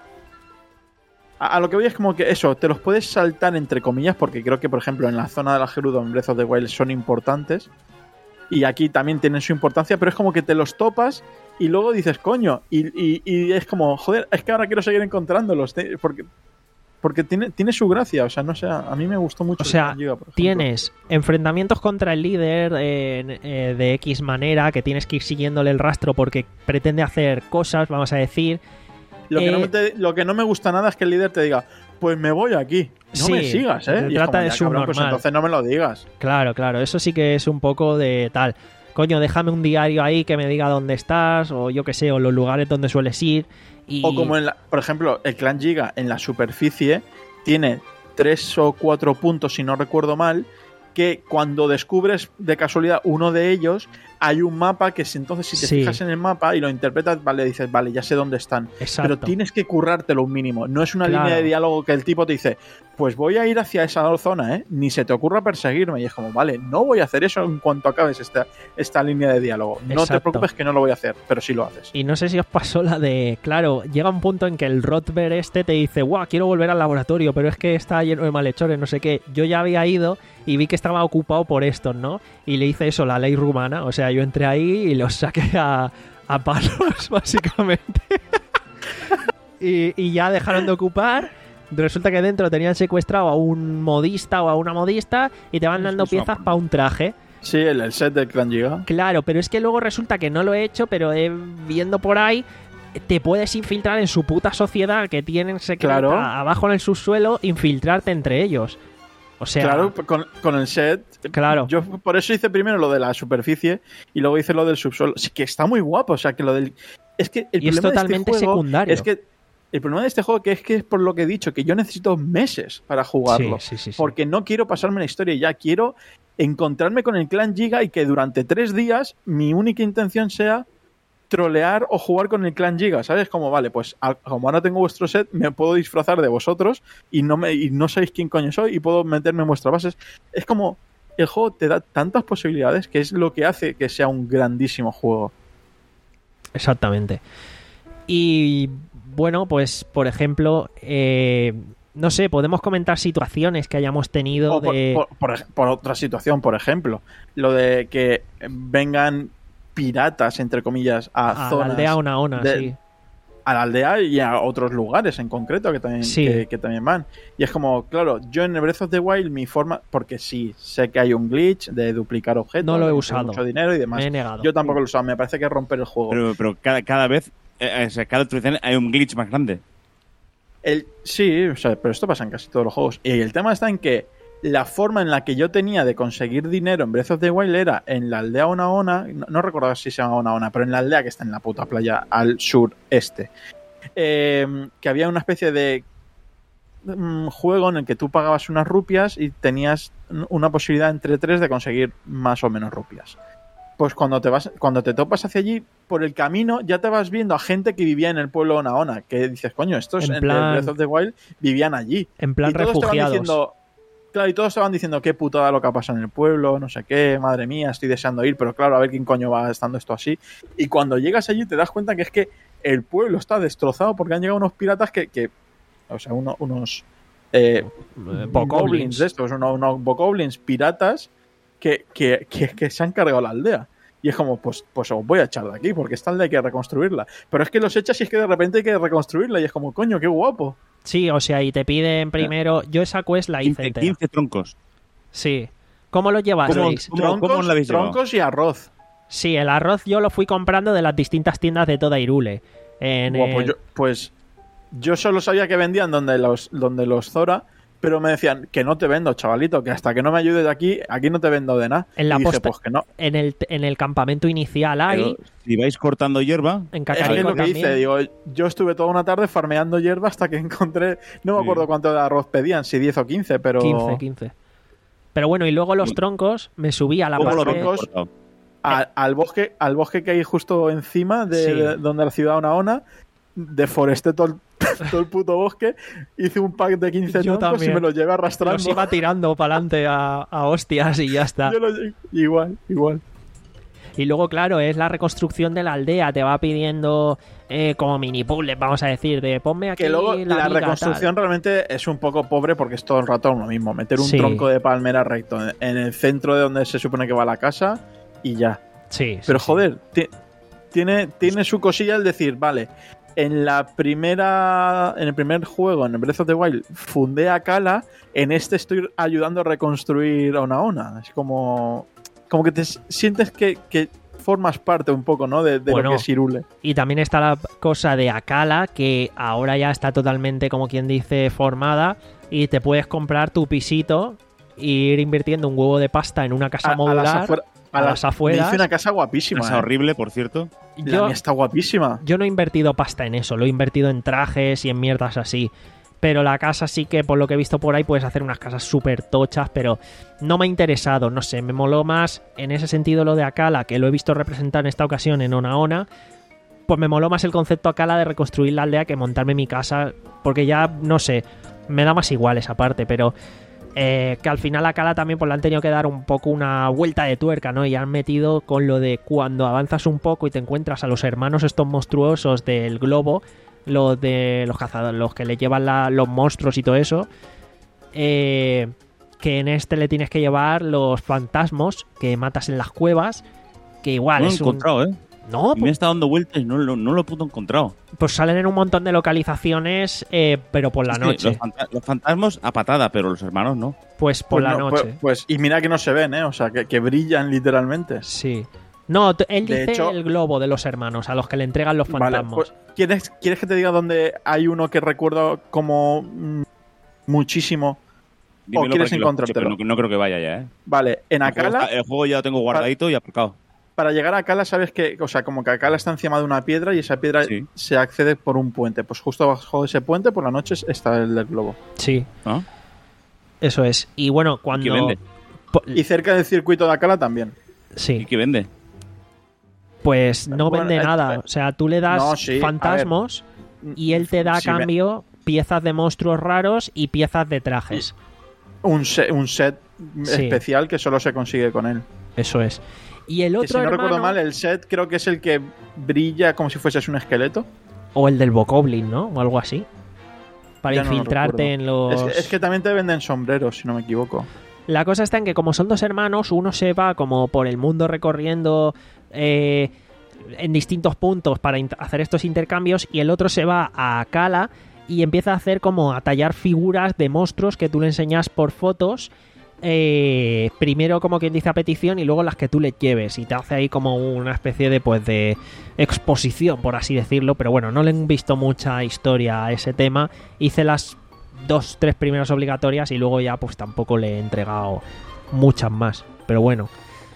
A, a lo que voy es como que eso, te los puedes saltar entre comillas, porque creo que, por ejemplo, en la zona de la Gerudo en Breath of the Wild son importantes. Y aquí también tienen su importancia, pero es como que te los topas y luego dices, coño, y, y- y es como, joder, es que ahora quiero seguir encontrándolos, te- porque, porque tiene, tiene su gracia, o sea, no sé, a mí me gustó mucho. O sea, el Clan Giga, por ejemplo. Tienes enfrentamientos contra el líder eh, eh, de X manera, que tienes que ir siguiéndole el rastro porque pretende hacer cosas, vamos a decir. Lo que, no eh, me te- lo que no me gusta nada es que el líder te diga, pues me voy aquí. No Sí, me sigas, ¿eh? te Y es trata como, de ya, cabrón, pues subnormal. entonces no me lo digas. Claro, claro, eso sí que es un poco de tal. Coño, déjame un diario ahí que me diga dónde estás, o yo qué sé, o los lugares donde sueles ir. Y... O como, en la, por ejemplo, el Clan Giga en la superficie tiene tres o cuatro puntos, si no recuerdo mal, que cuando descubres de casualidad uno de ellos, hay un mapa que si entonces si te Sí. fijas en el mapa y lo interpretas, vale, dices, vale, ya sé dónde están. Exacto. Pero tienes que currártelo un mínimo. No es una Claro. línea de diálogo que el tipo te dice, pues voy a ir hacia esa zona, ¿eh? Ni se te ocurra perseguirme. Y es como, vale, no voy a hacer eso en cuanto acabes esta, esta línea de diálogo. No Exacto. te preocupes que no lo voy a hacer, pero sí lo haces. Y no sé si os pasó la de... Claro, llega un punto en que el Rotver este te dice, guau, quiero volver al laboratorio, pero es que está lleno de malhechores, no sé qué. Yo ya había ido y vi que estaba ocupado por estos, ¿no? Y le hice eso, la ley rumana. O sea, yo entré ahí y los saqué a, a palos, básicamente. y, y ya dejaron de ocupar. Resulta que dentro tenían secuestrado a un modista o a una modista y te van dando Eso es piezas una- para un traje. Sí, el, el set del Clan Giga. Claro, pero es que luego resulta que no lo he hecho, pero he, viendo por ahí, te puedes infiltrar en su puta sociedad que tienen secreta Claro. abajo en el subsuelo, infiltrarte entre ellos. O sea, Claro, con, con el set. Claro. Yo por eso hice primero lo de la superficie y luego hice lo del subsuelo. Sí, que está muy guapo. O sea, que lo del. Es que el y es problema de totalmente este juego secundario. Es que el problema de este juego que es que es por lo que he dicho, que yo necesito meses para jugarlo. Sí, sí, sí, sí. Porque no quiero pasarme la historia ya. Quiero encontrarme con el Clan Giga y que durante tres días mi única intención sea trolear o jugar con el Clan Giga, ¿sabes? Como, vale, pues a- como ahora tengo vuestro set, me puedo disfrazar de vosotros y no me y no sabéis quién coño soy y puedo meterme en vuestras bases. Es como, el juego te da tantas posibilidades que es lo que hace que sea un grandísimo juego. Exactamente. Y bueno, pues por ejemplo, eh, no sé, podemos comentar situaciones que hayamos tenido O por, de... por- por ej- por otra situación, por ejemplo, lo de que vengan piratas, entre comillas, a, a la zonas aldea una ona, de- sí. a la aldea y a otros lugares en concreto que también, Sí. que, que también van. Y es como, claro, yo en Breath of the Wild mi forma, porque sí, sé que hay un glitch de duplicar objetos, No lo he de usado. mucho dinero y demás. Me he negado. Yo tampoco lo he usado, me parece que es romper el juego. Pero, pero cada, cada vez, eh, o sea, cada actualización hay un glitch más grande. El, sí, o sea, pero esto pasa en casi todos los juegos. Y el tema está en que la forma en la que yo tenía de conseguir dinero en Breath of the Wild era en la aldea Ona Ona, no, no recuerdo si se llama Ona Ona, pero en la aldea que está en la puta playa al sureste, eh, que había una especie de mm, juego en el que tú pagabas unas rupias y tenías una posibilidad entre tres de conseguir más o menos rupias. Pues cuando te vas, cuando te topas hacia allí, por el camino ya te vas viendo a gente que vivía en el pueblo Ona Ona, que dices, coño, estos En en, plan- Breath of the Wild vivían allí. En plan y todos te van refugiados. diciendo, claro, y todos te van diciendo qué putada lo que ha pasado en el pueblo, no sé qué, madre mía, estoy deseando ir, pero claro, a ver quién coño va estando esto así. Y cuando llegas allí te das cuenta que es que el pueblo está destrozado porque han llegado unos piratas que, que o sea, uno- unos eh, Eh, bokoblins bokoblins. de estos, unos, unos bokoblins piratas que, que, que, que se han cargado la aldea. Y es como, pues, pues os voy a echar de aquí, porque esta aldea hay que reconstruirla. Pero es que los echas y es que de repente hay que reconstruirla. Y es como, coño, qué guapo. Sí, o sea, y te piden primero... Yo esa quest la hice quince, entera. quince troncos. Sí. ¿Cómo lo llevasteis? ¿Cómo- Troncos, cómo la habéis llevado? troncos y arroz. Sí, el arroz yo lo fui comprando de las distintas tiendas de toda Irule. En Buah, el- pues, yo, pues yo solo sabía que vendían donde los, donde los Zora, pero me decían que no te vendo, chavalito, que hasta que no me ayudes de aquí, aquí no te vendo de nada. En la y dije, posta- pues que no. en el, en el campamento inicial hay, Pero si vais cortando hierba, en Es que es Cacarico lo que también. hice, digo, yo estuve toda una tarde farmeando hierba hasta que encontré, no me Sí. acuerdo cuánto de arroz pedían, si diez o quince, pero quince, quince. Pero bueno, y luego los Uy. troncos, me subí a la ¿cómo lo parte... habéis troncos- cortado? a- al bosque, al bosque que hay justo encima de, Sí. de donde la ciudad Onaona, deforesté todo el, todo el puto bosque, hice un pack de quince Yo troncos también. y me los llevé arrastrando. Los iba tirando para adelante a, a hostias y ya está. Yo los- igual, igual. Y luego, claro, es la reconstrucción de la aldea. Te va pidiendo eh, como mini puzzles, vamos a decir, de ponme aquí Que luego la, la viga, reconstrucción realmente es un poco pobre porque es todo el rato lo mismo. Meter un Sí. tronco de palmera recto en, en el centro de donde se supone que va la casa y ya. tal. Sí, sí, Pero sí. joder, ti- tiene, tiene su cosilla el decir, vale, en la primera, en el primer juego, en el Breath of the Wild, fundé a Kala, en este estoy ayudando a reconstruir Onaona. Es como, como que te s- sientes que, que formas parte un poco, ¿no? De, de Bueno. lo que es Hyrule. Y también está la cosa de Akala, que ahora ya está totalmente, como quien dice, formada. Y te puedes comprar tu pisito e ir invirtiendo un huevo de pasta en una casa A, a modular. las afuera- a a las- las afueras. Me hice una casa guapísima. Casa eh. horrible, por cierto. La Yo, mía está guapísima. yo no he invertido pasta en eso, lo he invertido en trajes y en mierdas así. Pero la casa sí que, por lo que he visto por ahí, puedes hacer unas casas súper tochas, pero no me ha interesado, no sé, me moló más en ese sentido lo de Akala, que lo he visto representar en esta ocasión en Onaona, pues me moló más el concepto Akala de reconstruir la aldea que montarme mi casa, porque ya, no sé, me da más igual esa parte, pero eh, que al final Akala también pues le han tenido que dar un poco una vuelta de tuerca, ¿no? Y han metido con lo de cuando avanzas un poco y te encuentras a los hermanos estos monstruosos del globo, los de los cazadores, los que le llevan la- los monstruos y todo eso, eh, que en este le tienes que llevar los fantasmas que matas en las cuevas, que igual No lo he es un... encontrado, ¿eh? No, Y me he estado dando vueltas y no, lo- no lo he puto encontrado. pues salen en un montón de localizaciones, eh, pero por la Es que noche. Los, fanta- los fantasmas a patada, pero los hermanos no. Pues por Pues la no, noche. pues, pues- y mira que no se ven, ¿eh? O sea, que, que brillan literalmente. Sí. No, t- él De dice hecho- el globo de los hermanos, a los que le entregan los Vale, fantasmas. pues, ¿quieres, ¿quieres que te diga dónde hay uno que recuerdo como mm, muchísimo? Dímelo quieres para que lo escuche, encontrártelo? pero no, no creo que vaya ya, ¿eh? Vale, en El juego, Akala, está- el juego ya lo tengo guardadito y aparcado. para llegar a Akala, sabes que, o sea, como que Akala está encima de una piedra y esa piedra Sí. se accede por un puente. Pues justo abajo de ese puente, por la noche, está el del globo. Sí, ¿No? eso es. Y bueno, cuando... ¿Y qué vende? po- Y cerca del circuito de Akala también. ¿Y Sí, qué vende? pues no Bueno, vende eh, nada. eh, O sea, tú le das no, sí, a fantasmas y él te da a Sí, me- cambio piezas de monstruos raros y piezas de trajes. Un set, un set Sí. especial que solo se consigue con él. Eso es. Y el Que otro si no hermano, recuerdo mal, el set creo que es el que brilla como si fueses un esqueleto. o el del Bokoblin, ¿no? O algo así. Para Ya no lo infiltrarte en recuerdo. los... Es, que, es que también te venden sombreros, si no me equivoco. La cosa está en que como son dos hermanos, uno se va como por el mundo recorriendo eh, en distintos puntos para int- hacer estos intercambios y el otro se va a Akala y empieza a hacer como a tallar figuras de monstruos que tú le enseñas por fotos. eh, primero como quien dice a petición y luego las que tú le lleves y te hace ahí como una especie de pues de exposición por así decirlo, pero bueno, no le han visto mucha historia a ese tema. Hice las dos, tres primeras obligatorias y luego ya pues tampoco le he entregado muchas más, pero bueno,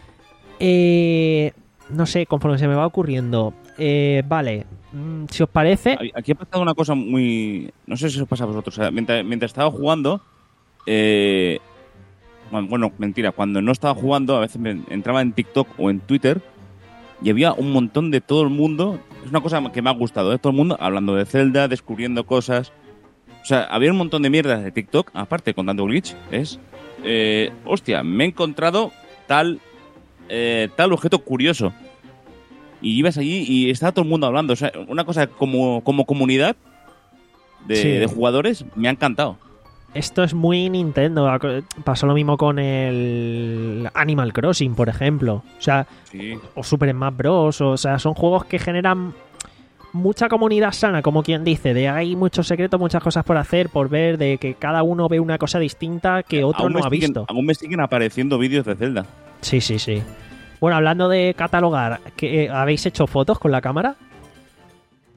eh, no sé, conforme se me va ocurriendo, eh, vale, mm, si os parece, Aquí ha pasado una cosa muy... No sé si os pasa a vosotros. O sea, mientras, mientras estaba jugando... Eh... Bueno, bueno, mentira. Cuando no estaba jugando, a veces me entraba en TikTok o en Twitter y había un montón de todo el mundo. Es una cosa que me ha gustado, ¿eh? Todo el mundo hablando de Zelda, descubriendo cosas. O sea, había un montón de mierdas de TikTok, aparte con tanto glitch. Es... Eh, hostia, me he encontrado tal... Eh, tal objeto curioso. Y ibas allí y estaba todo el mundo hablando. O sea, una cosa como, como comunidad de, Sí. de jugadores me ha encantado. esto es muy Nintendo. Pasó lo mismo con el Animal Crossing, por ejemplo. O sea, Sí. o Super Smash Bros. O sea, son juegos que generan mucha comunidad sana, como quien dice. De hay muchos secretos, muchas cosas por hacer, por ver, de que cada uno ve una cosa distinta que otro Aún no me ha siguen- visto. Aún me siguen apareciendo vídeos de Zelda. Sí, sí, sí. Bueno, hablando de catalogar, ¿qué, ¿habéis hecho fotos con la cámara?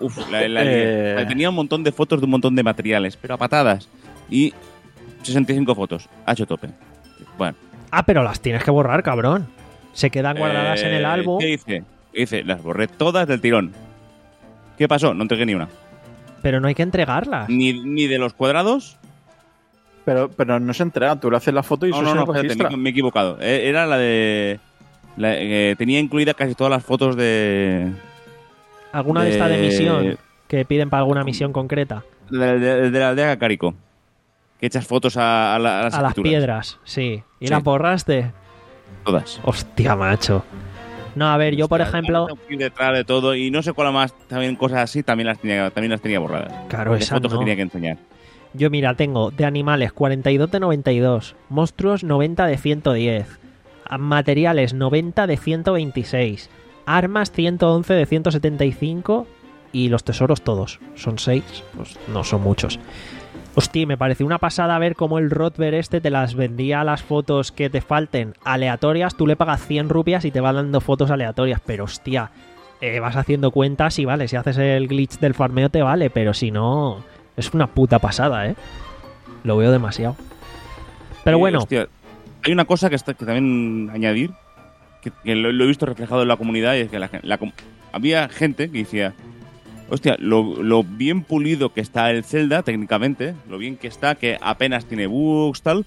Uf, la, la, Eh. la- tenía un montón de fotos de un montón de materiales, pero a patadas. Y sesenta y cinco fotos. Ha hecho tope. Bueno. Ah, pero las tienes que borrar, cabrón. Se quedan guardadas eh, en el álbum. ¿Qué hice? ¿Qué hice? Las borré todas del tirón. ¿Qué pasó? No entregué ni una. Pero no hay que entregarlas. Ni, ni de los cuadrados. Pero, pero no se entrega, tú le haces la foto y No, eso no, se no, espérate, registra. me, me he equivocado. Eh, Era la de... la- eh, tenía incluida casi todas las fotos de... ¿Alguna de de- esta de misión que piden para alguna misión concreta? De, de- de la aldea Carico. Que echas fotos a, a la- a las A las escrituras. piedras, sí. ¿Y Sí. las borraste? Todas. Hostia, macho. No, a ver, yo por Hostia, ejemplo... tengo que ir detrás de todo y no sé cuál más, también cosas así, también las tenía, también las tenía borradas. Claro, De esa fotos no. que tenía que enseñar. Yo, mira, tengo de animales cuarenta y dos de noventa y dos, monstruos noventa de ciento diez, a- materiales noventa de ciento veintiséis, armas ciento once de ciento setenta y cinco y los tesoros todos. Son seis, pues no son muchos. Hostia, me pareció una pasada ver cómo el Rotver este te las vendía las fotos que te falten aleatorias. Tú le pagas cien rupias y te va dando fotos aleatorias, pero hostia, eh, vas haciendo cuentas y vale, si haces el glitch del farmeo te vale, pero si no... Es una puta pasada, ¿eh? Lo veo demasiado. Pero Y, bueno, hostia, hay una cosa que, está, que también añadir, que, que lo, lo he visto reflejado en la comunidad, y es que la, gen- la com- había gente que decía, hostia, lo, lo bien pulido que está el Zelda, técnicamente, lo bien que está, que apenas tiene bugs, tal,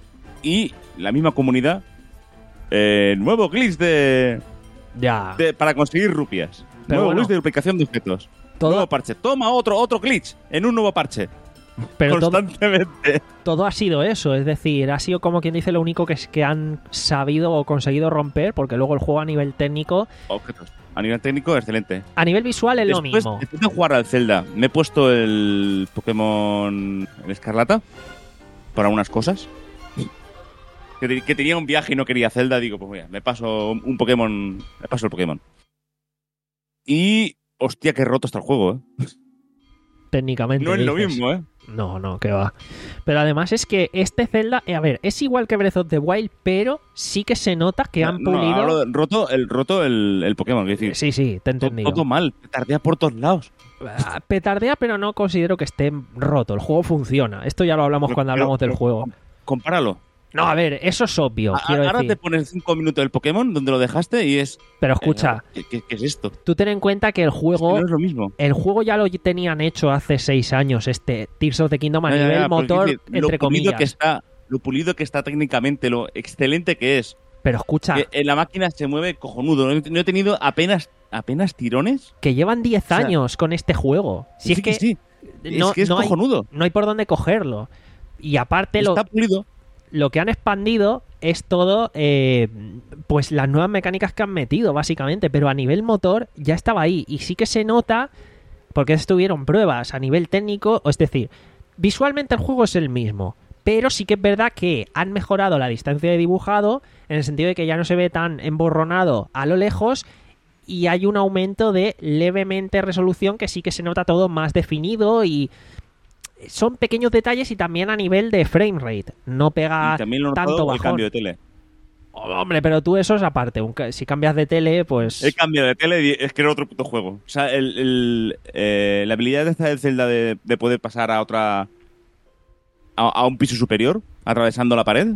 y la misma comunidad, eh, nuevo glitch de, ya. de- para conseguir rupias. Pero nuevo bueno. glitch de duplicación de objetos. Todo- Nuevo parche. Toma otro, otro glitch en un nuevo parche. Pero todo, Constantemente. todo ha sido eso, es decir, ha sido como quien dice lo único que, es que han sabido o conseguido romper, porque luego el juego a nivel técnico, Objetos. A nivel técnico, excelente. a nivel visual es lo Después, mismo. después de jugar al Zelda, me he puesto el Pokémon el Escarlata para unas cosas. Que, te- que tenía un viaje y no quería Zelda, digo, pues mira, me paso un Pokémon, me paso el Pokémon. Y hostia, qué roto está el juego, ¿eh? Técnicamente. No es lo dices. mismo, ¿eh? No, no, que va. Pero además es que este Zelda, eh, a ver, es igual que Breath of the Wild, pero sí que se nota que han No, pulido. hablo de- roto el roto el, el Pokémon, es decir, Sí, sí, te he to- entendido. todo mal, tardea por todos lados. Ah, Petardea, pero no considero que esté roto. El juego funciona. Esto ya lo hablamos Pero- cuando pero- hablamos del pero- juego. Compáralo. No, a ver, eso es obvio, A- quiero Ahora decir. te pones cinco minutos del Pokémon donde lo dejaste y es... Pero escucha, ¿Qué, qué- qué es esto? tú ten en cuenta que el Es que juego, no es lo mismo. el juego ya lo tenían hecho hace seis años, este Tears of the Kingdom a Ya, ya, nivel ya, pero motor, quiero decir, entre lo pulido comillas. que está, lo pulido que está técnicamente, lo excelente que es. Pero escucha, Que en la máquina se mueve cojonudo. No he, no he tenido apenas apenas tirones. que llevan diez sea, años con este juego. Si es que sí. no, es que es no hay, cojonudo. no hay por dónde cogerlo. Y aparte lo, Está pulido. lo que han expandido es todo, eh, pues las nuevas mecánicas que han metido, básicamente. Pero a nivel motor ya estaba ahí. Y sí que se nota, porque estuvieron pruebas a nivel técnico. Es decir, visualmente el juego es el mismo. Pero sí que es verdad que han mejorado la distancia de dibujado, en el sentido de que ya no se ve tan emborronado a lo lejos. Y hay un aumento de levemente resolución que sí que se nota todo más definido y son pequeños detalles y también a nivel de frame rate. No pega Y también lo he tanto notado el bajón. cambio de tele. Oh, hombre, pero tú eso es aparte. Un ca- Si cambias de tele, pues... He cambiado de tele y es que era otro puto juego. O sea, el, el, eh, la habilidad esta del Zelda de, de poder pasar a otra... A, a un piso superior, atravesando la pared,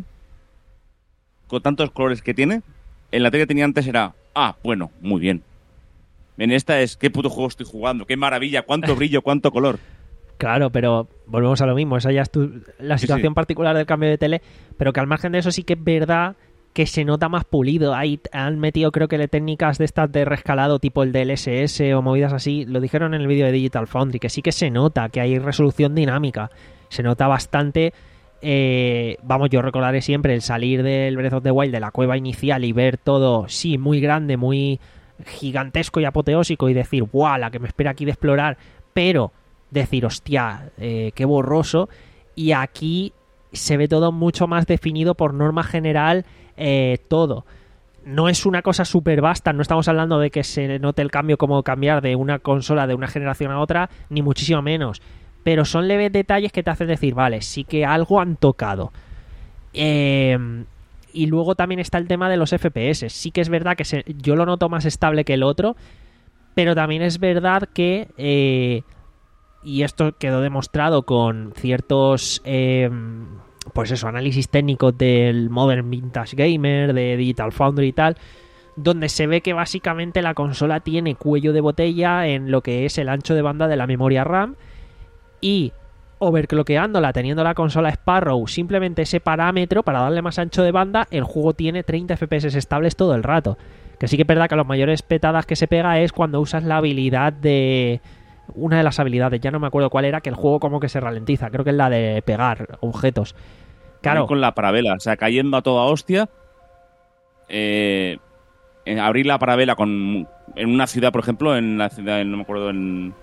con tantos colores que tiene, en la tele que tenía antes era... Ah, bueno, muy bien. En esta es... ¿Qué puto juego estoy jugando? ¡Qué maravilla! ¡Cuánto brillo! ¡Cuánto color! Claro, pero volvemos a lo mismo. Esa ya es tu- la Sí, situación sí. particular del cambio de tele. Pero que al margen de eso sí que es verdad que se nota más pulido. Ahí han metido, creo que, le técnicas de estas de rescalado, tipo el del S S o movidas así. Lo dijeron en el vídeo de Digital Foundry, que sí que se nota que hay resolución dinámica. Se nota bastante. eh, vamos, yo recordaré siempre el salir del Breath of the Wild de la cueva inicial y ver todo, sí, muy grande, muy gigantesco y apoteósico y decir, ¡guau! La que me espera aquí de explorar. Pero decir, hostia, eh, qué borroso. Y aquí se ve todo mucho más definido por norma general, eh, todo. No es una cosa súper vasta, no estamos hablando de que se note el cambio como cambiar de una consola de una generación a otra, ni muchísimo menos. Pero son leves detalles que te hacen decir, vale, sí que algo han tocado. Eh, y luego también está el tema de los F P S. Sí que es verdad que se, yo lo noto más estable que el otro, pero también es verdad que, eh, y esto quedó demostrado con ciertos, eh, pues eso, análisis técnicos del Modern Vintage Gamer, de Digital Foundry y tal, donde se ve que básicamente la consola tiene cuello de botella en lo que es el ancho de banda de la memoria RAM, y overclockeándola, teniendo la consola Sparrow simplemente ese parámetro para darle más ancho de banda, el juego tiene treinta F P S estables todo el rato. Que sí que es verdad que las mayores petadas que se pega es cuando usas la habilidad de... Una de las habilidades, ya no me acuerdo cuál era, que el juego como que se ralentiza. Creo que es la de pegar objetos. Claro. Con la parabela, o sea, cayendo a toda hostia. Eh, en abrir la parabela con en una ciudad, por ejemplo, en la ciudad, no me acuerdo, en...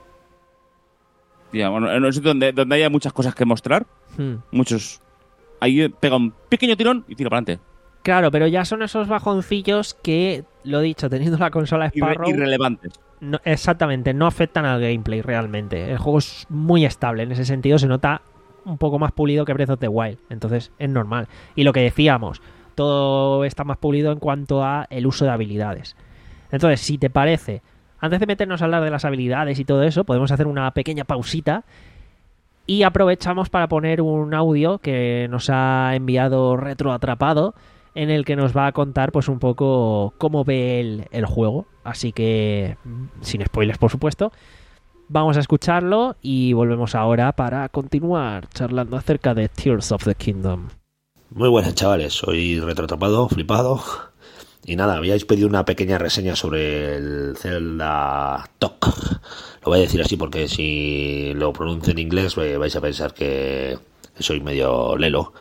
Ya, bueno, en un sitio donde, donde haya muchas cosas que mostrar, hmm. muchos... Ahí pega un pequeño tirón y tira para adelante. Claro, pero ya son esos bajoncillos que, lo dicho, teniendo la consola Sparrow... Irre- irrelevantes. No, exactamente, no afectan al gameplay realmente. El juego es muy estable, en ese sentido se nota un poco más pulido que Breath of the Wild, entonces es normal. Y lo que decíamos, todo está más pulido en cuanto a el uso de habilidades. Entonces, si te parece... Antes de meternos a hablar de las habilidades y todo eso, podemos hacer una pequeña pausita y aprovechamos para poner un audio que nos ha enviado Retro Atrapado, en el que nos va a contar pues un poco cómo ve el, el juego. Así que, sin spoilers por supuesto, vamos a escucharlo y volvemos ahora para continuar charlando acerca de Tears of the Kingdom. Muy buenas, chavales, soy Retro Atrapado, flipado. Y nada, habíais pedido una pequeña reseña sobre el Zelda T O C. Lo voy a decir así porque si lo pronuncio en inglés vais a pensar que soy medio lelo.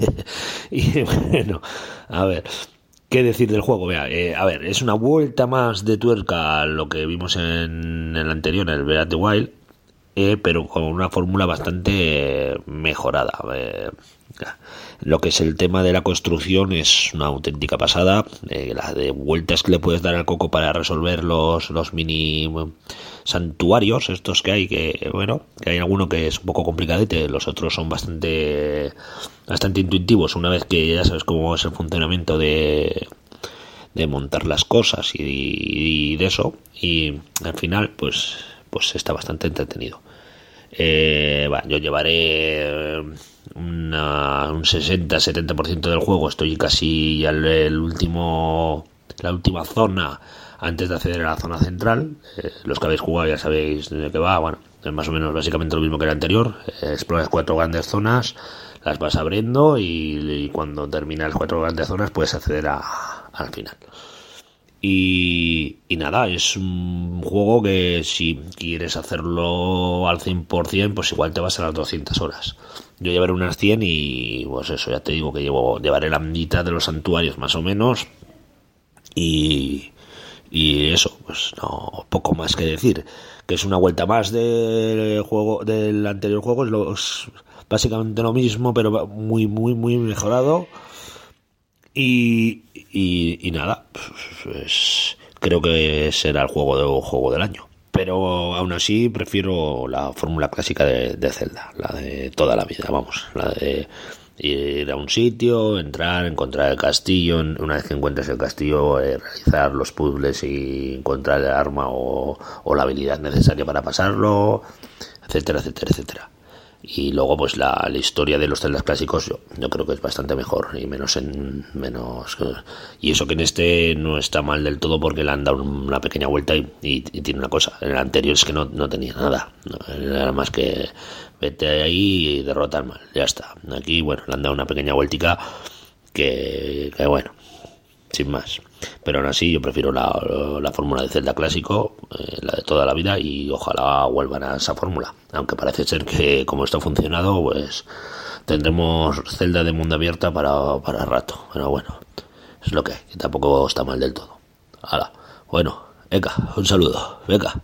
Y bueno, a ver, ¿qué decir del juego? Vea, eh, a ver, es una vuelta más de tuerca a lo que vimos en el anterior, en el Breath of the Wild, eh, pero con una fórmula bastante mejorada. Eh, Lo que es el tema de la construcción es una auténtica pasada. Eh, la de vueltas que le puedes dar al coco para resolver los, los mini santuarios estos que hay, que bueno, que hay alguno que es un poco complicadete, los otros son bastante bastante intuitivos una vez que ya sabes cómo es el funcionamiento de de montar las cosas y, y de eso, y al final pues pues está bastante entretenido. Eh, bueno, yo llevaré una, un sesenta a setenta por ciento del juego, estoy casi al el último la última zona antes de acceder a la zona central. Eh, los que habéis jugado ya sabéis de qué va. Bueno, es más o menos básicamente lo mismo que el anterior. Eh, exploras cuatro grandes zonas, las vas abriendo y, y cuando terminas las cuatro grandes zonas puedes acceder a, al final. Y, y nada, es un juego que si quieres hacerlo al cien por ciento, pues igual te vas a las doscientas horas. Yo llevaré unas cien y pues eso, ya te digo que llevo llevaré la mitad de los santuarios más o menos. Y, y eso, pues no, poco más que decir. Que es una vuelta más del juego, del anterior juego, es, lo, es básicamente lo mismo, pero muy, muy, muy mejorado. Y, y, y nada, pues creo que será el juego, de, juego del año. Pero aún así prefiero la fórmula clásica de, de Zelda, la de toda la vida, vamos, la de ir a un sitio, entrar, encontrar el castillo, una vez que encuentres el castillo, eh, realizar los puzzles y encontrar el arma o, o la habilidad necesaria para pasarlo, etcétera, etcétera, etcétera. Y luego pues la, la historia de los Zeldas clásicos yo, yo creo que es bastante mejor y menos en menos y eso que en este no está mal del todo porque le han dado una pequeña vuelta y, y, y tiene una cosa, en el anterior es que no, no tenía nada, no, era más que vete ahí y derrota al mal, ya está. Aquí bueno, le han dado una pequeña vueltica que, que bueno, sin más. Pero aún así yo prefiero la, la fórmula de Zelda clásico, eh, la de toda la vida, y ojalá vuelvan a esa fórmula. Aunque parece ser que como esto ha funcionado, pues tendremos Zelda de mundo abierta para, para rato. Pero bueno, es lo que hay, que tampoco está mal del todo. Hala, bueno, Eka, un saludo, Eka.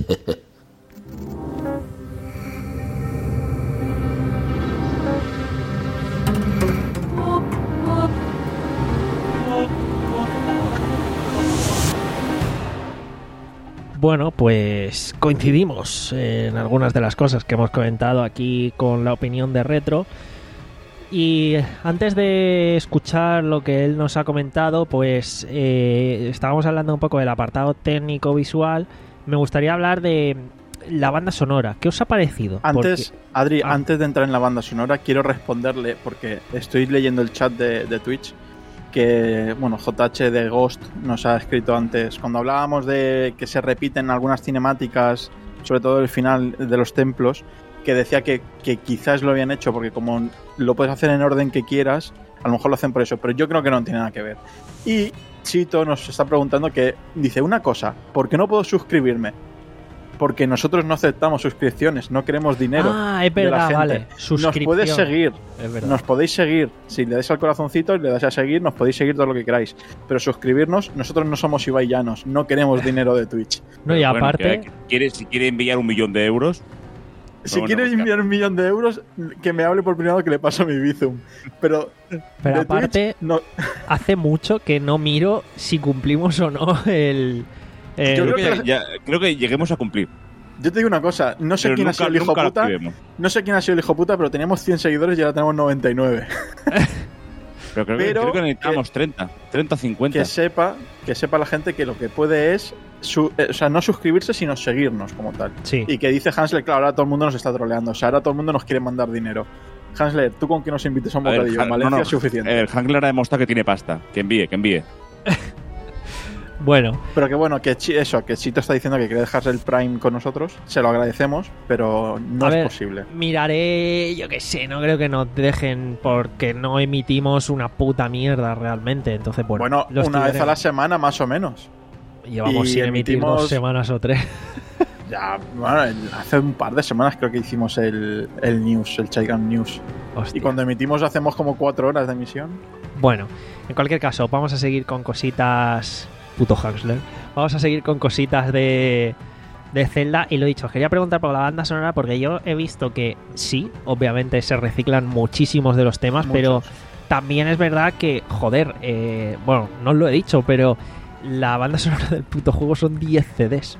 Bueno, pues coincidimos en algunas de las cosas que hemos comentado aquí con la opinión de Retro. Y antes de escuchar lo que él nos ha comentado, pues eh, estábamos hablando un poco del apartado técnico visual. Me gustaría hablar de la banda sonora. ¿Qué os ha parecido? Antes, Porque... Adri, ah. antes de entrar en la banda sonora, quiero responderle, porque estoy leyendo el chat de, de Twitch, que, bueno, J H de Ghost nos ha escrito antes, cuando hablábamos de que se repiten algunas cinemáticas, sobre todo el final de los templos, que decía que, que quizás lo habían hecho porque como lo puedes hacer en orden que quieras, a lo mejor lo hacen por eso, pero yo creo que no tiene nada que ver. Y Chito nos está preguntando que, dice una cosa, ¿por qué no puedo suscribirme? Porque nosotros no aceptamos suscripciones, no queremos dinero. Ah, es verdad, de la gente. vale. Suscripción. Nos puedes seguir, Es verdad. nos podéis seguir. Si le dais al corazoncito y le das a seguir, nos podéis seguir todo lo que queráis. Pero suscribirnos, nosotros no somos Ibai Llanos, no queremos dinero de Twitch. No, y Pero bueno, aparte... que- que quiere, si quiere enviar un millón de euros, Si bueno, quieres buscar. enviar un millón de euros, que me hable por privado que le paso mi Bizum. Pero, Pero de aparte, Twitch, no. hace mucho que no miro si cumplimos o no el... el- Yo creo creo que, que- ya- ya- creo que lleguemos a cumplir. Yo te digo una cosa, no sé Pero quién ha nunca, sido el hijo nunca lo puta. activemos. No sé quién ha sido el hijo puta, pero teníamos cien seguidores y ahora tenemos noventa y nueve. Pero creo, que- Pero creo que necesitamos treinta, treinta, cincuenta. Que sepa, que sepa la gente que lo que puede es, su- eh, o sea, no suscribirse, sino seguirnos como tal. Sí. Y que dice Hansler, claro, ahora todo el mundo nos está troleando. O sea, ahora todo el mundo nos quiere mandar dinero. Hansler, tú con que nos invites a un A ver, bocadillo Han- en Valencia no, no, es suficiente. El Hangler ha demostrado que tiene pasta. Que envíe, que envíe. Bueno, Pero que bueno, que Chi- eso, que Chito está diciendo que quiere dejarse el Prime con nosotros. Se lo agradecemos, pero no a es ver, posible. miraré, yo qué sé, no creo que nos dejen porque no emitimos una puta mierda realmente. Entonces, bueno, Bueno, lo una vez a estudiaremos. la semana más o menos. Llevamos y sin emitir emitimos- dos semanas o tres. Ya, bueno, el- hace un par de semanas creo que hicimos el, el news, el Chaigan News. Hostia. Y cuando emitimos hacemos como cuatro horas de emisión. Bueno, en cualquier caso, vamos a seguir con cositas... Puto Huxler. Vamos a seguir con cositas de... de Zelda. Y lo dicho, os quería preguntar por la banda sonora porque yo he visto que sí, obviamente se reciclan muchísimos de los temas, Muchos. pero también es verdad que, joder, eh, bueno, no os lo he dicho, pero la banda sonora del puto juego son diez C Ds.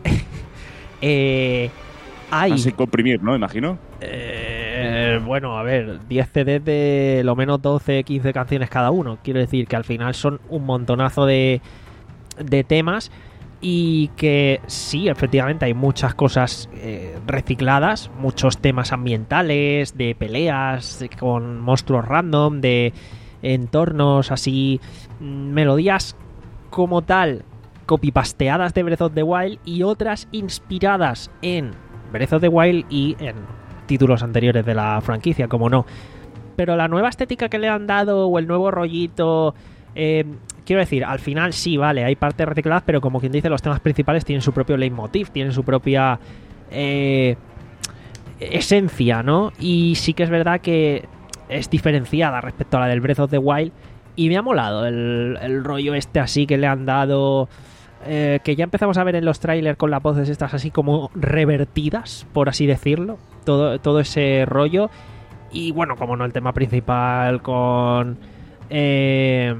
eh, hay... Así comprimir, ¿no? Imagino. Eh, bueno, a ver, diez C Ds de lo menos doce, quince canciones cada uno. Quiero decir que al final son un montonazo de, de temas y que sí, efectivamente hay muchas cosas eh, recicladas, muchos temas ambientales, de peleas con monstruos random, de entornos así, mm, melodías como tal, copypasteadas de Breath of the Wild y otras inspiradas en Breath of the Wild y en títulos anteriores de la franquicia, como no. Pero la nueva estética que le han dado o el nuevo rollito, eh, quiero decir, al final sí, vale, hay partes recicladas, pero como quien dice, los temas principales tienen su propio leitmotiv, tienen su propia eh, esencia, ¿no? Y sí que es verdad que es diferenciada respecto a la del Breath of the Wild y me ha molado el, el rollo este así que le han dado... Eh, que ya empezamos a ver en los trailers con las voces estas así como revertidas, por así decirlo, todo, todo ese rollo. Y bueno, como no, el tema principal con eh,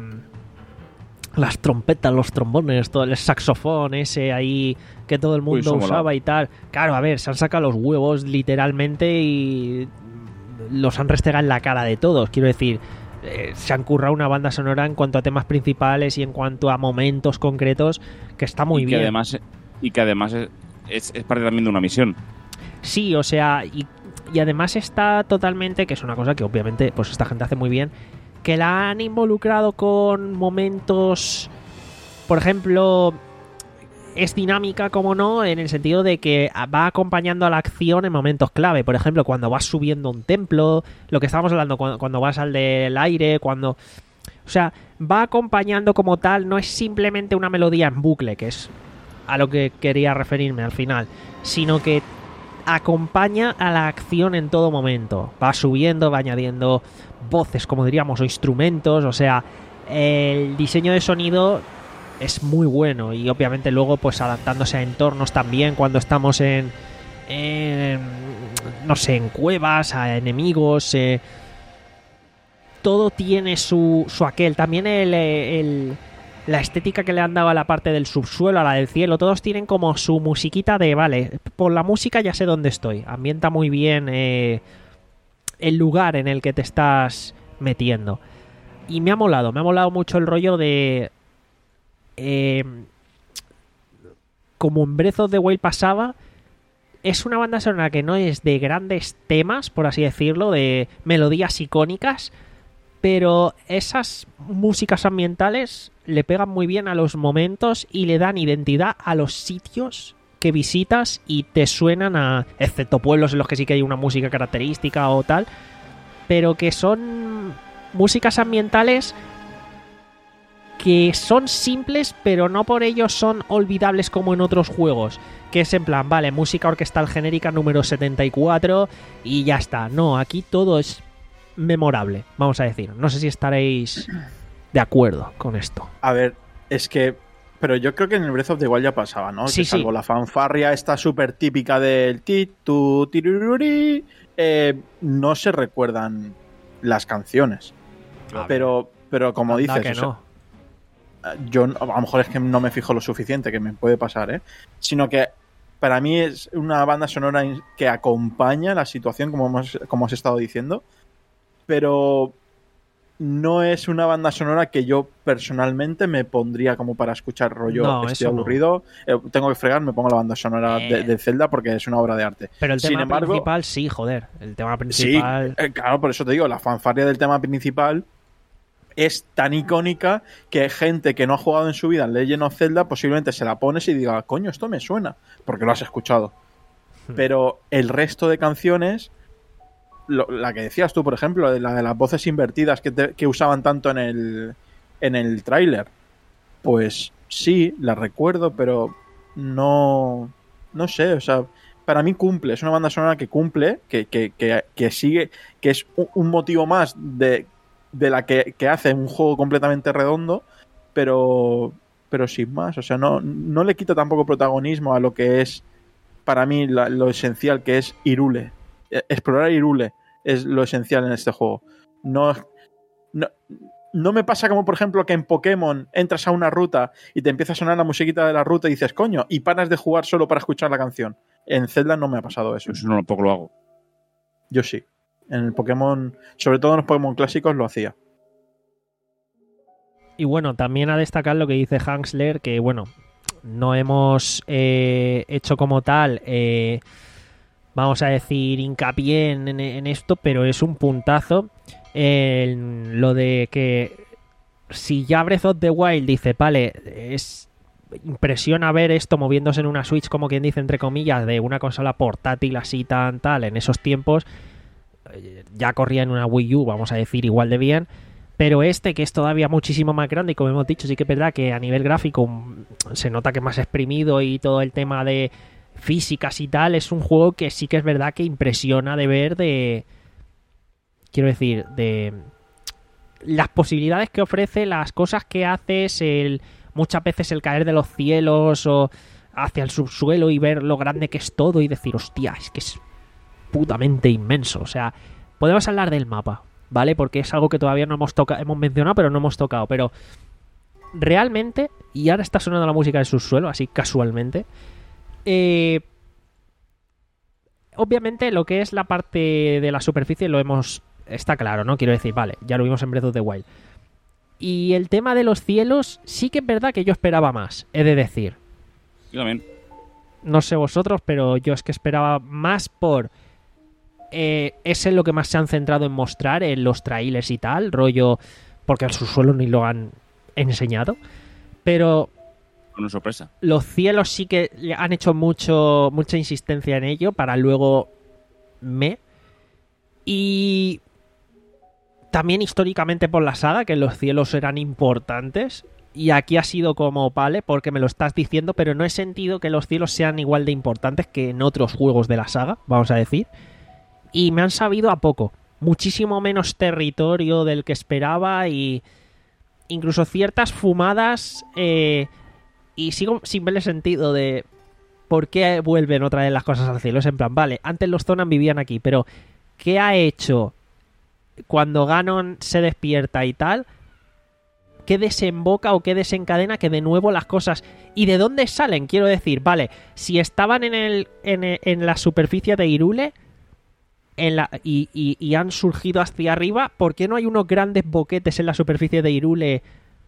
las trompetas, los trombones, todo el saxofón ese ahí que todo el mundo eso mola. usaba y tal. Claro, a ver, se han sacado los huevos literalmente y los han restregado en la cara de todos, quiero decir. Eh, se han currado una banda sonora en cuanto a temas principales y en cuanto a momentos concretos que está muy y bien. Que además, y que además es, es, es parte también de una misión. Sí, o sea, y, y además está totalmente, que es una cosa que obviamente pues esta gente hace muy bien, que la han involucrado con momentos, por ejemplo, es dinámica, como no, en el sentido de que va acompañando a la acción en momentos clave. Por ejemplo, cuando vas subiendo un templo, lo que estábamos hablando, cuando, cuando vas al del aire, cuando... O sea, va acompañando como tal, no es simplemente una melodía en bucle, que es a lo que quería referirme al final, sino que acompaña a la acción en todo momento. Va subiendo, va añadiendo voces, como diríamos, o instrumentos, o sea, el diseño de sonido es muy bueno y obviamente luego pues adaptándose a entornos también cuando estamos en, en no sé, en cuevas, a enemigos, eh, todo tiene su, su aquel, también el, el, la estética que le han dado a la parte del subsuelo, a la del cielo, todos tienen como su musiquita de, vale, por la música ya sé dónde estoy, ambienta muy bien eh, el lugar en el que te estás metiendo. Y me ha molado, me ha molado mucho el rollo de... Eh, como en Breath of the Wild pasaba, es una banda sonora que no es de grandes temas, por así decirlo, de melodías icónicas, pero esas músicas ambientales le pegan muy bien a los momentos y le dan identidad a los sitios que visitas y te suenan a... excepto pueblos en los que sí que hay una música característica o tal, pero que son músicas ambientales que son simples, pero no por ello son olvidables como en otros juegos, que es en plan, vale, música orquestal genérica número setenta y cuatro y ya está. No, aquí todo es memorable, vamos a decir. No sé si estaréis de acuerdo con esto. A ver, es que... Pero yo creo que en el Breath of the Wild ya pasaba, ¿no? Sí, que salvo sí. la fanfarria esta súper típica del titu, tirururi, eh, no se recuerdan las canciones. A Pero, pero como Anda dices, que o sea, no. yo a lo mejor es que no me fijo lo suficiente, que me puede pasar, ¿eh? Sino que para mí es una banda sonora que acompaña la situación, como hemos, como has estado diciendo, pero no es una banda sonora que yo personalmente me pondría como para escuchar rollo. No, Estoy eso no. aburrido, eh, tengo que fregar, me pongo la banda sonora Eh. de, de Zelda porque es una obra de arte. Pero el Sin tema embargo, principal sí, joder. El tema Sí, principal... eh, claro, por eso te digo, la fanfarria del tema principal es tan icónica que gente que no ha jugado en su vida en Legend of Zelda posiblemente se la pones y diga, coño, esto me suena, porque lo has escuchado. Hmm. Pero el resto de canciones, lo- la que decías tú, por ejemplo, la de las voces invertidas que, te- que usaban tanto en el, en el tráiler, pues sí, la recuerdo, pero no, no sé, o sea, para mí cumple, es una banda sonora que cumple, que, que, que, que sigue, que es un, un motivo más de, de la que, que hace un juego completamente redondo, pero, pero sin más, o sea, no, no le quita tampoco protagonismo a lo que es para mí la- lo esencial, que es Hyrule. Eh, Explorar Hyrule es lo esencial en este juego. No, no, no me pasa como, por ejemplo, que en Pokémon entras a una ruta y te empieza a sonar la musiquita de la ruta y dices, coño, y paras de jugar solo para escuchar la canción. En Zelda no me ha pasado eso. Eso no tampoco lo hago. Yo sí. En el Pokémon, sobre todo en los Pokémon clásicos, lo hacía. Y bueno, también a destacar lo que dice Hansler, que bueno, no hemos eh, hecho como tal, eh, vamos a decir, hincapié en, en- en esto, pero es un puntazo en lo de que si ya Breath of the Wild dice, vale, es impresiona ver esto moviéndose en una Switch, como quien dice, entre comillas, de una consola portátil así tan tal, en esos tiempos, eh, ya corría en una Wii U, vamos a decir, igual de bien. Pero este, que es todavía muchísimo más grande, y como hemos dicho, sí que es verdad que a nivel gráfico mm, se nota que es más exprimido y todo el tema de físicas y tal, es un juego que sí que es verdad que impresiona de ver de... Quiero decir, de... las posibilidades que ofrece, las cosas que haces, el muchas veces el caer de los cielos o hacia el subsuelo y ver lo grande que es todo y decir, hostia, es que es putamente inmenso. O sea, podemos hablar del mapa, ¿vale? Porque es algo que todavía no hemos tocado, hemos mencionado, pero no hemos tocado. Pero realmente, y ahora está sonando la música del subsuelo, así casualmente, eh, obviamente lo que es la parte de la superficie lo hemos... Está claro, ¿no? Quiero decir, vale, ya lo vimos en Breath of the Wild. Y el tema de los cielos, sí que es verdad que yo esperaba más, he de decir. Yo también. No sé vosotros, pero yo es que esperaba más por... Eh, es en lo que más se han centrado en mostrar en los trailers y tal, rollo... Porque al subsuelo ni lo han enseñado. Pero Una sorpresa. los cielos sí que le han hecho mucho mucha insistencia en ello para luego me... Y... También históricamente por la saga, que los cielos eran importantes. Y aquí ha sido como, vale, porque me lo estás diciendo, pero no he sentido que los cielos sean igual de importantes que en otros juegos de la saga, vamos a decir. Y me han sabido a poco. Muchísimo menos territorio del que esperaba y incluso ciertas fumadas. Eh, y sigo sin verle sentido de por qué vuelven otra vez las cosas al cielo. Es en plan, vale, antes los Zonan vivían aquí, pero ¿qué ha hecho cuando Ganon se despierta y tal? ¿Qué desemboca o qué desencadena que de nuevo las cosas... ¿Y de dónde salen? Quiero decir, vale, si estaban en el en, el- en la superficie de Hyrule, en la, y, y, y han surgido hacia arriba, ¿por qué no hay unos grandes boquetes en la superficie de Hyrule?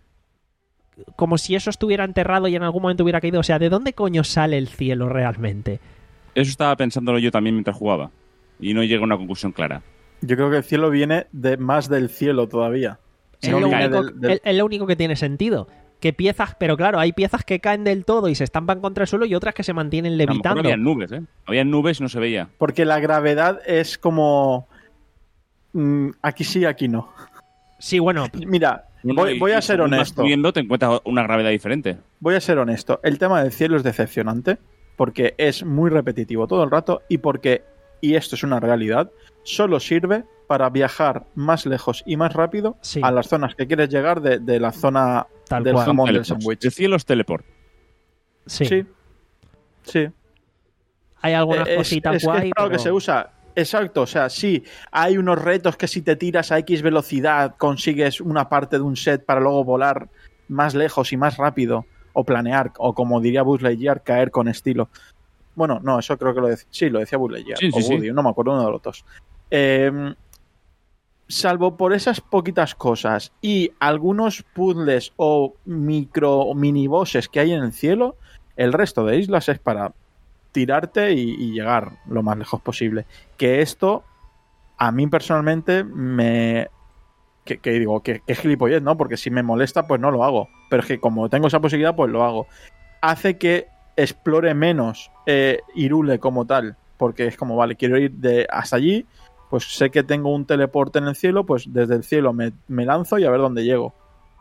Como si eso estuviera enterrado y en algún momento hubiera caído. O sea, ¿de dónde coño sale el cielo realmente? Eso estaba pensándolo yo también mientras jugaba. Y no llegué a una conclusión clara. Yo creo que el cielo viene de más del cielo todavía. Es, No lo viene único, del- del- es- es lo único que tiene sentido. Que piezas, pero claro, hay piezas que caen del todo y se estampan contra el suelo y otras que se mantienen A lo mejor levitando. había nubes, ¿eh? Había nubes y no se veía. Porque la gravedad es como... mm, aquí sí, aquí no. Sí, bueno, Mira, voy, Y- voy y a ser según vas honesto. subiendo te encuentras una gravedad diferente. Voy a ser honesto. El tema del cielo es decepcionante porque es muy repetitivo todo el rato y porque, y esto es una realidad, solo sirve para viajar más lejos y más rápido Sí. a las zonas que quieres llegar de, de la zona Tal del cual. jamón del Teleports. sándwich. El cielo es teleport. sí. Sí. Sí. Hay algunas Es- cositas es que guay, es para lo pero... que se usa. Exacto, o sea, sí, hay unos retos que si te tiras a X velocidad consigues una parte de un set para luego volar más lejos y más rápido, o planear, o como diría Buzz Lightyear, caer con estilo. Bueno, no, eso creo que lo decía, sí, lo decía Buzz Lightyear, Sí, sí, o sí. Woody, no me acuerdo, uno de los dos. Eh, salvo por esas poquitas cosas y algunos puzzles o micro o mini bosses que hay en el cielo, el resto de islas es para tirarte y, y llegar lo más lejos posible. Que esto, a mí personalmente, me... Que, que digo, que, que gilipollez, ¿no? Porque si me molesta, pues no lo hago. Pero es que como tengo esa posibilidad, pues lo hago. Hace que explore menos eh, Hyrule como tal. Porque es como, vale, quiero ir de hasta allí, pues sé que tengo un teleporte en el cielo, pues desde el cielo me, me lanzo y a ver dónde llego.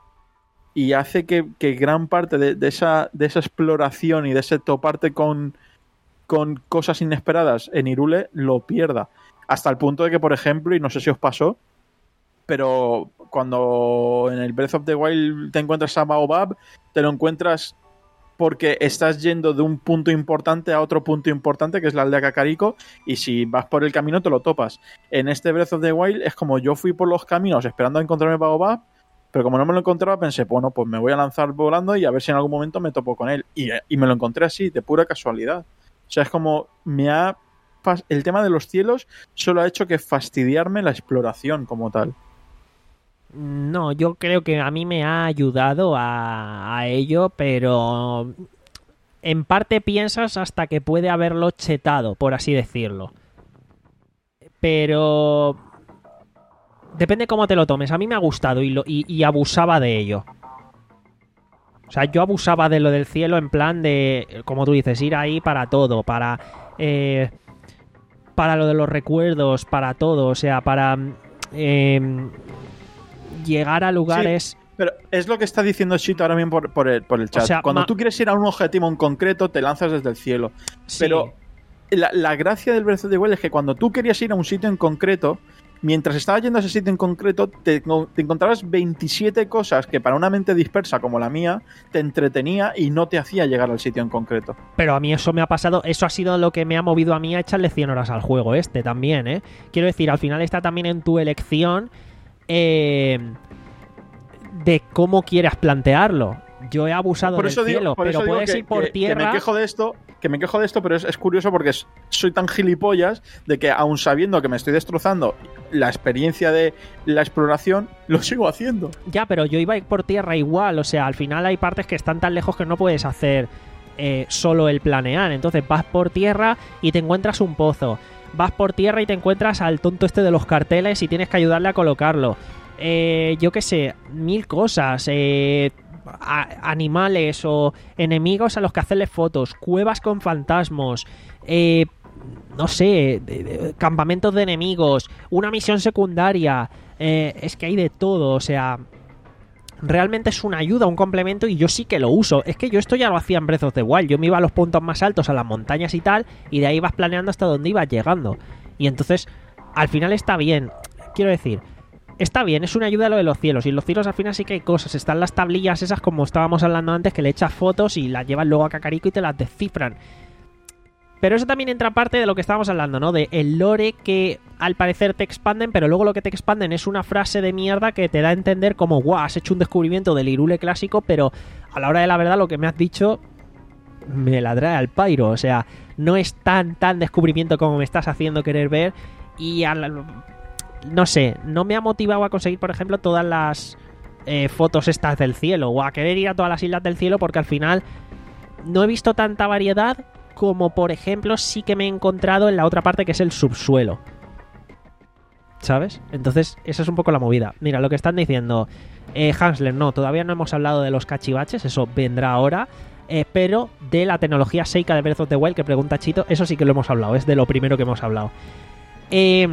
Y hace que, que gran parte de, de, esa, de esa exploración y de ese toparte con, con cosas inesperadas en Hyrule lo pierda. Hasta el punto de que, por ejemplo, y no sé si os pasó, pero cuando en el Breath of the Wild te encuentras a Baobab, te lo encuentras porque estás yendo de un punto importante a otro punto importante, que es la aldea Kakariko, y si vas por el camino te lo topas. En este Breath of the Wild es como yo fui por los caminos esperando a encontrarme Baobab, pero como no me lo encontraba pensé, bueno, pues me voy a lanzar volando y a ver si en algún momento me topo con él. Y, y me lo encontré así, de pura casualidad. O sea, es como me ha... El tema de los cielos solo ha hecho que fastidiarme la exploración como tal. No, yo creo que a mí me ha ayudado a, a ello, pero en parte piensas hasta que puede haberlo chetado, por así decirlo. Pero depende cómo te lo tomes. A mí me ha gustado y, lo, y, y abusaba de ello. O sea, yo abusaba de lo del cielo en plan de, como tú dices, ir ahí para todo, para... Eh, para lo de los recuerdos, para todo, o sea, para... Eh, llegar a lugares... Sí, pero es lo que está diciendo Chito ahora mismo por, por, el, por el chat. O sea, Cuando ma- tú quieres ir a un objetivo en concreto, te lanzas desde el cielo. Sí. Pero la, la gracia del Breath of the Wild es que cuando tú querías ir a un sitio en concreto, mientras estabas yendo a ese sitio en concreto, te, te encontrabas veintisiete cosas que para una mente dispersa como la mía, te entretenía y no te hacía llegar al sitio en concreto. Pero a mí eso me ha pasado, eso ha sido lo que me ha movido a mí a echarle cien horas al juego este también, ¿eh? Quiero decir, al final está también en tu elección eh, de cómo quieras plantearlo. Yo he abusado Por del eso digo, cielo, por pero eso digo puedes que, ir por que- que tierra... me quejo de esto, que me quejo de esto, pero es, es curioso porque es- soy tan gilipollas de que aun sabiendo que me estoy destrozando la experiencia de la exploración, lo sigo haciendo. Ya, pero yo iba a ir por tierra igual, o sea, al final hay partes que están tan lejos que no puedes hacer eh, solo el planear. Entonces vas por tierra y te encuentras un pozo. Vas por tierra y te encuentras al tonto este de los carteles y tienes que ayudarle a colocarlo. Eh, yo qué sé, mil cosas. Eh, a- animales o enemigos a los que hacerle fotos. Cuevas con fantasmas. Eh, no sé, de- de- campamentos de enemigos. Una misión secundaria. Eh, es que hay de todo, o sea... Realmente es una ayuda, un complemento y yo sí que lo uso. Es que yo esto ya lo hacía en Breath of the Wild. Yo me iba a los puntos más altos, a las montañas y tal, y de ahí vas planeando hasta donde ibas llegando. Y entonces, al final está bien. Quiero decir, está bien, es una ayuda a lo de los cielos. Y en los cielos al final sí que hay cosas. Están las tablillas esas como estábamos hablando antes, que le echas fotos y las llevas luego a Kakariko y te las descifran. Pero eso también entra parte de lo que estábamos hablando, ¿no? De el lore que al parecer te expanden, pero luego lo que te expanden es una frase de mierda que te da a entender como, guau, has hecho un descubrimiento del Hyrule clásico, pero a la hora de la verdad lo que me has dicho me la trae al pairo. O sea, no es tan, tan descubrimiento como me estás haciendo querer ver y al, no sé, no me ha motivado a conseguir, por ejemplo, todas las eh, fotos estas del cielo, o a querer ir a todas las islas del cielo, porque al final no he visto tanta variedad como, por ejemplo, sí que me he encontrado en la otra parte, que es el subsuelo, ¿sabes? Entonces, esa es un poco la movida. Mira, lo que están diciendo, eh, Hansler, no, todavía no hemos hablado de los cachivaches, eso vendrá ahora, eh, pero de la tecnología Seika de Breath of the Wild, que pregunta Chito, eso sí que lo hemos hablado, es de lo primero que hemos hablado. Eh,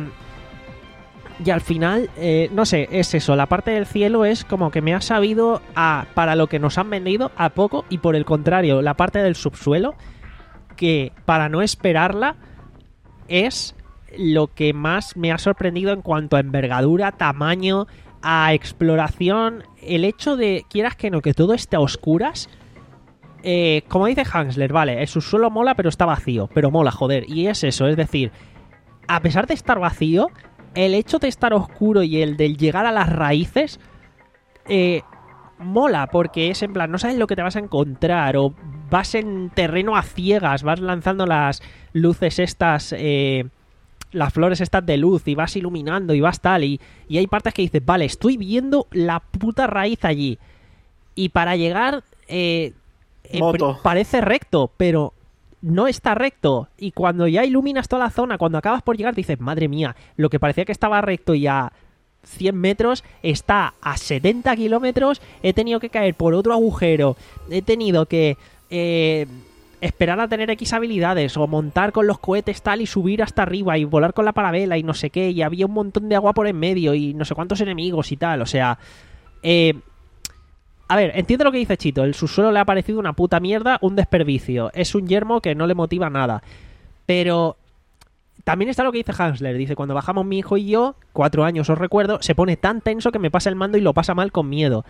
y al final, eh, no sé, es eso, la parte del cielo es como que me ha sabido a, para lo que nos han vendido, a poco, y por el contrario, la parte del subsuelo, que para no esperarla, es lo que más me ha sorprendido en cuanto a envergadura, tamaño, a exploración, el hecho de, quieras que no, que todo esté a oscuras. Eh, como dice Hansler, vale, el subsuelo mola, pero está vacío, pero mola, joder, y es eso, es decir, a pesar de estar vacío, el hecho de estar oscuro y el de llegar a las raíces, eh, mola, porque es en plan, no sabes lo que te vas a encontrar, o vas en terreno a ciegas, vas lanzando las luces estas, eh, las flores estas de luz, y vas iluminando y vas tal, y, y hay partes que dices, vale, estoy viendo la puta raíz allí, y para llegar, eh, eh, parece recto, pero no está recto, y cuando ya iluminas toda la zona, cuando acabas por llegar, dices, madre mía, lo que parecía que estaba recto y a cien metros está a setenta kilómetros, he tenido que caer por otro agujero, he tenido que eh, esperar a tener X habilidades, o montar con los cohetes tal y subir hasta arriba y volar con la parabela y no sé qué, y había un montón de agua por en medio y no sé cuántos enemigos y tal, o sea, eh, a ver, entiendo lo que dice Chito, el subsuelo le ha parecido una puta mierda, un desperdicio, es un yermo que no le motiva nada, pero también está lo que dice Hansler, dice, cuando bajamos mi hijo y yo, cuatro años os recuerdo, se pone tan tenso que me pasa el mando y lo pasa mal con miedo.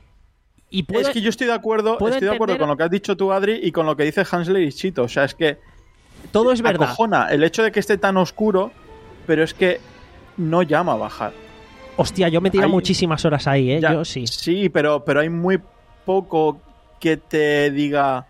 Y puedo, es que yo estoy de acuerdo, estoy entender... de acuerdo con lo que has dicho tú, Adri, y con lo que dice Hansler y Chito, o sea, es que todo es verdad. Acojona el hecho de que esté tan oscuro, pero es que no llama a bajar. Hostia, yo me tiro hay... muchísimas horas ahí, ¿eh? Ya, yo sí. Sí, pero, pero hay muy poco que te diga...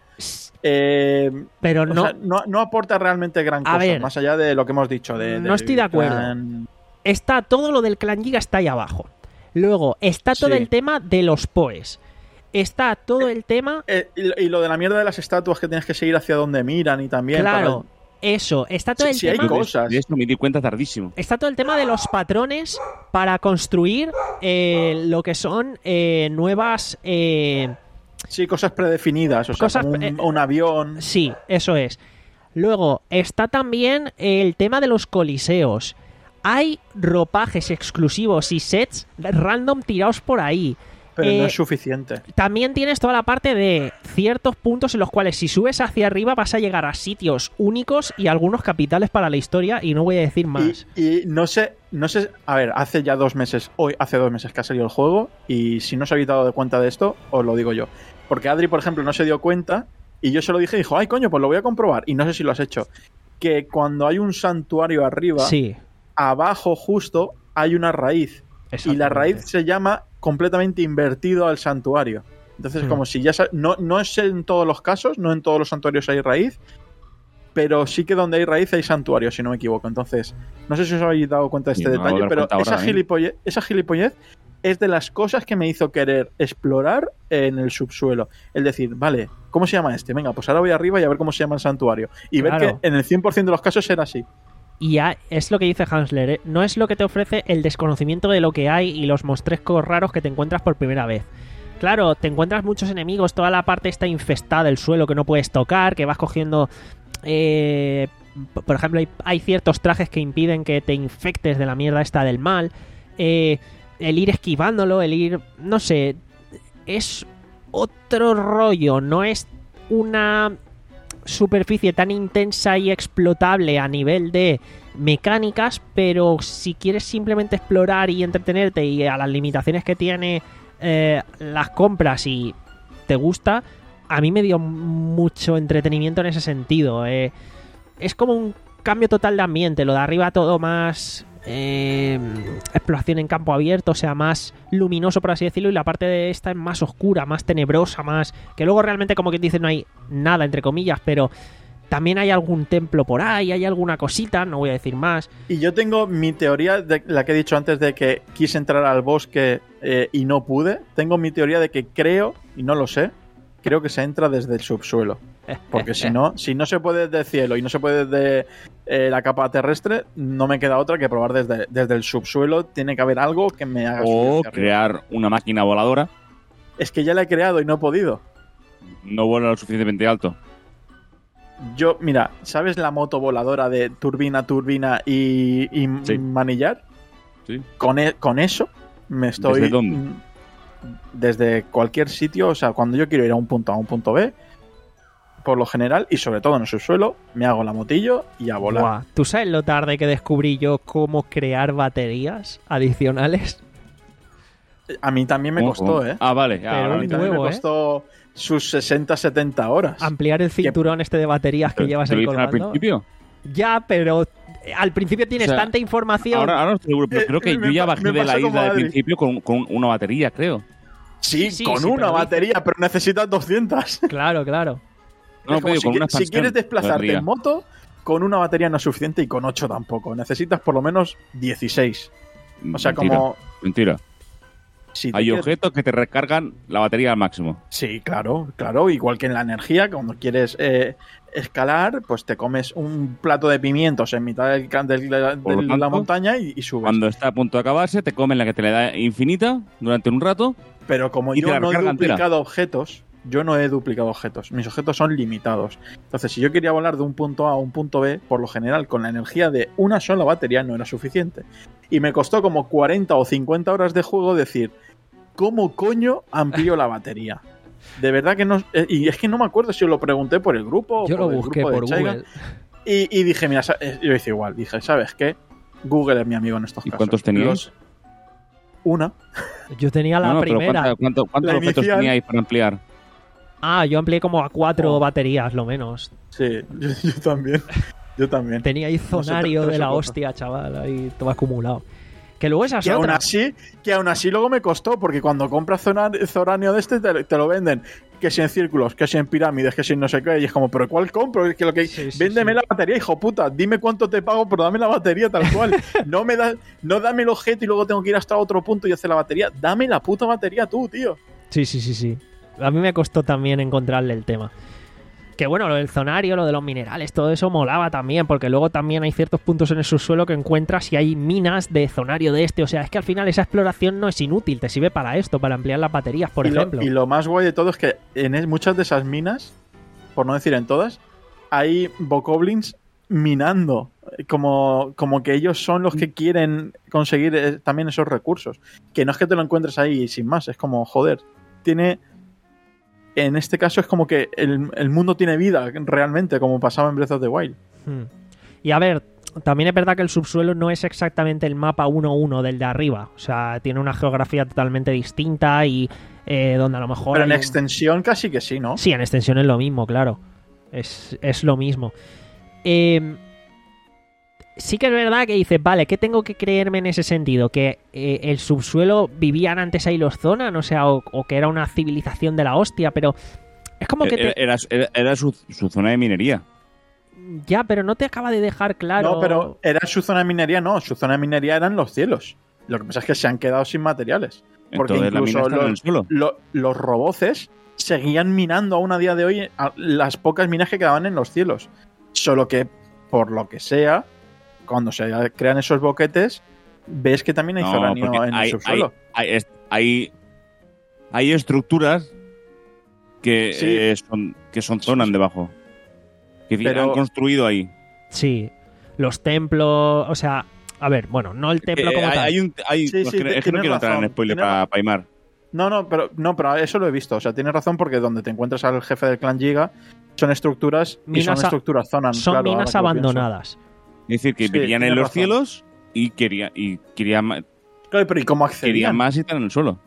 Eh, pero no, o sea, no, no aporta realmente gran cosa, ver, más allá de lo que hemos dicho. De, no de estoy de acuerdo. Clan... Está todo lo del Clan Giga está ahí abajo. Luego, está todo sí. el tema de los P O Es. Está todo el tema... Eh, y, y lo de la mierda de las estatuas que tienes que seguir hacia donde miran y también... Claro, para... eso. Está todo sí, el sí, tema... hay cosas. De esto me di cuenta tardísimo. Está todo el tema de los patrones para construir eh, lo que son eh, nuevas... Eh, sí, cosas predefinidas, o sea, cosas, como un, eh, un avión... Sí, eso es. Luego, está también el tema de los coliseos. Hay ropajes exclusivos y sets random tirados por ahí. Pero eh, no es suficiente. También tienes toda la parte de ciertos puntos en los cuales si subes hacia arriba vas a llegar a sitios únicos y algunos capitales para la historia, y no voy a decir más. Y, y no sé, no sé, a ver, hace ya dos meses, hoy hace dos meses que ha salido el juego, y si no os habéis dado cuenta de esto, os lo digo yo. Porque Adri, por ejemplo, no se dio cuenta, y yo se lo dije y dijo, ay coño, pues lo voy a comprobar, y no sé si lo has hecho. Que cuando hay un santuario arriba, sí. abajo justo hay una raíz, y la raíz se llama completamente invertido al santuario. Entonces, hmm. como si ya... No, no es en todos los casos, no en todos los santuarios hay raíz, pero sí que donde hay raíz hay santuario, si no me equivoco. Entonces, no sé si os habéis dado cuenta de este sí, detalle, pero esa, ahora, gilipollez, ¿eh? esa gilipollez es de las cosas que me hizo querer explorar en el subsuelo. Es decir, vale, ¿cómo se llama este? Venga, pues ahora voy arriba y a ver cómo se llama el santuario. Y claro. ver que en el cien por ciento de los casos era así. Y ya es lo que dice Hansler, ¿eh? No es lo que te ofrece el desconocimiento de lo que hay y los monstrescos raros que te encuentras por primera vez. Claro, te encuentras muchos enemigos, toda la parte está infestada, el suelo que no puedes tocar, que vas cogiendo... Eh, por ejemplo, hay, hay ciertos trajes que impiden que te infectes de la mierda esta del mal. Eh, el ir esquivándolo, el ir... No sé, es otro rollo, no es una... superficie tan intensa y explotable a nivel de mecánicas, pero si quieres simplemente explorar y entretenerte y a las limitaciones que tiene eh, las compras y te gusta, a mí me dio mucho entretenimiento en ese sentido. Eh, es como un cambio total de ambiente, lo de arriba todo más eh, exploración en campo abierto, o sea, más luminoso por así decirlo, y la parte de esta es más oscura, más tenebrosa, más... que luego realmente como que dicen no hay nada entre comillas, pero también hay algún templo por ahí, hay alguna cosita, no voy a decir más. Y yo tengo mi teoría, de la que he dicho antes de que quise entrar al bosque eh, y no pude. Tengo mi teoría de que creo, y no lo sé, creo que se entra desde el subsuelo. Porque si no, si no se puede desde el cielo y no se puede desde eh, la capa terrestre, no me queda otra que probar desde, desde el subsuelo. Tiene que haber algo que me haga O subir hacia crear arriba. una máquina voladora. Es que ya la he creado y no he podido. No vuela lo suficientemente alto. Yo, mira, ¿sabes la moto voladora de turbina, turbina y, y Sí. manillar? Sí. Con, e- con eso me estoy... ¿Desde dónde? mm, Desde cualquier sitio, o sea, cuando yo quiero ir a un punto A a un punto B, por lo general, y sobre todo en el subsuelo, me hago la motillo y a volar. Buah, ¿tú sabes lo tarde que descubrí yo cómo crear baterías adicionales? A mí también me ¿Cómo, costó, cómo? ¿eh? Ah, vale. Pero Ah, A ahora mí un también huevo, me ¿eh? costó sus sesenta setenta horas. Ampliar el cinturón este de baterías que ¿Te- llevas te lo ahí dicen al colgando. principio? Ya, pero eh, al principio tienes O sea, tanta información. Ahora, ahora no estoy seguro, pero Eh, creo que me yo ya pa- bajé me de la pasó como isla al Adri. principio con, con una batería, creo. Sí, Sí, con sí, una pero batería, pero necesitas doscientas. Claro, claro. No, Es como pero si, con qui- una si expansión quieres desplazarte batería. en moto, con una batería no es suficiente y con ocho tampoco. Necesitas por lo menos dieciséis. O sea, Mentira, como... Mentira. Si te Hay quieres- objetos que te recargan la batería al máximo. Sí, claro, claro. Igual que en la energía, cuando quieres eh, escalar, pues te comes un plato de pimientos en mitad del, can- del- de Por lo la tanto, montaña y, y subes. Cuando está a punto de acabarse, te comen la que te le da infinita durante un rato. Pero como y te yo la no he recarga entera. duplicado objetos, yo no he duplicado objetos. Mis objetos son limitados. Entonces, si yo quería volar de un punto A a un punto B, por lo general, con la energía de una sola batería no era suficiente. Y me costó como cuarenta o cincuenta horas de juego decir, ¿cómo coño amplío la batería? De verdad que no... eh, Y es que no me acuerdo si os lo pregunté por el grupo o Yo por lo el busqué grupo de por Chaiga. Google. Y, y dije, mira, sa- eh, yo hice igual. Dije, ¿sabes qué? Google es mi amigo en estos ¿Y casos. cuántos teníais? Los- Una. Yo tenía la No, no, pero primera. ¿cuánta- cuánto- ¿cuántos La objetos inicial. teníais para ampliar? Ah, yo amplié como a cuatro Oh. baterías, lo menos. Sí, yo, yo también. Yo también. Tenía ahí sé, zonario tres de o la cuatro. hostia, chaval, ahí todo acumulado. Que luego esa es Que aún, otra. así, que aún así luego me costó, porque cuando compras zona- zoranio de este te, te lo venden. Que si en círculos, que si en pirámides, que si no sé qué. Y es como, ¿pero cuál compro? Es que lo que Sí, sí, véndeme sí. la batería, hijo puta. Dime cuánto te pago, pero dame la batería tal cual. no me da, no dame el objeto y luego tengo que ir hasta otro punto y hacer la batería. Dame la puta batería tú, tío. Sí, sí, sí, sí. A mí me costó también encontrarle el tema. Que bueno, lo del zonario, lo de los minerales, todo eso molaba también, porque luego también hay ciertos puntos en el subsuelo que encuentras y hay minas de zonario de este. O sea, es que al final esa exploración no es inútil, te sirve para esto, para ampliar las baterías, por y, lo, ejemplo. y lo más guay de todo es que en es- muchas de esas minas, por no decir en todas, hay bokoblins minando. Como, como que ellos son los que quieren conseguir eh, también esos recursos. Que no es que te lo encuentres ahí sin más, es como, joder, tiene... En este caso es como que el, el mundo tiene vida realmente, como pasaba en Breath of the Wild. Hmm. Y a ver, también es verdad que el subsuelo no es exactamente el mapa uno uno del de arriba. O sea, tiene una geografía totalmente distinta y eh, donde a lo mejor... Pero en hay un- extensión casi que sí, ¿no? Sí, en extensión es lo mismo, claro. Es, es lo mismo. Eh, sí que es verdad que dices, vale, ¿qué tengo que creerme en ese sentido? ¿Que eh, el subsuelo vivían antes ahí los Zonan? O sea, o, o que era una civilización de la hostia, pero es como que Era, te... era, era- era su, su zona de minería. Ya, pero no te acaba de dejar claro... No, pero era su zona de minería, no. Su zona de minería eran los cielos. Lo que pasa es que se han quedado sin materiales. Porque Entonces la mina incluso está en el los, suelo. lo- los roboces seguían minando aún a día de hoy a- las pocas minas que quedaban en los cielos. Solo que, por lo que sea, cuando se crean esos boquetes, ves que también hay No, zoranio porque en hay, el subsuelo. hay, hay, es- hay, hay estructuras que, Sí. eh, son, que son zonas debajo. Que Pero- han construido ahí. Sí, los templos... O sea, a ver, bueno, no el templo Eh, como hay, tal. hay un, hay, Sí, es sí, que, te- es que no tienes quiero entrar razón, en spoiler tienes para Paimar. No, no, pero, no, pero eso lo he visto. O sea, tienes razón porque donde te encuentras al jefe del clan Giga son estructuras y Minas son a- estructuras zonan. Son claro, ahora minas que lo pienso. abandonadas. Es decir, que Sí, vivían en tienes los razón. cielos y querían, y querían, ma- Claro, pero ¿y cómo querían accedían? más y están en el suelo.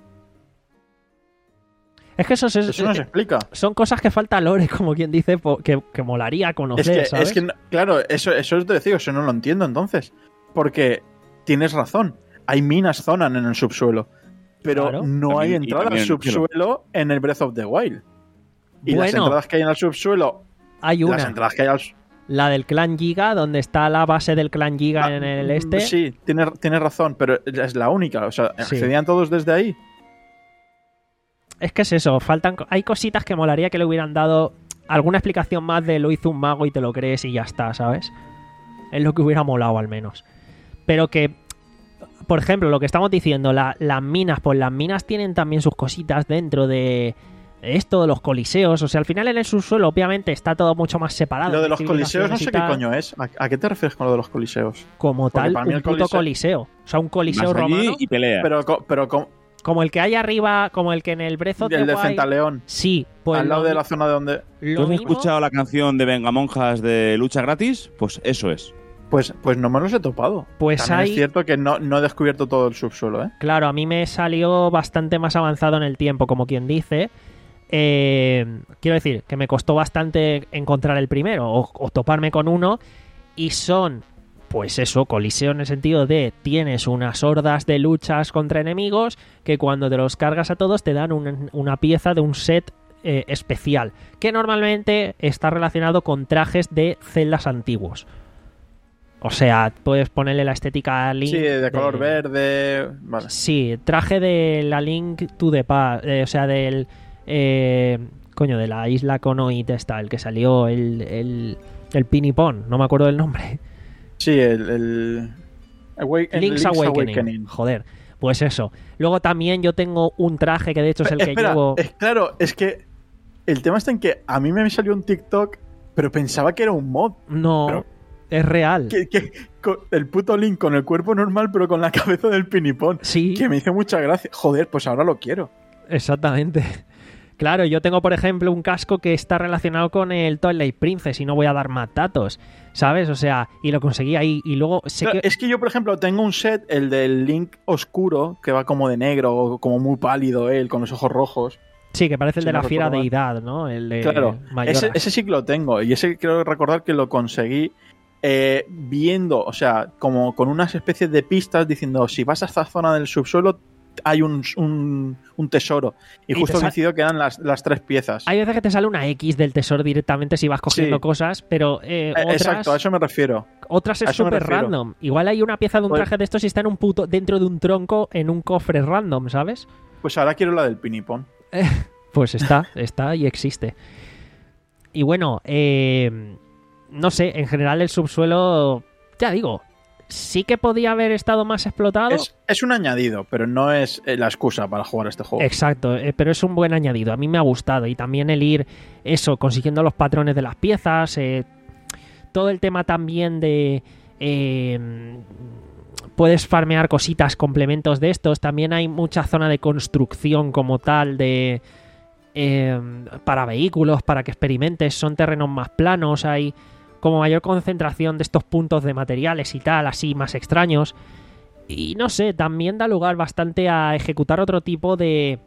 Es que eso, es, Eso no se explica. son cosas que falta lore, como quien dice, po- que, que molaría conocer, Es que, ¿sabes? es que, no- claro, eso, eso es de decir, eso no lo entiendo entonces. Porque tienes razón, hay minas zonan en el subsuelo, pero Claro. no hay También- y entrada al también en el cielo. subsuelo en el Breath of the Wild. Y las Bueno. entradas que hay en el subsuelo Hay Las una, entradas que hay al... la del clan Giga, donde está la base del clan Giga Ah, en el este. Sí, tienes tiene razón, pero es la única. O sea, Sí. ¿accedían todos desde ahí? Es que es eso, faltan, hay cositas que molaría que le hubieran dado alguna explicación más de lo hizo un mago y te lo crees y ya está, ¿sabes? Es lo que hubiera molado al menos. Pero que, por ejemplo, lo que estamos diciendo, la- las minas, pues las minas tienen también sus cositas dentro de esto, de los coliseos. O sea, al final en el subsuelo obviamente está todo mucho más separado. Lo de hay los coliseos no civilizaciones y sé qué tal. coño es. ¿A, a qué te refieres con lo de los coliseos? Como Porque tal, para mí un el puto coliseo- coliseo. O sea, un coliseo Vas allí romano. y pelea. Pero, co- pero con, Como el que hay arriba, como el que en el Breath of the el de Wild. Centaleón, Sí, pues al lado lo de mi- la zona de donde... lo ¿Tú has mismo- escuchado la canción de Vengamonjas de lucha gratis? Pues eso es. Pues, pues no me los he topado. Pues También hay- es cierto que no, no he descubierto todo el subsuelo, ¿eh? Claro, a mí me salió bastante más avanzado en el tiempo, como quien dice. Eh, quiero decir, que me costó bastante encontrar el primero o, o toparme con uno. Y son, pues eso, coliseo en el sentido de tienes unas hordas de luchas contra enemigos que cuando te los cargas a todos te dan un- una pieza de un set eh, especial, que normalmente está relacionado con trajes de celdas antiguos. O sea, puedes ponerle la estética a Link. Sí, de color verde... Vale. Sí, traje de la Link to the Past, eh, o sea, del... eh, coño, de la isla Konoit esta, el que salió, el, el, el Pinipón, no me acuerdo del nombre. Sí, el... el... Awake- el Link's Awakening. Joder, pues eso. Luego también yo tengo un traje que de hecho es el que Espera, llevo... es claro, es que el tema está en que a mí me salió un TikTok, pero pensaba que era un mod. No, pero- es real. Que, que- con el puto Link con el cuerpo normal, pero con la cabeza del pinipón. Sí, Que me hizo mucha gracia. Joder, pues ahora lo quiero. exactamente. Claro, yo tengo, por ejemplo, un casco que está relacionado con el Twilight Princess y no voy a dar más datos, ¿sabes? O sea, y lo conseguí ahí. Y luego sé Claro, que... Es que yo, por ejemplo, tengo un set, el del Link oscuro, que va como de negro, como muy pálido él, con los ojos rojos. Sí, que parece el si de no la fiera recuerdo mal. deidad, ¿no? El de Claro, Mayoras. ese, ese sí que lo tengo. Y ese quiero recordar que lo conseguí eh, viendo, o sea, como con unas especies de pistas diciendo, si vas a esta zona del subsuelo hay un, un, un tesoro. Y, Y justo te sa- coincidió que eran las, las tres piezas. Hay veces que te sale una X del tesoro directamente si vas cogiendo Sí. cosas, pero eh, Eh, otras, Exacto, a eso me refiero. otras es a eso me súper refiero. random. Igual hay una pieza de un Pues- traje de estos y está en un puto dentro de un tronco en un cofre random, ¿sabes? Pues ahora quiero la del pinipón. Pues está, está y existe. Y bueno, eh, no sé, en general el subsuelo, ya digo, sí que podía haber estado más explotado. Es, es un añadido, pero no es eh, la excusa para jugar a este juego. Exacto, eh, pero es un buen añadido. A mí me ha gustado. Y también el ir, eso, consiguiendo los patrones de las piezas. eh, todo el tema también de... eh, puedes farmear cositas, complementos de estos. También hay mucha zona de construcción como tal de... eh, para vehículos, para que experimentes. Son terrenos más planos. Hay como mayor concentración de estos puntos de materiales y tal, así más extraños. Y no sé, también da lugar bastante a ejecutar otro tipo de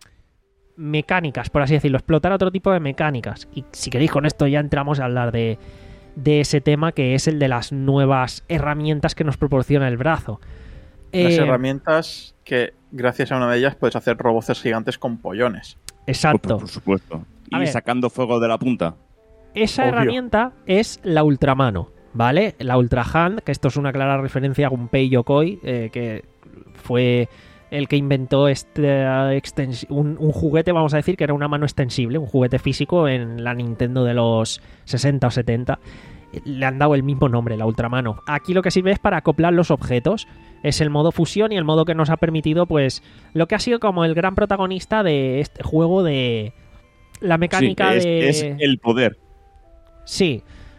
mecánicas, por así decirlo, explotar otro tipo de mecánicas. Y si queréis con esto ya entramos a hablar de, de ese tema que es el de las nuevas herramientas que nos proporciona el brazo. Las Eh, herramientas que, gracias a una de ellas, puedes hacer roboces gigantes con pollones. Exacto. Por, por supuesto. A Y ver. sacando fuego de la punta. Esa Obvio. herramienta es la Ultramano, ¿vale? La Ultra Hand, que esto es una clara referencia a Gunpei Yokoi, eh, que fue el que inventó este extens- un, un juguete, vamos a decir, que era una mano extensible, un juguete físico en la Nintendo de los sesenta o setenta. Le han dado el mismo nombre, la Ultramano. Aquí lo que sirve es para acoplar los objetos. Es el modo fusión y el modo que nos ha permitido, pues, lo que ha sido como el gran protagonista de este juego de la mecánica Sí, es, de... es el poder. Sí.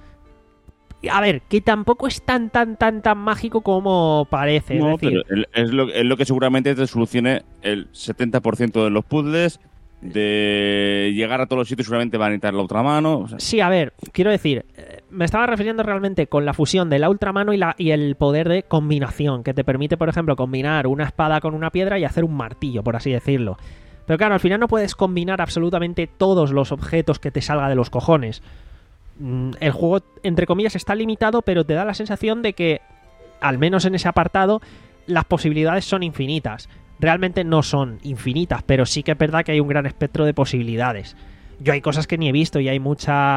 A ver, que tampoco es tan, tan, tan, tan mágico como parece. No, es decir, pero el- es lo, es lo que seguramente te solucione el setenta por ciento de los puzzles. De llegar a todos los sitios seguramente va a necesitar la otra mano. O sea, sí, a ver, quiero decir, eh, me estaba refiriendo realmente con la fusión de la Ultramano y, la, y el poder de combinación, que te permite, por ejemplo, combinar una espada con una piedra y hacer un martillo, por así decirlo. Pero claro, al final no puedes combinar absolutamente todos los objetos que te salga de los cojones. Mm, El juego, entre comillas, está limitado, pero te da la sensación de que, al menos en ese apartado, las posibilidades son infinitas. Realmente no son infinitas, pero sí que es verdad que hay un gran espectro de posibilidades. Yo hay cosas que ni he visto y hay mucha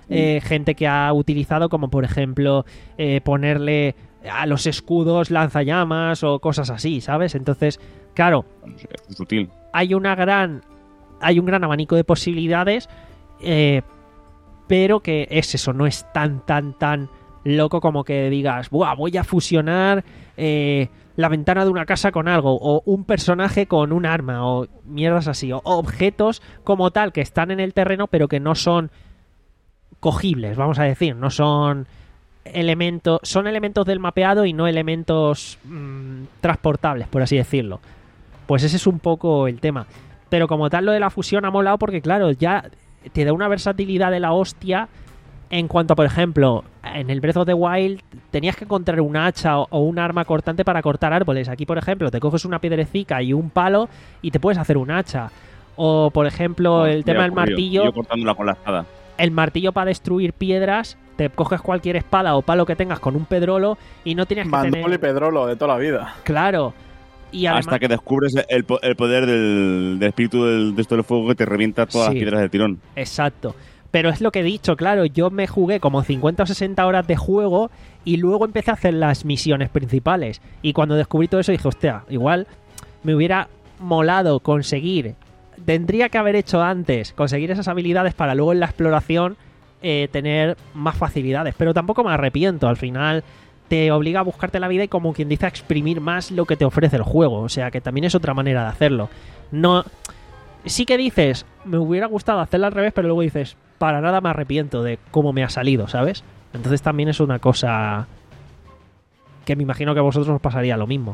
eh, gente que ha utilizado, como por ejemplo eh, ponerle a los escudos lanzallamas o cosas así, ¿sabes? Entonces, claro, Es sutil. hay una gran hay un gran abanico de posibilidades, eh, pero que es eso, no es tan tan tan loco como que digas, buah, voy a fusionar eh, la ventana de una casa con algo, o un personaje con un arma, o mierdas así, o objetos como tal que están en el terreno pero que no son cogibles, vamos a decir, no son elementos, son elementos del mapeado y no elementos mmm, transportables, por así decirlo. Pues ese es un poco el tema. Pero como tal, lo de la fusión ha molado porque, claro, ya te da una versatilidad de la hostia en cuanto a, por ejemplo, en el Breath of the Wild tenías que encontrar un hacha o, o un arma cortante para cortar árboles. Aquí, por ejemplo, te coges una piedrecica y un palo y te puedes hacer un hacha. O, por ejemplo, el tema del martillo. Yo cortándola con la espada. El martillo para destruir piedras, te coges cualquier espada o palo que tengas con un pedrolo y no tienes que Mandole tener... y pedrolo de toda la vida. Claro. Y además... Hasta que descubres el, el poder del, del espíritu del, de esto del fuego que te revienta todas Sí. las piedras de tirón. Exacto. Pero es lo que he dicho, claro, yo me jugué como cincuenta o sesenta horas de juego y luego empecé a hacer las misiones principales. Y cuando descubrí todo eso dije, hostia, igual me hubiera molado conseguir, tendría que haber hecho antes, conseguir esas habilidades para luego en la exploración eh, tener más facilidades. Pero tampoco me arrepiento, al final te obliga a buscarte la vida y, como quien dice, a exprimir más lo que te ofrece el juego. O sea que también es otra manera de hacerlo. No... Sí que dices, me hubiera gustado hacerlo al revés, pero luego dices, para nada me arrepiento de cómo me ha salido, ¿sabes? Entonces también es una cosa que me imagino que a vosotros os pasaría lo mismo.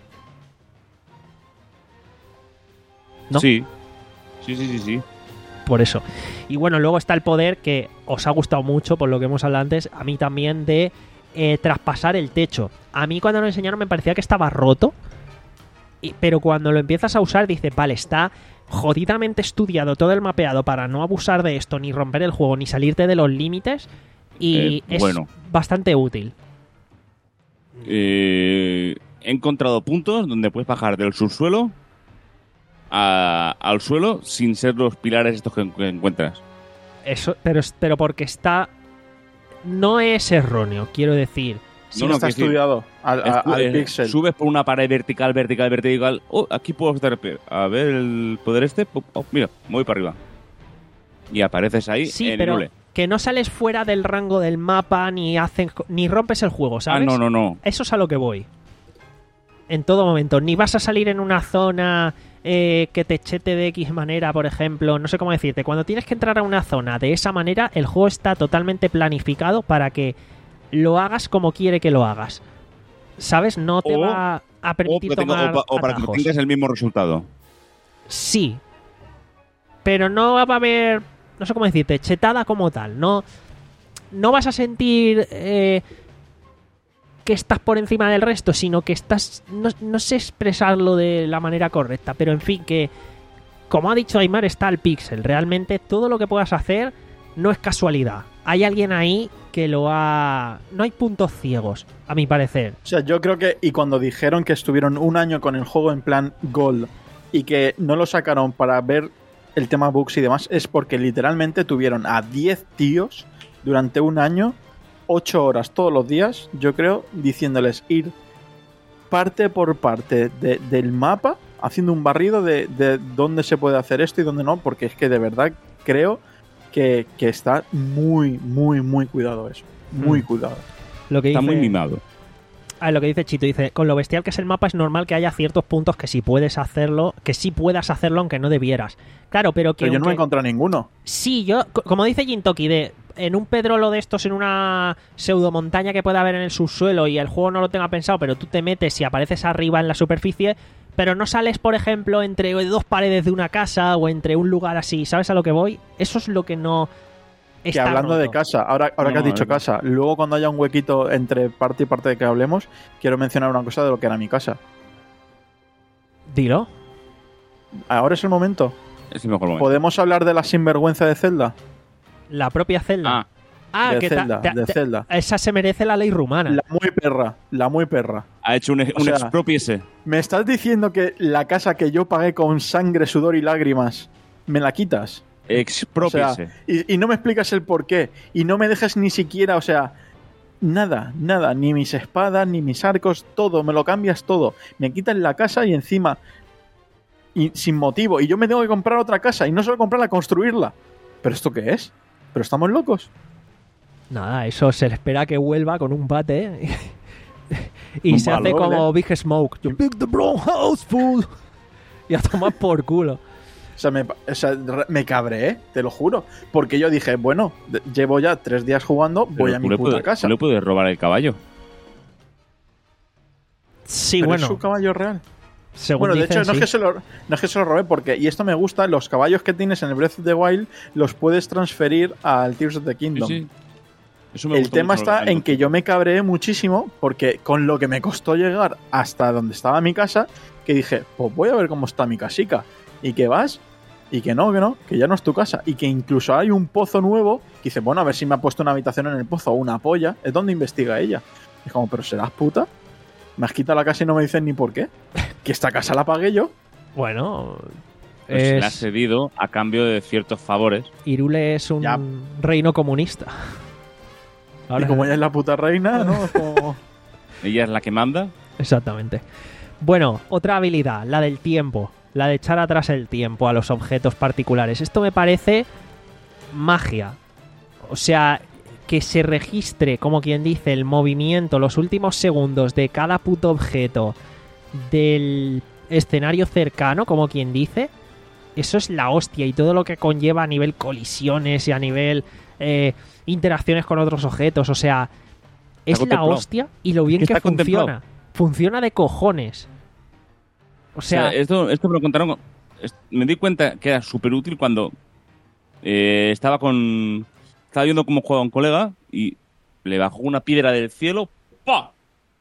¿No? Sí. Sí, sí, sí, sí. Por eso. Y bueno, luego está el poder que os ha gustado mucho, por lo que hemos hablado antes, a mí también, de eh, traspasar el techo. A mí cuando lo enseñaron me parecía que estaba roto, y, pero cuando lo empiezas a usar dices, vale, está jodidamente estudiado todo el mapeado para no abusar de esto, ni romper el juego, ni salirte de los límites, y Eh, es bueno. bastante útil. Eh, he encontrado puntos donde puedes bajar del subsuelo a- al suelo sin ser los pilares estos que, que encuentras. Eso, pero, pero porque está... No es erróneo, quiero decir. Sí, No, no, está que sí. estudiado al, a- Estu- al eh, pixel. Subes por una pared vertical, vertical, vertical. Oh, aquí puedo estar. A ver el poder este. Oh, mira, me voy para arriba. Y apareces ahí Sí, en pero el hule. que no sales fuera del rango del mapa ni hacen, ni rompes el juego, Ah, ¿sabes? no, no, no. Eso es a lo que voy. En todo momento. Ni vas a salir en una zona eh, que te chete de X manera, por ejemplo. No sé cómo decirte. Cuando tienes que entrar a una zona de esa manera, el juego está totalmente planificado para que lo hagas como quiere que lo hagas. ¿Sabes? No te O- va a O, permitir que tenga- tomar o pa- o para que atajos. tengas el mismo resultado. Sí. Pero no va a haber... No sé cómo decirte. Chetada como tal. No, no vas a sentir... eh, que estás por encima del resto, sino que estás... No, no sé expresarlo de la manera correcta, pero en fin, que... Como ha dicho Aymar, está el pixel. Realmente todo lo que puedas hacer no es casualidad. Hay alguien ahí que lo ha... No hay puntos ciegos, a mi parecer. O sea, yo creo que, y cuando dijeron que estuvieron un año con el juego en plan Gold y que no lo sacaron para ver el tema bugs y demás, es porque literalmente tuvieron a diez tíos durante un año, ocho horas todos los días, yo creo, diciéndoles ir parte por parte de- del mapa, haciendo un barrido de, de dónde se puede hacer esto y dónde no, porque es que de verdad creo que, que está muy, muy, muy cuidado eso. Muy Mm. cuidado. Lo que Está dice... muy mimado. Ah, lo que dice Chito, dice, con lo bestial que es el mapa es normal que haya ciertos puntos que sí puedes hacerlo, que sí puedas hacerlo aunque no debieras. Claro, pero que... Pero yo no me he aunque- encontrado ninguno. Sí, yo, co- como dice Jintoki, de en un pedrolo de estos, en una pseudomontaña que pueda haber en el subsuelo y el juego no lo tenga pensado, pero tú te metes y apareces arriba en la superficie, pero no sales, por ejemplo, entre dos paredes de una casa o entre un lugar así, ¿sabes a lo que voy? Eso es lo que no Que está hablando de roto. casa, ahora, ahora No, que has dicho es verdad. casa, luego cuando haya un huequito entre parte y parte de que hablemos, quiero mencionar una cosa de lo que era mi casa. Dilo. Ahora es el momento. Es el mejor momento. ¿Podemos hablar de la sinvergüenza de Zelda? La propia Zelda. Ah, Ah, de que ta- Zelda, ta- de ta- Zelda. esa se merece la ley rumana. La muy perra, la muy perra. ha hecho un, O un sea, expropiese. ¿Me estás diciendo que la casa que yo pagué con sangre, sudor y lágrimas, me la quitas? Expropiese. O sea, y, y no me explicas el por qué. Y no me dejas ni siquiera, o sea, nada, nada. Ni mis espadas, ni mis arcos, todo. Me lo cambias todo. Me quitan la casa y encima... Y sin motivo. Y yo me tengo que comprar otra casa. Y no solo comprarla, construirla. ¿Pero esto qué es? ¿Pero estamos locos? Nada, eso se le espera que vuelva con un bate y Un se hace valor, como ¿eh? Big Smoke. You pick the brown house, fool. Y a tomar por culo. O sea, me, o sea, re- me cabreé, te lo juro. Porque yo dije, bueno, de- llevo ya tres días jugando, voy Pero a tú mi le puta puedes- casa. tú le puedes robar el caballo. Sí, Pero es bueno, su caballo real. según Bueno, de dicen, hecho, no, sí. es que se lo, no es que se lo robé, porque, y esto me gusta, los caballos que tienes en el Breath of the Wild los puedes transferir al Tears of the Sí, Kingdom. sí. Eso me El gustó tema mucho, está lo en que yo me cabreé muchísimo, porque con lo que me costó llegar hasta donde estaba mi casa, que dije, pues voy a ver cómo está mi casica. Y que vas, y que no, que no, que ya no es tu casa. Y que incluso hay un pozo nuevo, que dice, bueno, a ver si me ha puesto una habitación en el pozo o una polla. Es donde investiga ella. Y es como, pero serás puta. Me has quitado la casa y no me dices ni por qué. Que esta casa la pagué yo. Bueno, Pues se le ha es... cedido a cambio de ciertos favores. Irule es un Ya. reino comunista. Y como ella es la puta reina, ¿no? Es como... Ella es la que manda. Exactamente. Bueno, otra habilidad, la del tiempo. La de echar atrás el tiempo a los objetos particulares. Esto me parece magia. O sea, que se registre, como quien dice, el movimiento, los últimos segundos de cada puto objeto del escenario cercano, como quien dice. Eso es la hostia, y todo lo que conlleva a nivel colisiones y a nivel eh, interacciones con otros objetos. O sea, es la contemplado. hostia y lo bien Es que que está contemplado. funciona. Funciona de cojones. O O sea, sea, esto, esto me lo contaron. con- es- Me di cuenta que era súper útil cuando eh, estaba con. Estaba viendo cómo jugaba un colega y le bajó una piedra del cielo. ¡Pa!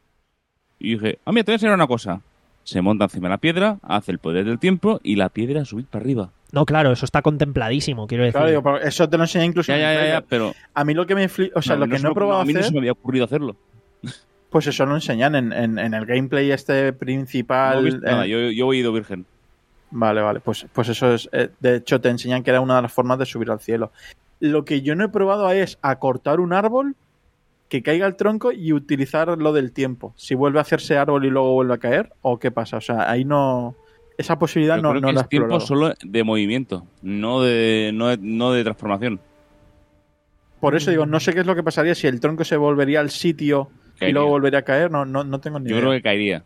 Y dije, ah, mira, te voy a enseñar una cosa. Se monta encima de la piedra, hace el poder del tiempo y la piedra sube para arriba. no, claro, eso está contempladísimo, quiero decir. Claro, digo, pero eso te lo enseñé incluso Ya, en ya, el ya, ya, trailer. pero. A mí lo que me fli- o sea, no, lo no que se no he me- probado a mí no hacer, se me había ocurrido hacerlo. pues eso lo enseñan en, en- en el gameplay este principal. No he visto eh, nada, yo, yo he ido virgen. Vale, vale, pues, pues eso es. eh, de hecho, te enseñan que era una de las formas de subir al cielo. Lo que yo no he probado es a cortar un árbol, que caiga el tronco y utilizar lo del tiempo. Si vuelve a hacerse árbol y luego vuelve a caer, o qué pasa. O sea, ahí no. Esa posibilidad Yo no, creo no que la he es tiempo explorado. solo de movimiento, no de, no de, no de transformación. Por eso digo, no sé qué es lo que pasaría si el tronco se volvería al sitio y Caería. luego volvería a caer. No, no, no tengo ni Yo idea. creo que caería.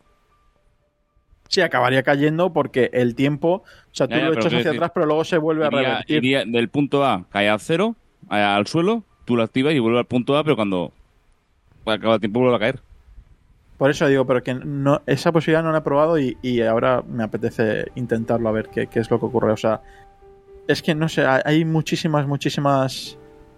Sí, acabaría cayendo porque el tiempo. O sea, tú Ya, ya, lo pero echas quiero hacia decir, atrás, pero luego se vuelve a Iría, revertir. iría del punto A, cae al cero, a- al suelo, tú lo activas y vuelve al punto A, pero cuando acaba el tiempo vuelve a caer. Por eso digo, pero que no, esa posibilidad no la he probado y, y ahora me apetece intentarlo a ver qué, qué es lo que ocurre. O sea, es que no sé, hay- hay muchísimas, muchísimas.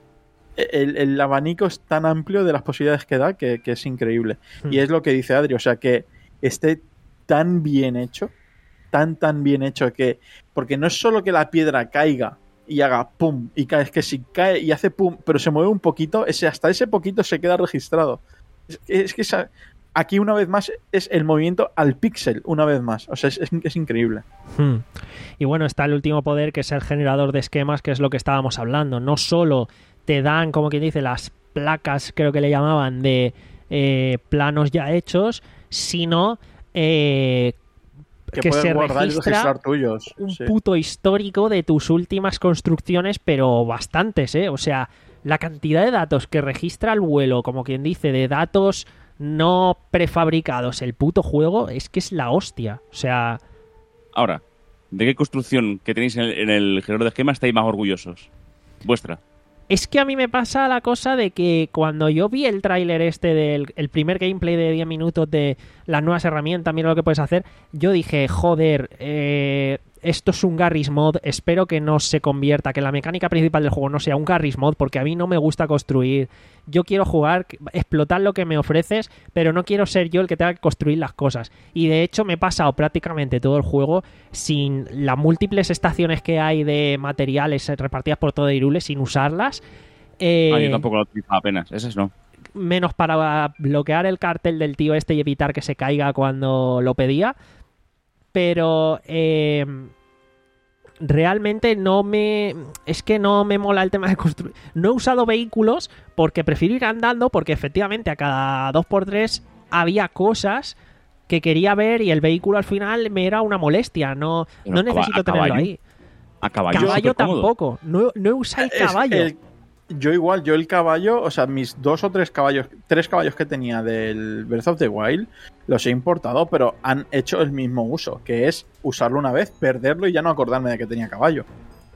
El, el abanico es tan amplio de las posibilidades que da que, que es increíble. Hmm. Y es lo que dice Adri, o sea, que esté tan bien hecho, tan, tan bien hecho que. Porque no es solo que la piedra caiga y haga pum y cae, es que si cae y hace pum, pero se mueve un poquito, ese, hasta ese poquito se queda registrado. Es, es que esa- aquí una vez más es el movimiento al píxel, una vez más. O sea, es, es, es increíble. Hmm. Y bueno, está el último poder, que es el generador de esquemas, que es lo que estábamos hablando. No solo te dan, como quien dice, las placas, creo que le llamaban, de eh, planos ya hechos, sino eh, Que, que puedes se guardar y registra registrar tuyos. un Sí. puto histórico de tus últimas construcciones, pero bastantes, ¿eh? O sea, la cantidad de datos que registra el vuelo, como quien dice, de datos no prefabricados, el puto juego, es que es la hostia. O sea, Ahora, ¿de qué construcción que tenéis en el, en el generador de esquemas estáis más orgullosos? Vuestra. es que a mí me pasa la cosa de que cuando yo vi el tráiler este del el primer gameplay de diez minutos de las nuevas herramientas, mira lo que puedes hacer, yo dije, joder, eh, esto es un Garry's Mod, espero que no se convierta, que la mecánica principal del juego no sea un Garry's Mod, porque a mí no me gusta construir. Yo quiero jugar, explotar lo que me ofreces, pero no quiero ser yo el que tenga que construir las cosas. Y de hecho me he pasado prácticamente todo el juego sin las múltiples estaciones que hay de materiales repartidas por todo Hyrule, sin usarlas. Eh, Ah, yo tampoco lo utilizaba apenas, esas no. menos para bloquear el cartel del tío este y evitar que se caiga cuando lo pedía. Pero eh, realmente no me... Es que no me mola el tema de construir... No he usado vehículos porque prefiero ir andando, porque efectivamente a cada dos por tres había cosas que quería ver y el vehículo al final me era una molestia. No, Pero no a caba- necesito a tenerlo caballo. ahí. A caballo, Caballo supercómodo. tampoco. No, no he usado el Es caballo. el- yo igual, yo el caballo, o sea, mis dos o tres caballos, tres caballos que tenía del Breath of the Wild, los he importado, pero han hecho el mismo uso, que es usarlo una vez, perderlo y ya no acordarme de que tenía caballo.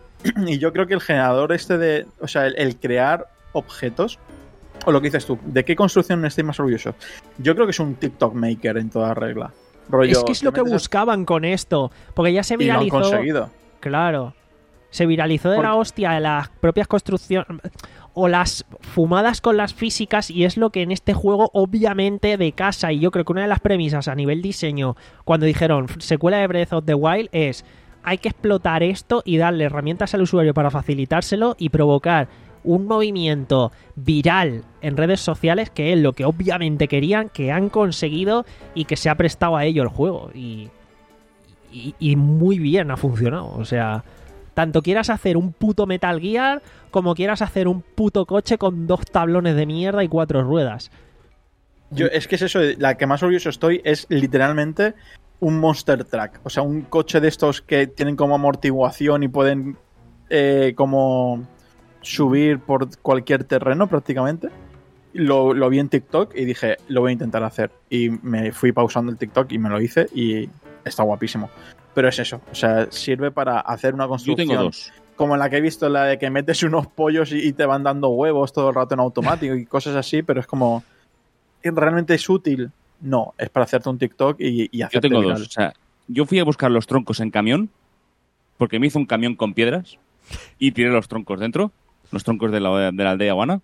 Y yo creo que el generador este de, o sea, el, el crear objetos, o lo que dices tú, ¿de qué construcción estoy más orgulloso? Yo creo que es un TikTok maker en toda regla. Rollo, Es que es lo te que metes a- buscaban con esto. Porque ya se y lo han viralizó. conseguido. Claro. Se viralizó de Por- la hostia de las propias construcciones o las fumadas con las físicas, y es lo que en este juego obviamente de casa, y yo creo que una de las premisas a nivel diseño cuando dijeron secuela de Breath of the Wild es hay que explotar esto y darle herramientas al usuario para facilitárselo y provocar un movimiento viral en redes sociales, que es lo que obviamente querían, que han conseguido y que se ha prestado a ello el juego, y, y, y muy bien ha funcionado. O sea, tanto quieras hacer un puto Metal Gear como quieras hacer un puto coche con dos tablones de mierda y cuatro ruedas. Yo, es que es eso, la que más orgulloso estoy es literalmente un Monster Truck. O sea, un coche de estos que tienen como amortiguación y pueden eh, como subir por cualquier terreno prácticamente. Lo, lo vi en TikTok y dije, lo voy a intentar hacer. Y me fui pausando el TikTok y me lo hice y está guapísimo. Pero es eso, o sea, sirve para hacer una Yo construcción tengo dos. como la que he visto, la de que metes unos pollos y, y te van dando huevos todo el rato en automático y cosas así, pero es como... ¿realmente es útil? No, es para hacerte un TikTok y, y Yo hacerte tengo viral. dos. O sea, yo fui a buscar los troncos en camión porque me hizo un camión con piedras y tiré los troncos dentro, los troncos de la, de la aldea Guana,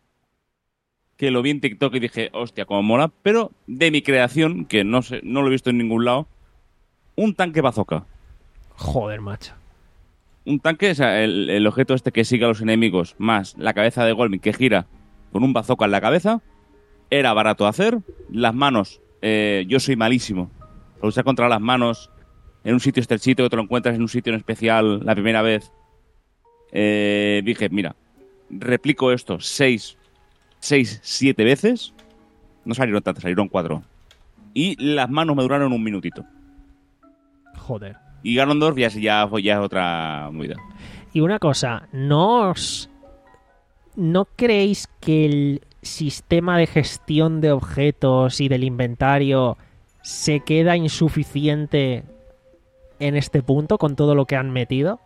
que lo vi en TikTok y dije, hostia, cómo mola, pero de mi creación, que no sé, no lo he visto en ningún lado, un tanque bazooka. Joder, macho. Un tanque, o sea, el, el objeto este que sigue a los enemigos, más la cabeza de Golmin que gira con un bazooka en la cabeza, era barato de hacer. Las manos, eh, yo soy malísimo. Lo usé contra las manos en un sitio estrechito, que te lo encuentras en un sitio en especial la primera vez. Eh, dije, mira, replico esto seis, seis, siete veces. No salieron tantas, salieron cuatro. Y las manos me duraron un minutito. Joder. Y Ganondorf ya, ya, ya es otra movida. Y una cosa, ¿no os... ¿no creéis que el sistema de gestión de objetos y del inventario se queda insuficiente en este punto con todo lo que han metido?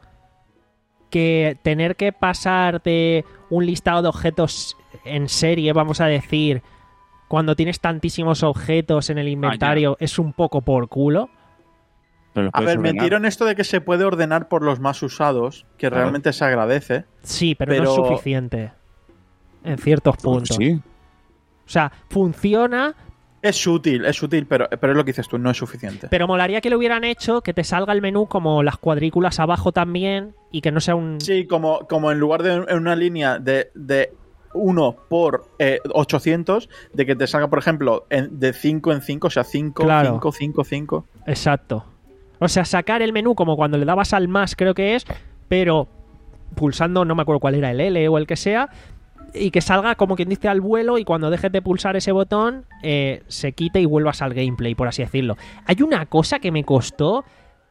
Que tener que pasar de un listado de objetos en serie, vamos a decir, cuando tienes tantísimos objetos en el inventario, es un poco por culo. Pero los A puedes ver, ordenar. metieron esto de que se puede ordenar por los más usados, que Claro. realmente se agradece. Sí, pero, no Pero- es suficiente en ciertos puntos. Sí. O sea, funciona, Es útil, es útil, pero, pero es lo que dices tú, no es suficiente. pero molaría que lo hubieran hecho, que te salga el menú como las cuadrículas abajo también y que no sea un... Sí, como, como en lugar de en una línea de, de uno por eh, ochocientos, de que te salga, por ejemplo, en- de cinco en cinco, o sea, cinco, Claro. cinco, cinco, cinco. Exacto. O sea, sacar el menú como cuando le dabas al más, creo que es, pero pulsando, no me acuerdo cuál era, el L o el que sea, y que salga como quien dice al vuelo, y cuando dejes de pulsar ese botón eh, se quite y vuelvas al gameplay, por así decirlo. Hay una cosa que me costó,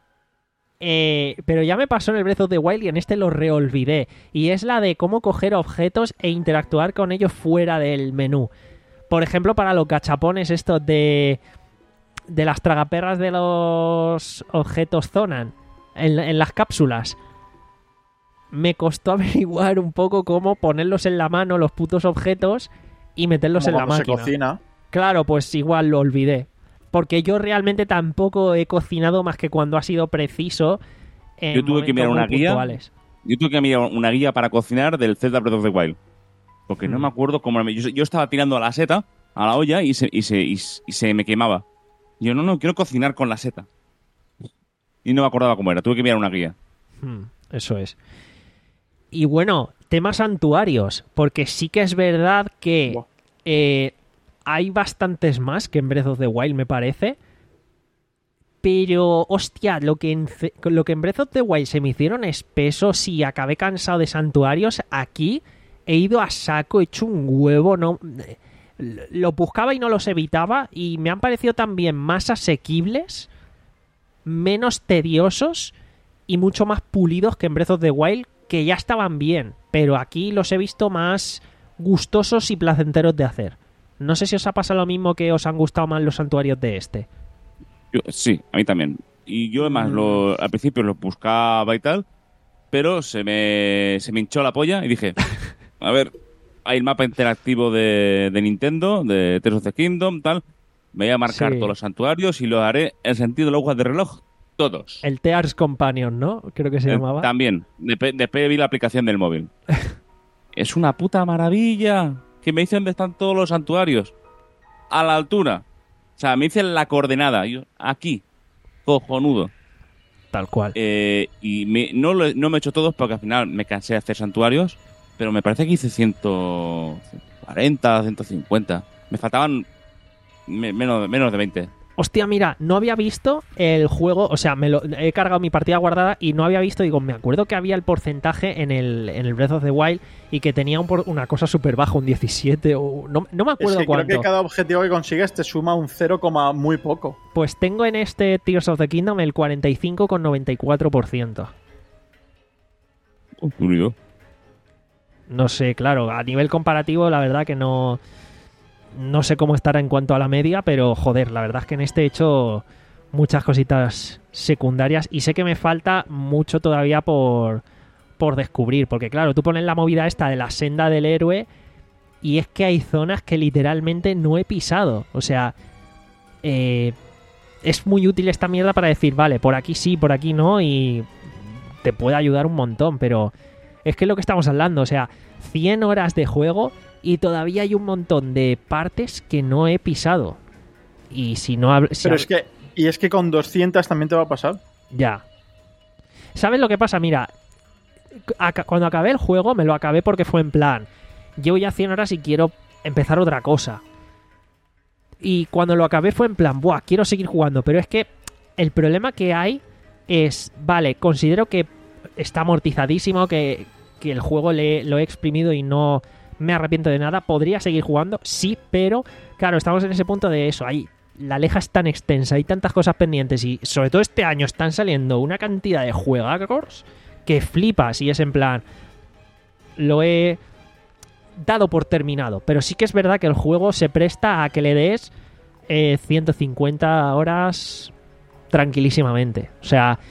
eh, pero ya me pasó en el Breath of the Wild y en este lo reolvidé, y es la de cómo coger objetos e interactuar con ellos fuera del menú. Por ejemplo, para los gachapones estos de de las tragaperras de los objetos Zonan en, en las cápsulas. Me costó averiguar un poco cómo ponerlos en la mano, los putos objetos, y meterlos Como en la cuando se máquina. cocina. Claro, pues igual lo olvidé. Porque yo realmente tampoco he cocinado más que cuando ha sido preciso. En Yo tuve que momentos mirar muy una guía. puntuales. Yo tuve que mirar una guía para cocinar del Zelda Breath of the Wild. Porque no Mm. me acuerdo cómo... era. Yo, yo estaba tirando a la seta, a la olla, y se, y se, y, s- y se me quemaba. Yo, no, no, quiero cocinar con la seta. Y no me acordaba cómo era. Tuve que mirar una guía. Hmm, eso es. Y bueno, temas santuarios. Porque sí que es verdad que Buah. eh, hay bastantes más que en Breath of the Wild, me parece. Pero, hostia, lo que, en, lo que en Breath of the Wild se me hicieron espesos y acabé cansado de santuarios, aquí he ido a saco, he hecho un huevo, no... Los buscaba y no los evitaba y me han parecido también más asequibles, menos tediosos y mucho más pulidos que en Breath of the Wild, que ya estaban bien, pero aquí los he visto más gustosos y placenteros de hacer. No sé si os ha pasado lo mismo, que os han gustado más los santuarios de este. Yo, sí, a mí también. Y yo además lo, al principio los buscaba y tal, pero se me, se me hinchó la polla y dije, a ver, hay el mapa interactivo de, de Nintendo, de Tears of the Kingdom, tal, me voy a marcar Sí. todos los santuarios y los haré en sentido de la aguja de reloj, todos. El Tears Companion, ¿no? Creo que se Eh, llamaba. También, después, después vi la aplicación del móvil. Es una puta maravilla. Que me dicen dónde están todos los santuarios. A la altura. O sea, me dicen la coordenada. Yo, aquí. Cojonudo. Tal cual. Eh, y me- no, lo- no me he hecho todos porque al final me cansé de hacer santuarios. Pero me parece que hice ciento cuarenta, ciento cincuenta. Me faltaban me- menos, menos de veinte. Hostia, mira, no había visto el juego, o sea, me lo, he cargado mi partida guardada y no había visto, digo, me acuerdo que había el porcentaje en el, en el Breath of the Wild y que tenía un por- una cosa súper baja, un diecisiete o... No, no me Es acuerdo que creo cuánto. que cada objetivo que consigues te suma un cero, muy poco. Pues tengo en este Tears of the Kingdom el cuarenta y cinco coma noventa y cuatro por ciento. Oh, unido. No sé, claro, a nivel comparativo la verdad que no... No sé cómo estará en cuanto a la media, pero joder, la verdad es que en este he hecho muchas cositas secundarias y sé que me falta mucho todavía por, por descubrir, porque claro, tú pones la movida esta de la senda del héroe y es que hay zonas que literalmente no he pisado, o sea, eh, es muy útil esta mierda para decir, vale, por aquí sí, por aquí no, y te puede ayudar un montón, pero es que es lo que estamos hablando, o sea, cien horas de juego y todavía hay un montón de partes que no he pisado. Y si no... hab- si Pero hab- es que, y es que con doscientas también te va a pasar. Ya. ¿Sabes lo que pasa? Mira, aca- cuando acabé el juego me lo acabé porque fue en plan, llevo ya cien horas y quiero empezar otra cosa. Y cuando lo acabé fue en plan, buah, quiero seguir jugando. Pero es que el problema que hay es, vale, considero que está amortizadísimo, que, que el juego le, lo he exprimido y no me arrepiento de nada. ¿Podría seguir jugando? Sí, pero claro, estamos en ese punto de eso. Ahí la leja es tan extensa, hay tantas cosas pendientes y sobre todo este año están saliendo una cantidad de juegos que flipas y es en plan, lo he dado por terminado, pero sí que es verdad que el juego se presta a que le des eh, ciento cincuenta horas tranquilísimamente. O sea,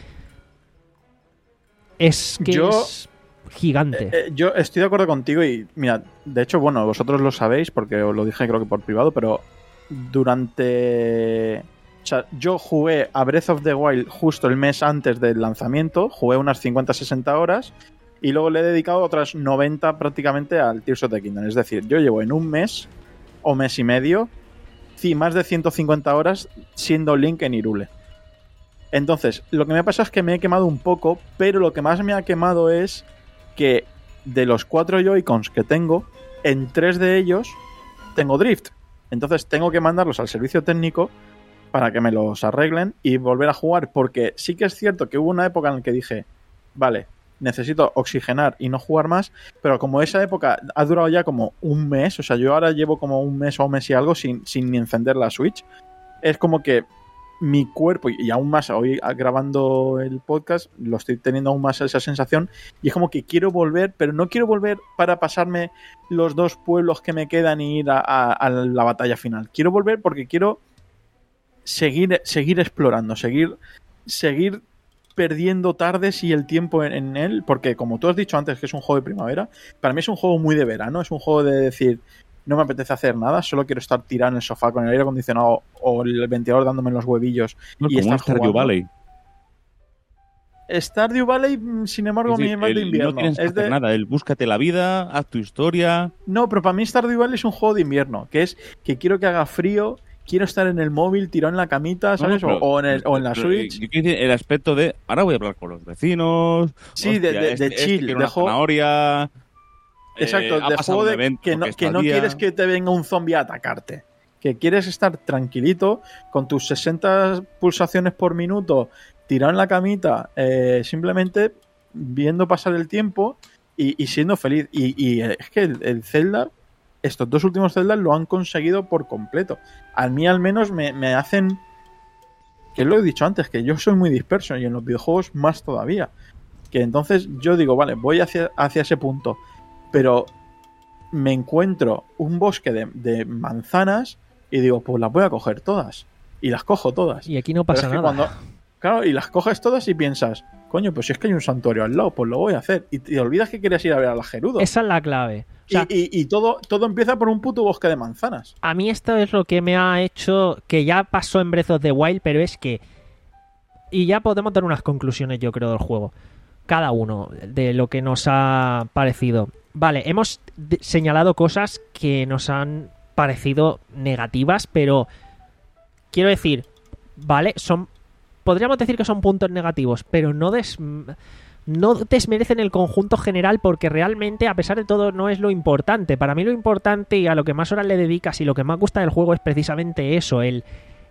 es que Yo- es gigante. Eh, yo estoy de acuerdo contigo y, mira, de hecho, bueno, vosotros lo sabéis porque os lo dije creo que por privado, pero durante... O sea, yo jugué a Breath of the Wild justo el mes antes del lanzamiento, jugué unas cincuenta a sesenta horas y luego le he dedicado otras noventa prácticamente al Tears of the Kingdom. Es decir, yo llevo en un mes o mes y medio sí, más de ciento cincuenta horas siendo Link en Hyrule. Entonces, lo que me pasa es que me he quemado un poco, pero lo que más me ha quemado es que de los cuatro Joy-Cons que tengo, en tres de ellos tengo drift. Entonces tengo que mandarlos al servicio técnico para que me los arreglen y volver a jugar, porque sí que es cierto que hubo una época en la que dije, vale, necesito oxigenar y no jugar más, pero como esa época ha durado ya como un mes, o sea, yo ahora llevo como un mes o un mes y algo sin, sin ni encender la Switch, es como que mi cuerpo, y aún más hoy grabando el podcast, lo estoy teniendo aún más esa sensación, y es como que quiero volver, pero no quiero volver para pasarme los dos pueblos que me quedan y ir a, a, a la batalla final. Quiero volver porque quiero seguir, seguir explorando, seguir, seguir perdiendo tardes y el tiempo en, en él, porque como tú has dicho antes que es un juego de primavera, para mí es un juego muy de verano, es un juego de decir, no me apetece hacer nada, solo quiero estar tirado en el sofá con el aire acondicionado o el ventilador dándome en los huevillos No, y como un estar Stardew jugando. Valley. Stardew Valley, sin embargo, Es a mí decir, es más de el- invierno. no tienes que Es hacer de- nada, el búscate la vida, haz tu historia. No, pero para mí Stardew Valley es un juego de invierno, que es que quiero que haga frío, quiero estar en el móvil, tirado en la camita, ¿sabes? No, no, o, o en el- o en la pero, Switch. yo quiero decir el aspecto de, ahora voy a hablar con los vecinos. Sí, de- de- de este- chill, este quiere de una juego- zanahoria. Exacto, eh, ha de pasado juego un de evento que no, que que está no al día. quieres que te venga un zombie a atacarte. que quieres estar tranquilito con tus sesenta pulsaciones por minuto, tirado en la camita, eh, simplemente viendo pasar el tiempo y, y siendo feliz. Y, y es que el, el Zelda, estos dos últimos Zelda lo han conseguido por completo. A mí al menos me, me hacen, que lo he dicho antes, que yo soy muy disperso y en los videojuegos más todavía. Que entonces yo digo, vale, voy hacia, hacia ese punto, pero me encuentro un bosque de, de manzanas y digo, pues las voy a coger todas. Y las cojo todas. Y aquí no pasa es que nada. Cuando, claro, y las coges todas y piensas, coño, pues si es que hay un santuario al lado, pues lo voy a hacer. Y te olvidas que querías ir a ver a la Gerudo. Esa es la clave. O sea, y, y, y todo, todo empieza por un puto bosque de manzanas. A mí esto es lo que me ha hecho, que ya pasó en Breath of the Wild, pero es que... Y ya podemos dar unas conclusiones, yo creo, del juego. Cada uno, de lo que nos ha parecido. Vale, hemos de- señalado cosas que nos han parecido negativas, pero quiero decir, vale, son, podríamos decir que son puntos negativos, pero no des, no desmerecen el conjunto general, porque realmente, a pesar de todo, no es lo importante. Para mí lo importante y a lo que más horas le dedicas y lo que más gusta del juego es precisamente eso, el,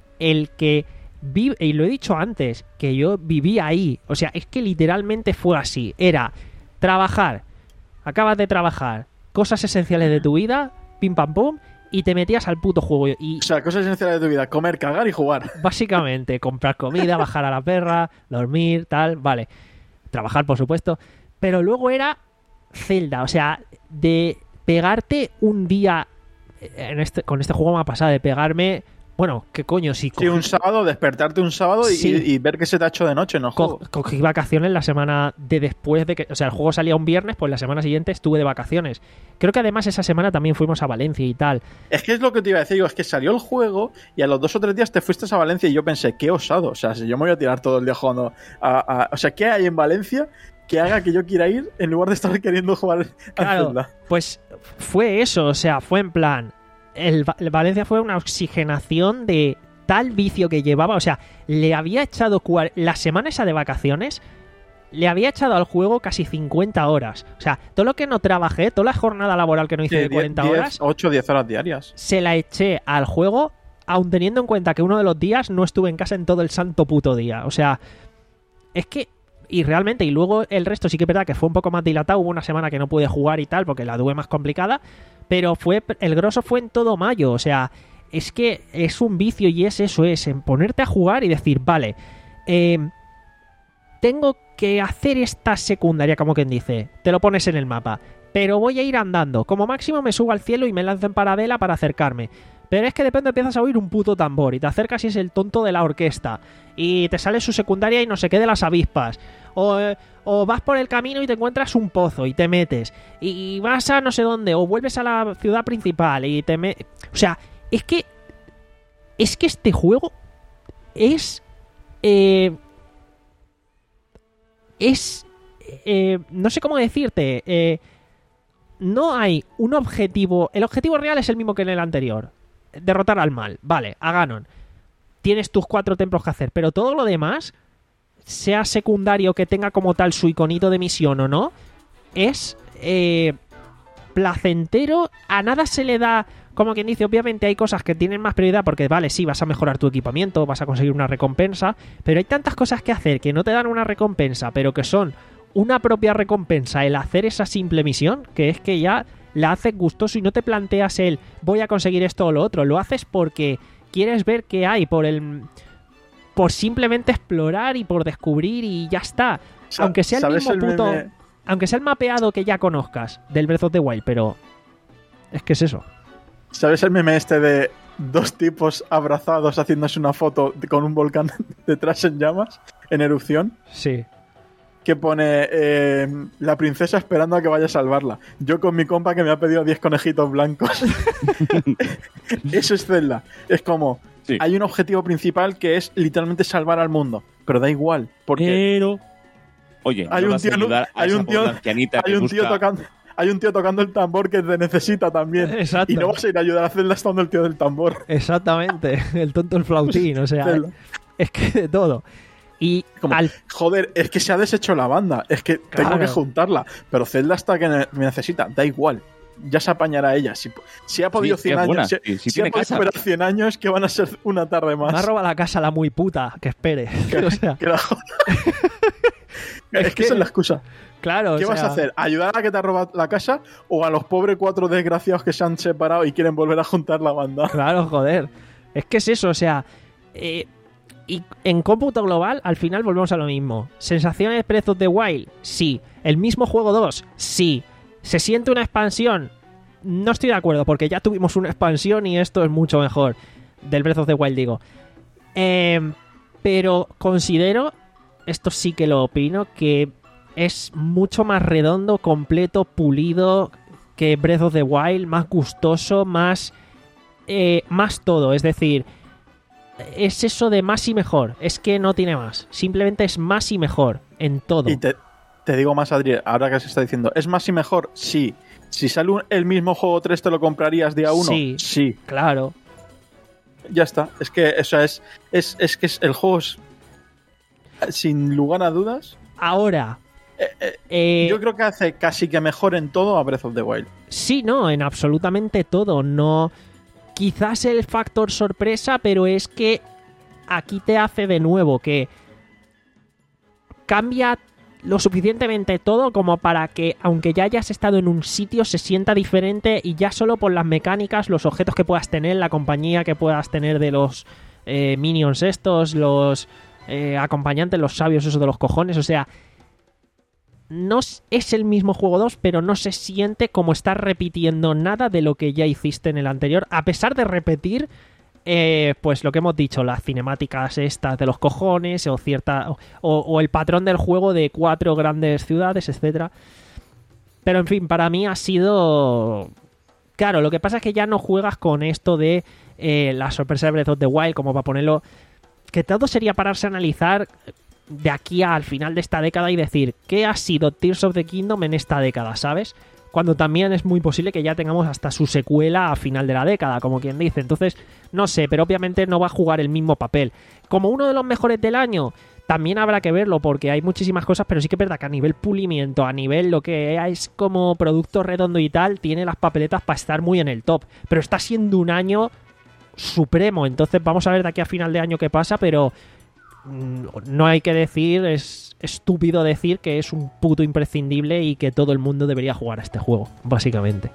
el que vi, y lo he dicho antes, que yo viví ahí. O sea, es que literalmente fue así. Era trabajar, acabas de trabajar, cosas esenciales de tu vida, pim pam pum, y te metías al puto juego. Y O sea, cosas esenciales de tu vida, comer, cagar y jugar. básicamente, comprar comida, bajar a la perra, dormir, tal, vale. Trabajar, por supuesto. Pero luego era Zelda, o sea, de pegarte un día, en este, con este juego me ha pasado, de pegarme, bueno, qué coño, si Sí, cogí, un sábado, despertarte un sábado y, Sí. y, y ver que se te ha hecho de noche en el co- juego. cogí vacaciones la semana de después de que, o sea, el juego salía un viernes, pues la semana siguiente estuve de vacaciones. Creo que además esa semana también fuimos a Valencia y tal. Es que es lo que te iba a decir, digo, es que salió el juego y a los dos o tres días te fuiste a Valencia y yo pensé, qué osado, o sea, si yo me voy a tirar todo el día jugando a, a- o sea, ¿qué hay en Valencia que haga que yo quiera ir en lugar de estar queriendo jugar a Claro, Zelda? pues fue eso, o sea, fue en plan, el, Va- el Valencia fue una oxigenación de tal vicio que llevaba, o sea, le había echado cua- la semana esa de vacaciones, le había echado al juego casi cincuenta horas. O sea, todo lo que no trabajé, toda la jornada laboral que no hice de cuarenta horas, ocho o diez horas diarias. se la eché al juego, aun teniendo en cuenta que uno de los días no estuve en casa en todo el santo puto día. O sea, es que... Y realmente, y luego el resto sí que es verdad que fue un poco más dilatado, hubo una semana que no pude jugar y tal, porque la tuve más complicada, pero fue el grosso fue en todo mayo, o sea, es que es un vicio y es eso, es en ponerte a jugar y decir, vale, eh, tengo que hacer esta secundaria, como quien dice, te lo pones en el mapa, pero voy a ir andando, como máximo me subo al cielo y me lanzo en parabela para acercarme. Pero es que de repente empiezas a oír un puto tambor y te acercas y es el tonto de la orquesta. Y te sale su secundaria y no sé qué de las avispas. O, eh, o vas por el camino y te encuentras un pozo y te metes. Y vas a no sé dónde. O vuelves a la ciudad principal y te metes. O sea, es que... Es que este juego es... Eh, es... Eh, no sé cómo decirte. Eh, no hay un objetivo... El objetivo real es el mismo que en el anterior. Derrotar al mal, vale, a Ganon. Tienes tus cuatro templos que hacer, pero todo lo demás, sea secundario, que tenga como tal su iconito de misión o no, es eh, placentero. A nada se le da, como quien dice, obviamente hay cosas que tienen más prioridad porque, vale, sí, vas a mejorar tu equipamiento, vas a conseguir una recompensa, pero hay tantas cosas que hacer que no te dan una recompensa, pero que son una propia recompensa el hacer esa simple misión, que es que ya la haces gustoso y no te planteas el voy a conseguir esto o lo otro, lo haces porque quieres ver qué hay, por el por simplemente explorar y por descubrir y ya está. Sa- Aunque sea el ¿sabes mismo el puto, meme? aunque sea el mapeado que ya conozcas del Breath of the Wild, pero es que es eso. ¿Sabes el meme este de dos tipos abrazados haciéndose una foto con un volcán detrás en llamas, en erupción? Sí. Que pone eh, la princesa esperando a que vaya a salvarla. Yo con mi compa que me ha pedido diez conejitos blancos. Eso es Zelda. Es como, Sí. hay un objetivo principal que es literalmente salvar al mundo. Pero da igual, porque Pero Oye, hay no un vas a tío, ayudar a hay esa un tío, pobre ancianita hay que un tío busca- tocando, hay un tío tocando el tambor que te necesita también. Exacto. Y no vas a ir a ayudar a Zelda estando el tío del tambor. exactamente, el tonto el flautín, o sea, Zelda. es que de todo. Y Como, al joder, es que se ha deshecho la banda. Es que tengo Claro. que juntarla. Pero Zelda hasta que ne- me necesita, da igual. ya se apañará ella. Si, si ha podido Sí, cien es años, buena. si, Sí, sí si ha tiene podido casa. esperar cien años, que van a ser una tarde más. Me ha robado la casa la muy puta, que espere. O sea, Que la joda. es que esa es la excusa. claro, ¿Qué o vas sea, a hacer? ¿Ayudar a que te ha robado la casa o a los pobres cuatro desgraciados que se han separado y quieren volver a juntar la banda? Claro, joder. Es que es eso, o sea... eh, y en cómputo global, al final volvemos a lo mismo. ¿Sensaciones de Breath of the Wild? Sí. ¿El mismo juego dos? Sí. ¿Se siente una expansión? No estoy de acuerdo, porque ya tuvimos una expansión y esto es mucho mejor. Del Breath of the Wild, digo. Eh, pero considero, esto sí que lo opino, que es mucho más redondo, completo, pulido que Breath of the Wild, más gustoso, más... Eh, más todo, es decir... Es eso de más y mejor. Es que no tiene más. Simplemente es más y mejor en todo. Y te, te digo más, Adri, ahora que se está diciendo, ¿es más y mejor? Sí. Si sale un- el mismo juego tres, ¿te lo comprarías día uno? Sí. Sí. Claro. Ya está. Es que, o sea, es, es, es que es- el juego es, sin lugar a dudas, Ahora. eh, eh, eh, yo creo que hace casi que mejor en todo a Breath of the Wild. Sí, no, en absolutamente todo. No. Quizás el factor sorpresa, pero es que aquí te hace de nuevo que cambia lo suficientemente todo como para que, aunque ya hayas estado en un sitio, se sienta diferente y ya solo por las mecánicas, los objetos que puedas tener, la compañía que puedas tener de los eh, minions estos, los eh, acompañantes, los sabios esos de los cojones, o sea... No es el mismo juego dos, pero no se siente como estar repitiendo nada de lo que ya hiciste en el anterior, a pesar de repetir, eh, pues lo que hemos dicho, las cinemáticas estas de los cojones, o cierta o, o el patrón del juego de cuatro grandes ciudades, etcétera. Pero en fin, para mí ha sido... Claro, lo que pasa es que ya no juegas con esto de eh, la sorpresa de Breath of the Wild, como para ponerlo... Que todo sería pararse a analizar... de aquí al final de esta década y decir qué ha sido Tears of the Kingdom en esta década, ¿sabes? Cuando también es muy posible que ya tengamos hasta su secuela a final de la década, como quien dice. Entonces, no sé, pero obviamente no va a jugar el mismo papel. Como uno de los mejores del año, también habrá que verlo porque hay muchísimas cosas, pero sí que es verdad que a nivel pulimiento, a nivel lo que es como producto redondo y tal, tiene las papeletas para estar muy en el top. Pero está siendo un año supremo, entonces vamos a ver de aquí a final de año qué pasa, pero... no hay que decir, es estúpido decir que es un puto imprescindible y que todo el mundo debería jugar a este juego, básicamente.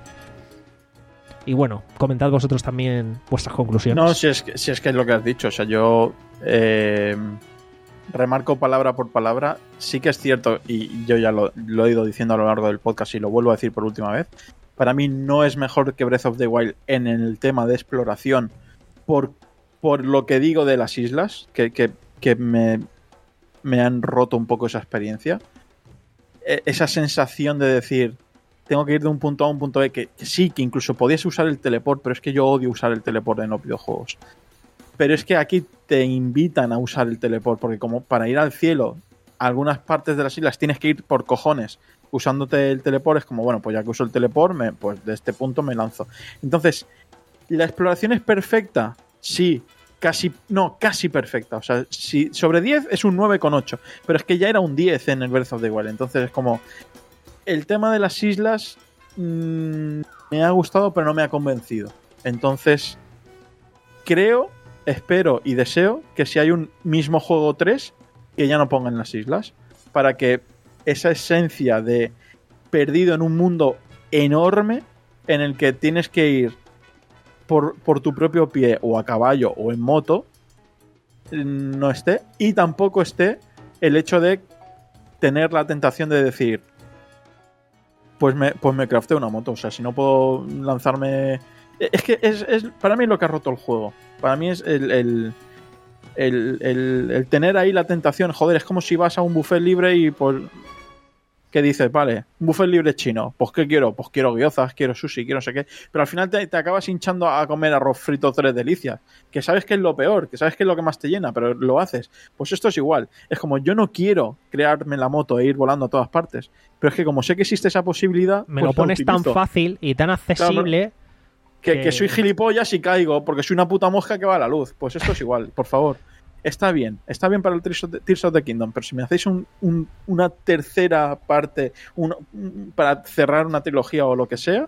Y bueno, comentad vosotros también vuestras conclusiones. No, si es, que, si es que es lo que has dicho. O sea, yo eh, remarco palabra por palabra. Sí que es cierto, y yo ya lo, lo he ido diciendo a lo largo del podcast y lo vuelvo a decir por última vez. Para mí no es mejor que Breath of the Wild en el tema de exploración por, por lo que digo de las islas, que... que que me, me han roto un poco esa experiencia. E- esa sensación de decir, tengo que ir de un punto A a un punto B, que, que sí, que incluso podías usar el teleport, pero es que yo odio usar el teleport en los videojuegos. Pero es que aquí te invitan a usar el teleport, porque como para ir al cielo, a algunas partes de las islas tienes que ir por cojones. Usándote el teleport es como, bueno, pues ya que uso el teleport, me, pues de este punto me lanzo. Entonces, ¿la exploración es perfecta? Sí. Casi, no, casi perfecta. O sea, si sobre diez es un nueve coma ocho. Pero es que ya era un diez en el Breath of the Wild. Entonces es como... El tema de las islas mmm, me ha gustado, pero no me ha convencido. Entonces, creo, espero y deseo que si hay un mismo juego tres, que ya no pongan las islas. Para que esa esencia de perdido en un mundo enorme en el que tienes que ir Por, por tu propio pie o a caballo o en moto no esté, y tampoco esté el hecho de tener la tentación de decir pues me, pues me crafté una moto, o sea, si no puedo lanzarme, es que es, es para mí lo que ha roto el juego, para mí es el, el, el, el, el tener ahí la tentación, joder, es como si vas a un buffet libre y pues que dices, vale, un buffet libre chino, pues ¿qué quiero? Pues quiero gyozas, quiero sushi, quiero no sé qué, pero al final te, te acabas hinchando a comer arroz frito tres delicias, que sabes que es lo peor, que sabes que es lo que más te llena, pero lo haces. Pues esto es igual, es como yo no quiero crearme la moto e ir volando a todas partes, pero es que como sé que existe esa posibilidad, me pues lo pones tan utilizo. fácil y tan accesible... Que, que... que soy gilipollas y caigo porque soy una puta mosca que va a la luz. Pues esto es igual, por favor. Está bien, está bien para el Tears of the, Tears of the Kingdom, pero si me hacéis un, un, una tercera parte un, un, para cerrar una trilogía o lo que sea,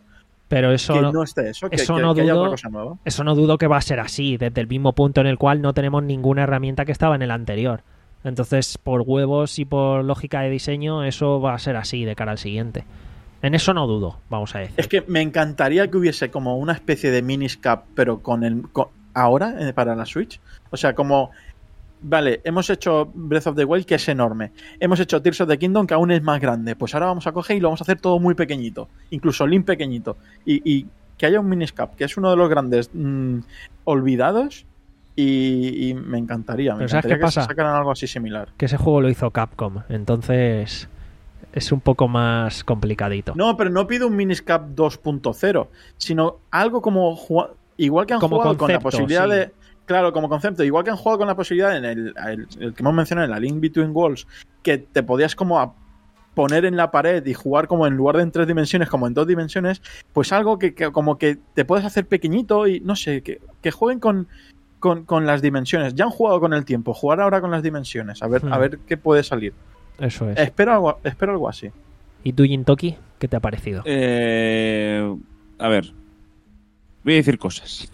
Pero eso que no, no esté eso, que, eso que- no que haya dudo- otra cosa nueva. eso no dudo que va a ser así, desde el mismo punto en el cual no tenemos ninguna herramienta que estaba en el anterior. Entonces, por huevos y por lógica de diseño, eso va a ser así de cara al siguiente. En eso no dudo, vamos a decir. Es que me encantaría que hubiese como una especie de miniscap, pero con el con- ahora eh, para la Switch. O sea, como vale, hemos hecho Breath of the Wild, que es enorme. Hemos hecho Tears of the Kingdom, que aún es más grande. Pues ahora vamos a coger y lo vamos a hacer todo muy pequeñito, incluso Link pequeñito. Y, y que haya un miniscap, que es uno de los grandes mm, olvidados. Y, y me encantaría, me Pero ¿sabes encantaría qué que pasa? se sacaran algo así similar. Que ese juego lo hizo Capcom, entonces es un poco más complicadito. No, pero no pido un miniscap dos punto cero, sino algo como jua- igual que han Como jugado con la concepto, posibilidad sí. de, claro, como concepto, igual que han jugado con la posibilidad en el, el- el que hemos mencionado en la Link Between Worlds, que te podías como a- poner en la pared y jugar como en lugar de en tres dimensiones, como en dos dimensiones, pues algo que, que como que te puedes hacer pequeñito y no sé, que, que jueguen con, con, con las dimensiones. Ya han jugado con el tiempo, jugar ahora con las dimensiones, a ver, Hmm. a ver qué puede salir. Eso es. Espero algo, espero algo así. ¿Y tú, Jintoki, qué te ha parecido? Eh, a ver, voy a decir cosas.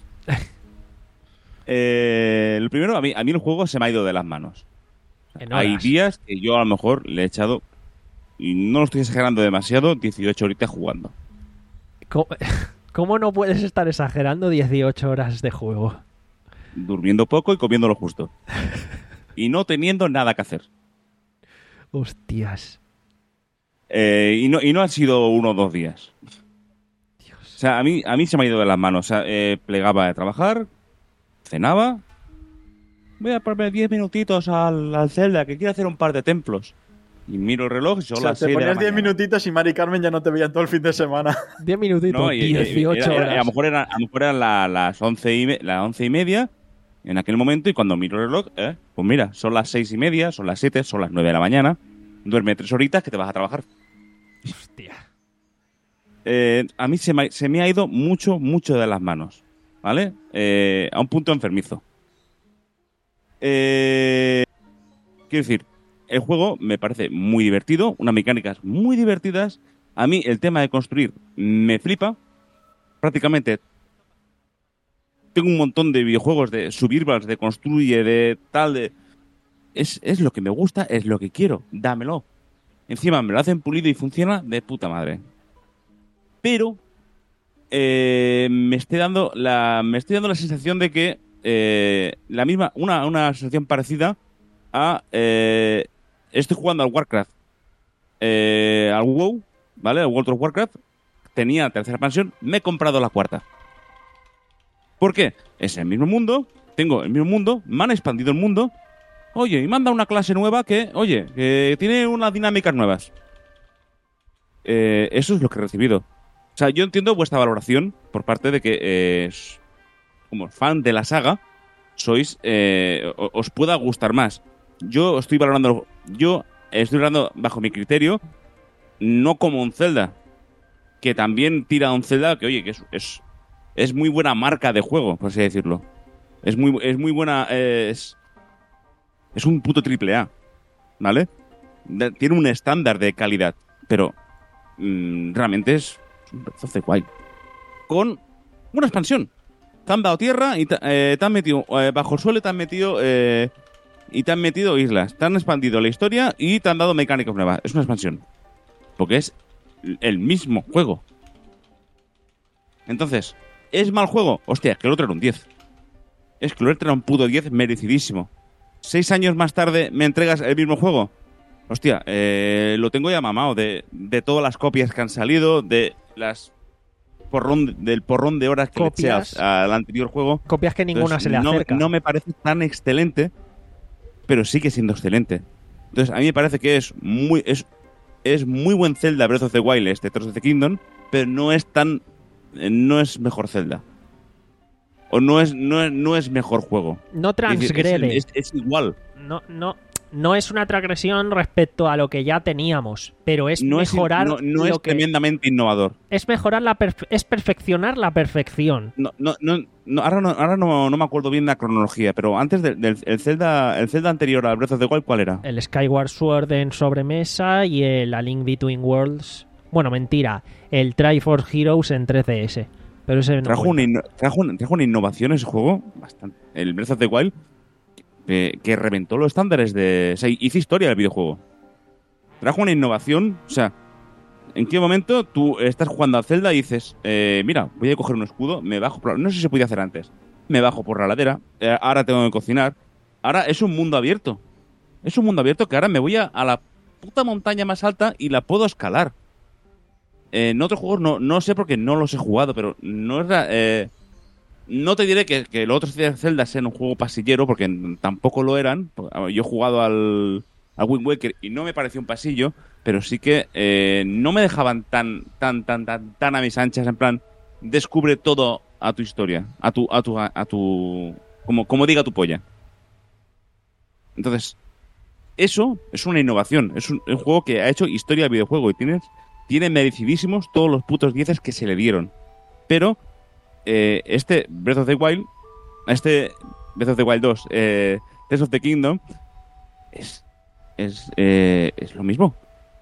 Eh, lo primero, a mí, a mí el juego se me ha ido de las manos. En Hay horas. días que yo a lo mejor le he echado, y no lo estoy exagerando demasiado, dieciocho horitas jugando. ¿Cómo, cómo no puedes estar exagerando dieciocho horas de juego? Durmiendo poco y comiendo lo justo. Y no teniendo nada que hacer. Hostias. Eh, y, no, y no han sido uno o dos días. O sea, a mí, a mí se me ha ido de las manos. O sea, eh, plegaba de trabajar, cenaba. Voy a ponerme diez minutitos al, al Zelda, que quiero hacer un par de templos. Y miro el reloj y son O sea, las te seis de la ponías diez mañana. minutitos y Mari Carmen ya no te veían todo el fin de semana. diez minutitos, No, y- y- dieciocho era- era- horas. a lo mejor eran, a lo mejor eran la- las once y, me- las once y media en aquel momento, y cuando miro el reloj, eh, pues mira, son las seis y media, son las siete, son las nueve de la mañana. Duerme tres horitas que te vas a trabajar. Hostia. Eh, a mí se me, se me ha ido mucho, mucho de las manos, ¿vale? Eh, a un punto enfermizo. Eh, quiero decir, el juego me parece muy divertido, unas mecánicas muy divertidas. A mí el tema de construir me flipa. Prácticamente tengo un montón de videojuegos de survivals, de construye, de tal, de... Es, es lo que me gusta, es lo que quiero, dámelo. Encima me lo hacen pulido y funciona de puta madre. Pero eh, me estoy dando la me estoy dando la sensación de que eh, la misma una, una sensación parecida a eh, estoy jugando al Warcraft, eh, al WoW, ¿vale? Al World of Warcraft. Tenía tercera expansión, me he comprado la cuarta. ¿Por qué? Es el mismo mundo, tengo el mismo mundo, me han expandido el mundo. Oye, y manda una clase nueva que, oye, que tiene unas dinámicas nuevas. Eh, eso es lo que he recibido. O sea, yo entiendo vuestra valoración por parte de que, eh, como fan de la saga, sois, eh, os pueda gustar más. Yo estoy valorando, yo estoy valorando bajo mi criterio, no como un Zelda, que también tira a un Zelda que, oye, que es, es, es muy buena marca de juego, por así decirlo. Es muy, es muy buena, eh, es, es un puto triple A, ¿vale? De, tiene un estándar de calidad, pero mmm, realmente es un Breath of the Wild. Con una expansión. Te han dado tierra y te, eh, te han metido eh, bajo el suelo y te han metido eh, y te han metido islas. Te han expandido la historia y te han dado mecánicas nuevas. Es una expansión. Porque es el mismo juego. Entonces, ¿es mal juego? Hostia, que el otro era un diez. Es que el otro era un puto diez merecidísimo. Seis años más tarde me entregas el mismo juego. Hostia, eh, lo tengo ya mamado de, de todas las copias que han salido, de las porrón, del porrón de horas que le eché al, al anterior juego. Copias que ninguna Entonces, se le no, acerca. no me parece tan excelente, pero sigue siendo excelente. Entonces, a mí me parece que es muy es, es muy buen Zelda Breath of the Wild, este Tears of the Kingdom, pero no es tan no es mejor Zelda. O no es no es, no es mejor juego. No Es decir, transgrede. Es, es, es igual. No, no, no es una transgresión respecto a lo que ya teníamos, pero es No es, mejorar no, no lo es que tremendamente innovador. es mejorar la perfe- es perfeccionar la perfección. No, no, no, no, ahora no, ahora no, no me acuerdo bien la cronología, pero antes del, del el Zelda, el Zelda anterior al Breath of the Wild, ¿cuál era? El Skyward Sword en sobremesa y el A Link Between Worlds Bueno, mentira. El Triforce Heroes en tres D S. Pero ese no Trajo cuenta. una, inno- trajo, una- trajo una innovación ese juego, bastante. El Breath of the Wild, que, que reventó los estándares de. O sea, hizo historia del videojuego. Trajo una innovación, o sea, ¿en qué momento tú estás jugando a Zelda y dices, eh, mira, voy a coger un escudo, me bajo por la... No sé si se podía hacer antes. Me bajo por la ladera, eh, ahora tengo que cocinar. Ahora es un mundo abierto. Es un mundo abierto que ahora me voy a, a la puta montaña más alta y la puedo escalar. Eh, en otros juegos no, no sé porque no los he jugado, pero no es... la- Eh, no te diré que, que los otros Zelda sean un juego pasillero, porque tampoco lo eran. Yo he jugado al, al Wind Waker y no me pareció un pasillo, pero sí que eh, no me dejaban tan, tan, tan, tan, tan a mis anchas, en plan, descubre todo a tu historia, a tu, a tu, a, a tu, como, como diga tu polla. Entonces, eso es una innovación, es un, un juego que ha hecho historia del videojuego y tienes, tiene merecidísimos todos los putos dieces que se le dieron. Pero eh, este Breath of the Wild, este Breath of the Wild dos, eh, Tears of the Kingdom, es, es, eh, es lo mismo.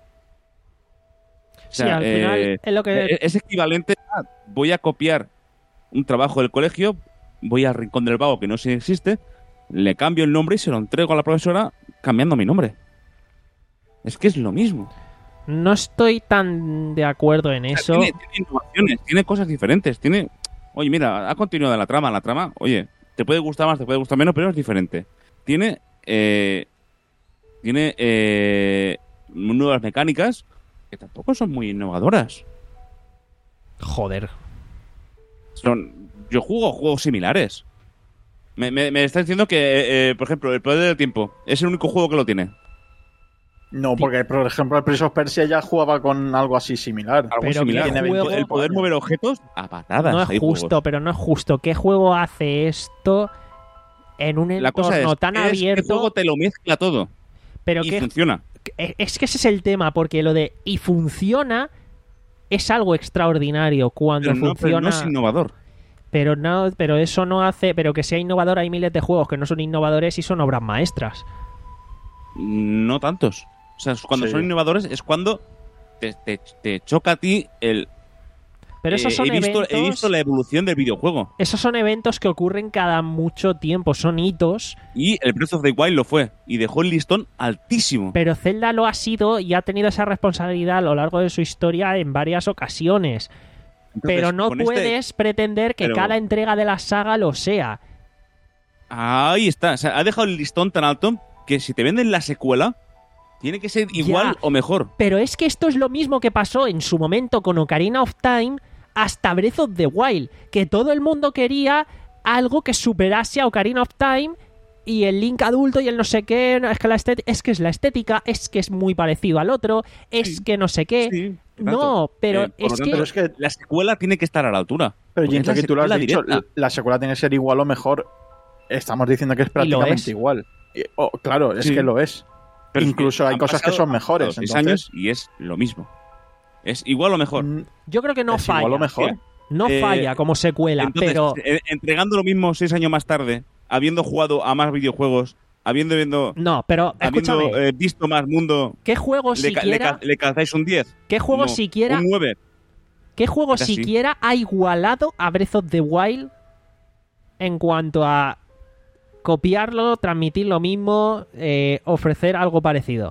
O sea, Sí, al final eh, es lo que... es equivalente a voy a copiar un trabajo del colegio, voy al rincón del vago que no sé si existe, le cambio el nombre y se lo entrego a la profesora cambiando mi nombre. Es que es lo mismo. No estoy tan de acuerdo en O sea, eso. tiene, tiene innovaciones, tiene cosas diferentes, tiene... Oye, mira, ha continuado la trama, la trama, oye, te puede gustar más, te puede gustar menos, pero es diferente. Tiene... Eh, tiene eh, nuevas mecánicas que tampoco son muy innovadoras. Joder. Son, yo juego juegos similares. Me, me, me está diciendo que, eh, eh, por ejemplo, el poder del tiempo es el único juego que lo tiene. No, porque por ejemplo el Prince of Persia ya jugaba con algo así similar. Algo Pero similar. ¿qué El, juego? el poder mover objetos a patadas. No es hay justo, juegos. pero no es justo. ¿Qué juego hace esto en un La cosa entorno es, tan es que el abierto? juego te lo mezcla todo Pero y que funciona. es que ese es el tema, porque lo de y funciona es algo extraordinario cuando Pero no, pero funciona. no es innovador. Pero no, pero eso no hace, pero que sea innovador, hay miles de juegos que no son innovadores y son obras maestras. No tantos. O sea, cuando Sí. son innovadores es cuando te, te- te choca a ti el... Pero esos eh, son he, visto, eventos. he visto la evolución del videojuego. Esos son eventos que ocurren cada mucho tiempo, son hitos, Y el Breath of the Wild lo fue. Y dejó el listón altísimo. pero Zelda lo ha sido y ha tenido esa responsabilidad a lo largo de su historia en varias ocasiones. Entonces, Pero no con este- puedes pretender que Pero- cada entrega de la saga lo sea. Ahí está. O sea, ha dejado el listón tan alto que si te venden la secuela, tiene que ser igual Ya. o mejor. Pero es que esto es lo mismo que pasó en su momento con Ocarina of Time hasta Breath of the Wild, que todo el mundo quería algo que superase a Ocarina of Time y el Link adulto y el no sé qué, no, es que la estética, es que es la estética, es que es muy parecido al otro, es Sí. que no sé qué. Sí, No, pero Eh, por es lo que tanto, Pero es que, la secuela tiene que estar a la altura. pero Porque es la Jim, que tú lo has secuela dicho, directa. la, la secuela tiene que ser igual o mejor. Estamos diciendo que es prácticamente es. igual. Y- oh, claro, es Sí. que lo es. Pero es Incluso que hay han cosas que pasado- son han mejores. pasado seis Entonces, años y es lo mismo. Es igual o mejor. mm, yo creo que no es falla. igual o mejor. No Eh, falla como secuela, Entonces, pero eh, entregando lo mismo seis años más tarde, habiendo jugado a más videojuegos, habiendo, habiendo, no, pero habiendo escúchame, eh, visto más mundo, ¿qué juego le, ca- le, siquiera ca- le calzáis un diez. qué juego No, siquiera un nueve. ¿Qué juego Es así. siquiera ha igualado a Breath of the Wild en cuanto a copiarlo, transmitir lo mismo, eh, ofrecer algo parecido?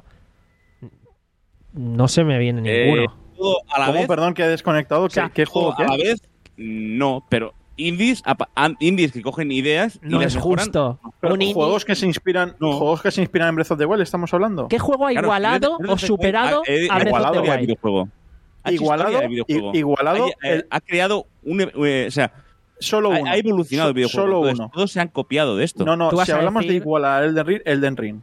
No se me viene ninguno. Eh, todo a la ¿Cómo, vez. perdón, que he desconectado? ¿Qué, sea, qué juego todo a la qué? vez, no, pero indies, apa- an- indies que cogen ideas y no las es mejoran. justo. Pero Un indie- juegos que se inspiran, No. juegos que se inspiran en Breath of the Wild, estamos hablando. ¿Qué juego ha Claro, igualado Breath o of the Wild superado ha- eh, a Breath of igualado the historia del Wild? videojuego. Ha hecho Igualado, historia del videojuego. i- igualado Ha, eh, el- ha creado un, eh, o sea, Solo ha, uno. ha evolucionado el So- videojuego. Solo Entonces, uno. todos se han copiado de esto. No, no, Tú vas si a hablamos de decir- igualar Elden Ring, Elden Ring.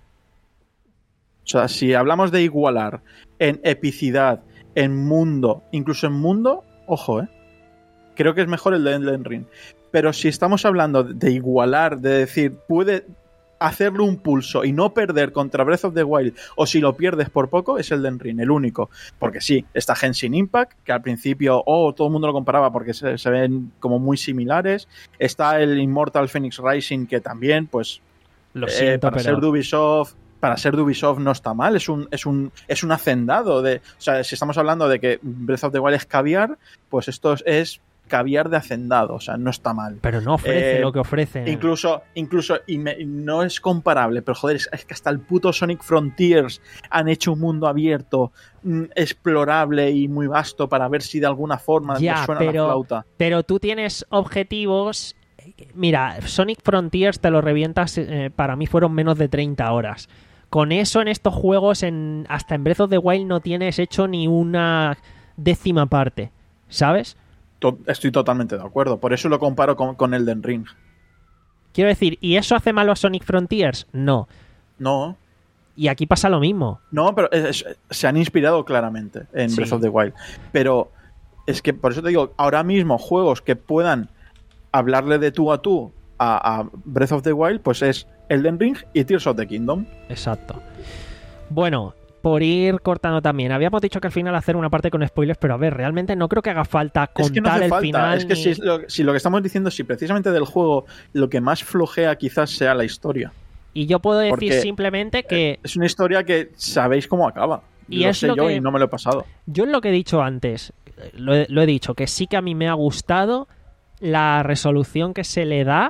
O sea, si hablamos de igualar en epicidad, en mundo, incluso en mundo, ojo, ¿eh? Creo que es mejor el de Elden Ring. Pero si estamos hablando de igualar, de decir, puede hacerle un pulso y no perder contra Breath of the Wild, o si lo pierdes por poco, es Elden Ring, el único. Porque sí, está Genshin Impact, que al principio, oh, todo el mundo lo comparaba porque se, se ven como muy similares. Está el Immortal Phoenix Rising, que también, pues, Lo eh, siento, para pero ser de Ubisoft, para ser de Ubisoft no está mal, es un, es un, es un hacendado de, o sea, si estamos hablando de que Breath of the Wild es caviar, pues esto es caviar de hacendado, o sea, no está mal. Pero no ofrece Eh, lo que ofrece. Incluso, incluso y me- no es comparable, pero joder, es, es que hasta el puto Sonic Frontiers han hecho un mundo abierto, mm, explorable y muy vasto para ver si de alguna forma Ya, me suena pero- la flauta. Pero tú tienes objetivos. Mira, Sonic Frontiers te lo revientas. eh, para mí fueron menos de treinta horas. Con eso en estos juegos, en, hasta en Breath of the Wild no tienes hecho ni una décima parte, ¿sabes? To- Estoy totalmente de acuerdo, por eso lo comparo con, con Elden Ring. Quiero decir, ¿y eso hace malo a Sonic Frontiers? No. No, Y aquí pasa lo mismo. no, pero es- es- se han inspirado claramente en Sí. Breath of the Wild. Pero es que por eso te digo, ahora mismo juegos que puedan hablarle de tú a tú a, a Breath of the Wild, pues es Elden Ring y Tears of the Kingdom. Exacto. Bueno, por ir cortando también, habíamos dicho que al final hacer una parte con spoilers, pero a ver, realmente no creo que haga falta contar Es que no hace el falta. final. Es que ni- si, es lo, si lo que estamos diciendo, si precisamente del juego lo que más flojea quizás sea la historia. Y yo puedo decir porque- simplemente que Es una historia que sabéis cómo acaba. Y lo es sé lo yo que- y no me lo he pasado. yo es lo que he dicho antes, lo he, lo he dicho, que sí que a mí me ha gustado la resolución que se le da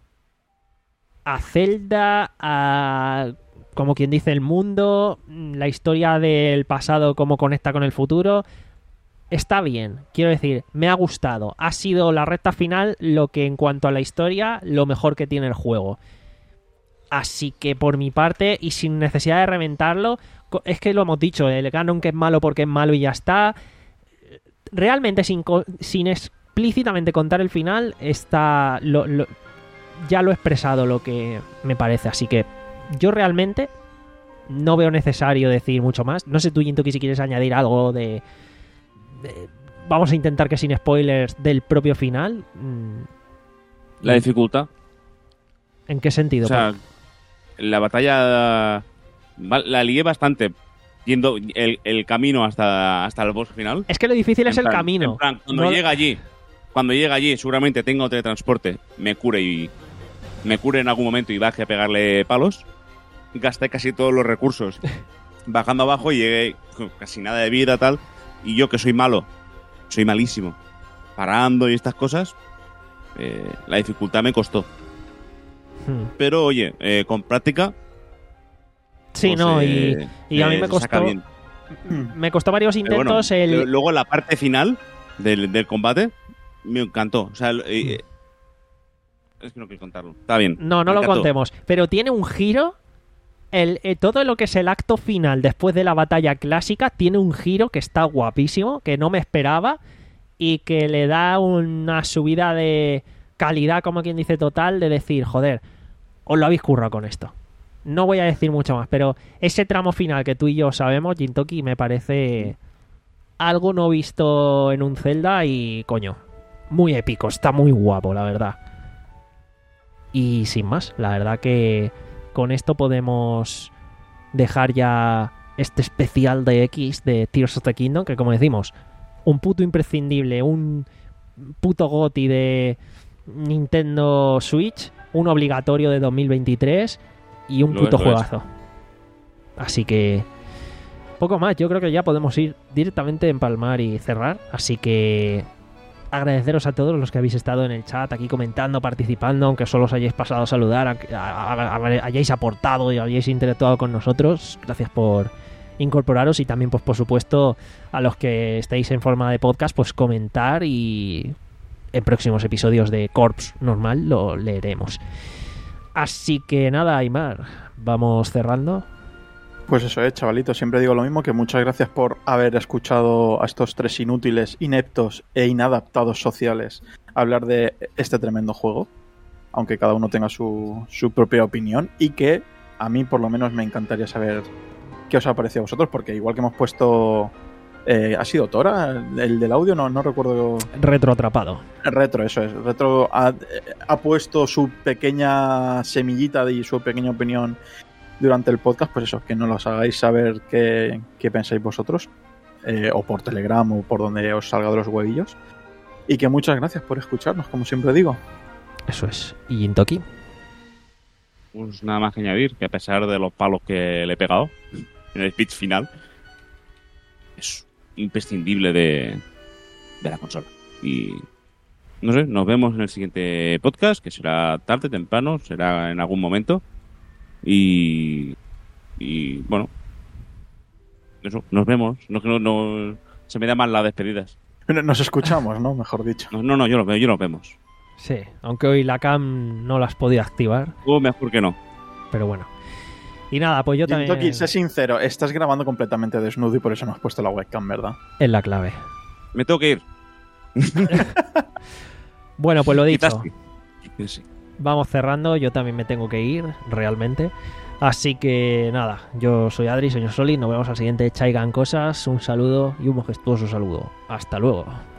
a Zelda, a, como quien dice, el mundo, la historia del pasado, cómo conecta con el futuro. Está bien, quiero decir, me ha gustado. Ha sido la recta final lo que en cuanto a la historia, lo mejor que tiene el juego. Así que por mi parte, y sin necesidad de reventarlo, co- es que lo hemos dicho, el canon que es malo porque es malo y ya está. Realmente sin, co- sin explícitamente contar el final, está lo- lo- ya lo he expresado lo que me parece. Así que yo realmente no veo necesario decir mucho más. No sé tú, Jintoki, si quieres añadir algo de... de- vamos a intentar que sin spoilers del propio final. Mm, La dificultad. ¿En qué sentido? O sea, la batalla va- la lié bastante yendo el, el camino hasta, hasta el boss final. Es que lo difícil es En el plan- camino. en plan, cuando No- llega allí, cuando llega allí, seguramente tenga teletransporte, me cure y me cure en algún momento y baje a pegarle palos. Gasté casi todos los recursos bajando abajo y llegué con casi nada de vida tal. Y yo que soy malo, soy malísimo, parando y estas cosas, eh, la dificultad me costó. Hmm. Pero oye, eh, con práctica. Sí, pues, no, eh, y, y a mí eh, me se saca costó bien. me costó varios Pero bueno, intentos el... lo- luego la parte final del, del combate me encantó. O sea, el- eh, es que no quiero contarlo. Está bien. No, no me lo encantó. contemos. Pero tiene un giro. El, eh, todo lo que es el acto final después de la batalla clásica tiene un giro que está guapísimo, que no me esperaba y que le da una subida de calidad, como quien dice, total, de decir, joder, os lo habéis currado con esto. No voy a decir mucho más, pero ese tramo final que tú y yo sabemos, Jintoki, me parece algo no visto en un Zelda y, coño, muy épico, está muy guapo, la verdad. Y sin más, la verdad que con esto podemos dejar ya este especial de X de Tears of the Kingdom, que como decimos, un puto imprescindible, un puto goti de Nintendo Switch, un obligatorio de dos mil veintitrés y un Lo puto es, lo es. juegazo. Así que poco más, yo creo que ya podemos ir directamente a empalmar y cerrar, así que agradeceros a todos los que habéis estado en el chat aquí comentando, participando, aunque solo os hayáis pasado a saludar, a- a- a- a- hayáis aportado y hayáis interactuado con nosotros. Gracias por incorporaros y también, pues por supuesto, a los que estéis en forma de podcast, pues comentar y en próximos episodios de Corps normal lo leeremos. Así que nada, Aymar, vamos cerrando. Pues eso es, chavalito. Siempre digo lo mismo, que muchas gracias por haber escuchado a estos tres inútiles, ineptos e inadaptados sociales hablar de este tremendo juego, aunque cada uno tenga su, su propia opinión, y que a mí por lo menos me encantaría saber qué os ha parecido a vosotros, porque igual que hemos puesto... Eh, ¿Ha sido Tora el del audio? No, no recuerdo... Retroatrapado. Retro, eso es. Retro ha, ha puesto su pequeña semillita y su pequeña opinión durante el podcast, pues eso, que nos los hagáis saber qué, qué pensáis vosotros, eh, o por Telegram o por donde os salga de los huevillos. Y que muchas gracias por escucharnos, como siempre digo. Eso es. ¿Y Intoki? pues nada más que añadir, que a pesar de los palos que le he pegado en el speech final, es imprescindible de, de la consola. Y no sé, nos vemos en el siguiente podcast, que será tarde, temprano, será en algún momento. Y, y bueno, eso, nos vemos. No, no, no, se me da mal las despedidas. Nos escuchamos, ¿no? Mejor dicho. No, no, no, yo lo veo, yo nos vemos. Sí, aunque hoy la cam no la has podido activar. O mejor que no. Pero bueno. Y nada, pues yo también... Toki, sé sincero, estás grabando completamente desnudo y por eso no has puesto la webcam, ¿verdad? Es la clave. Me tengo que ir. Bueno, pues lo dicho. Sí, sí. Vamos cerrando, yo también me tengo que ir, realmente. Así que nada, yo soy Adri, señor Soli, nos vemos al siguiente Chaigan Cosas. Un saludo y un majestuoso saludo. Hasta luego.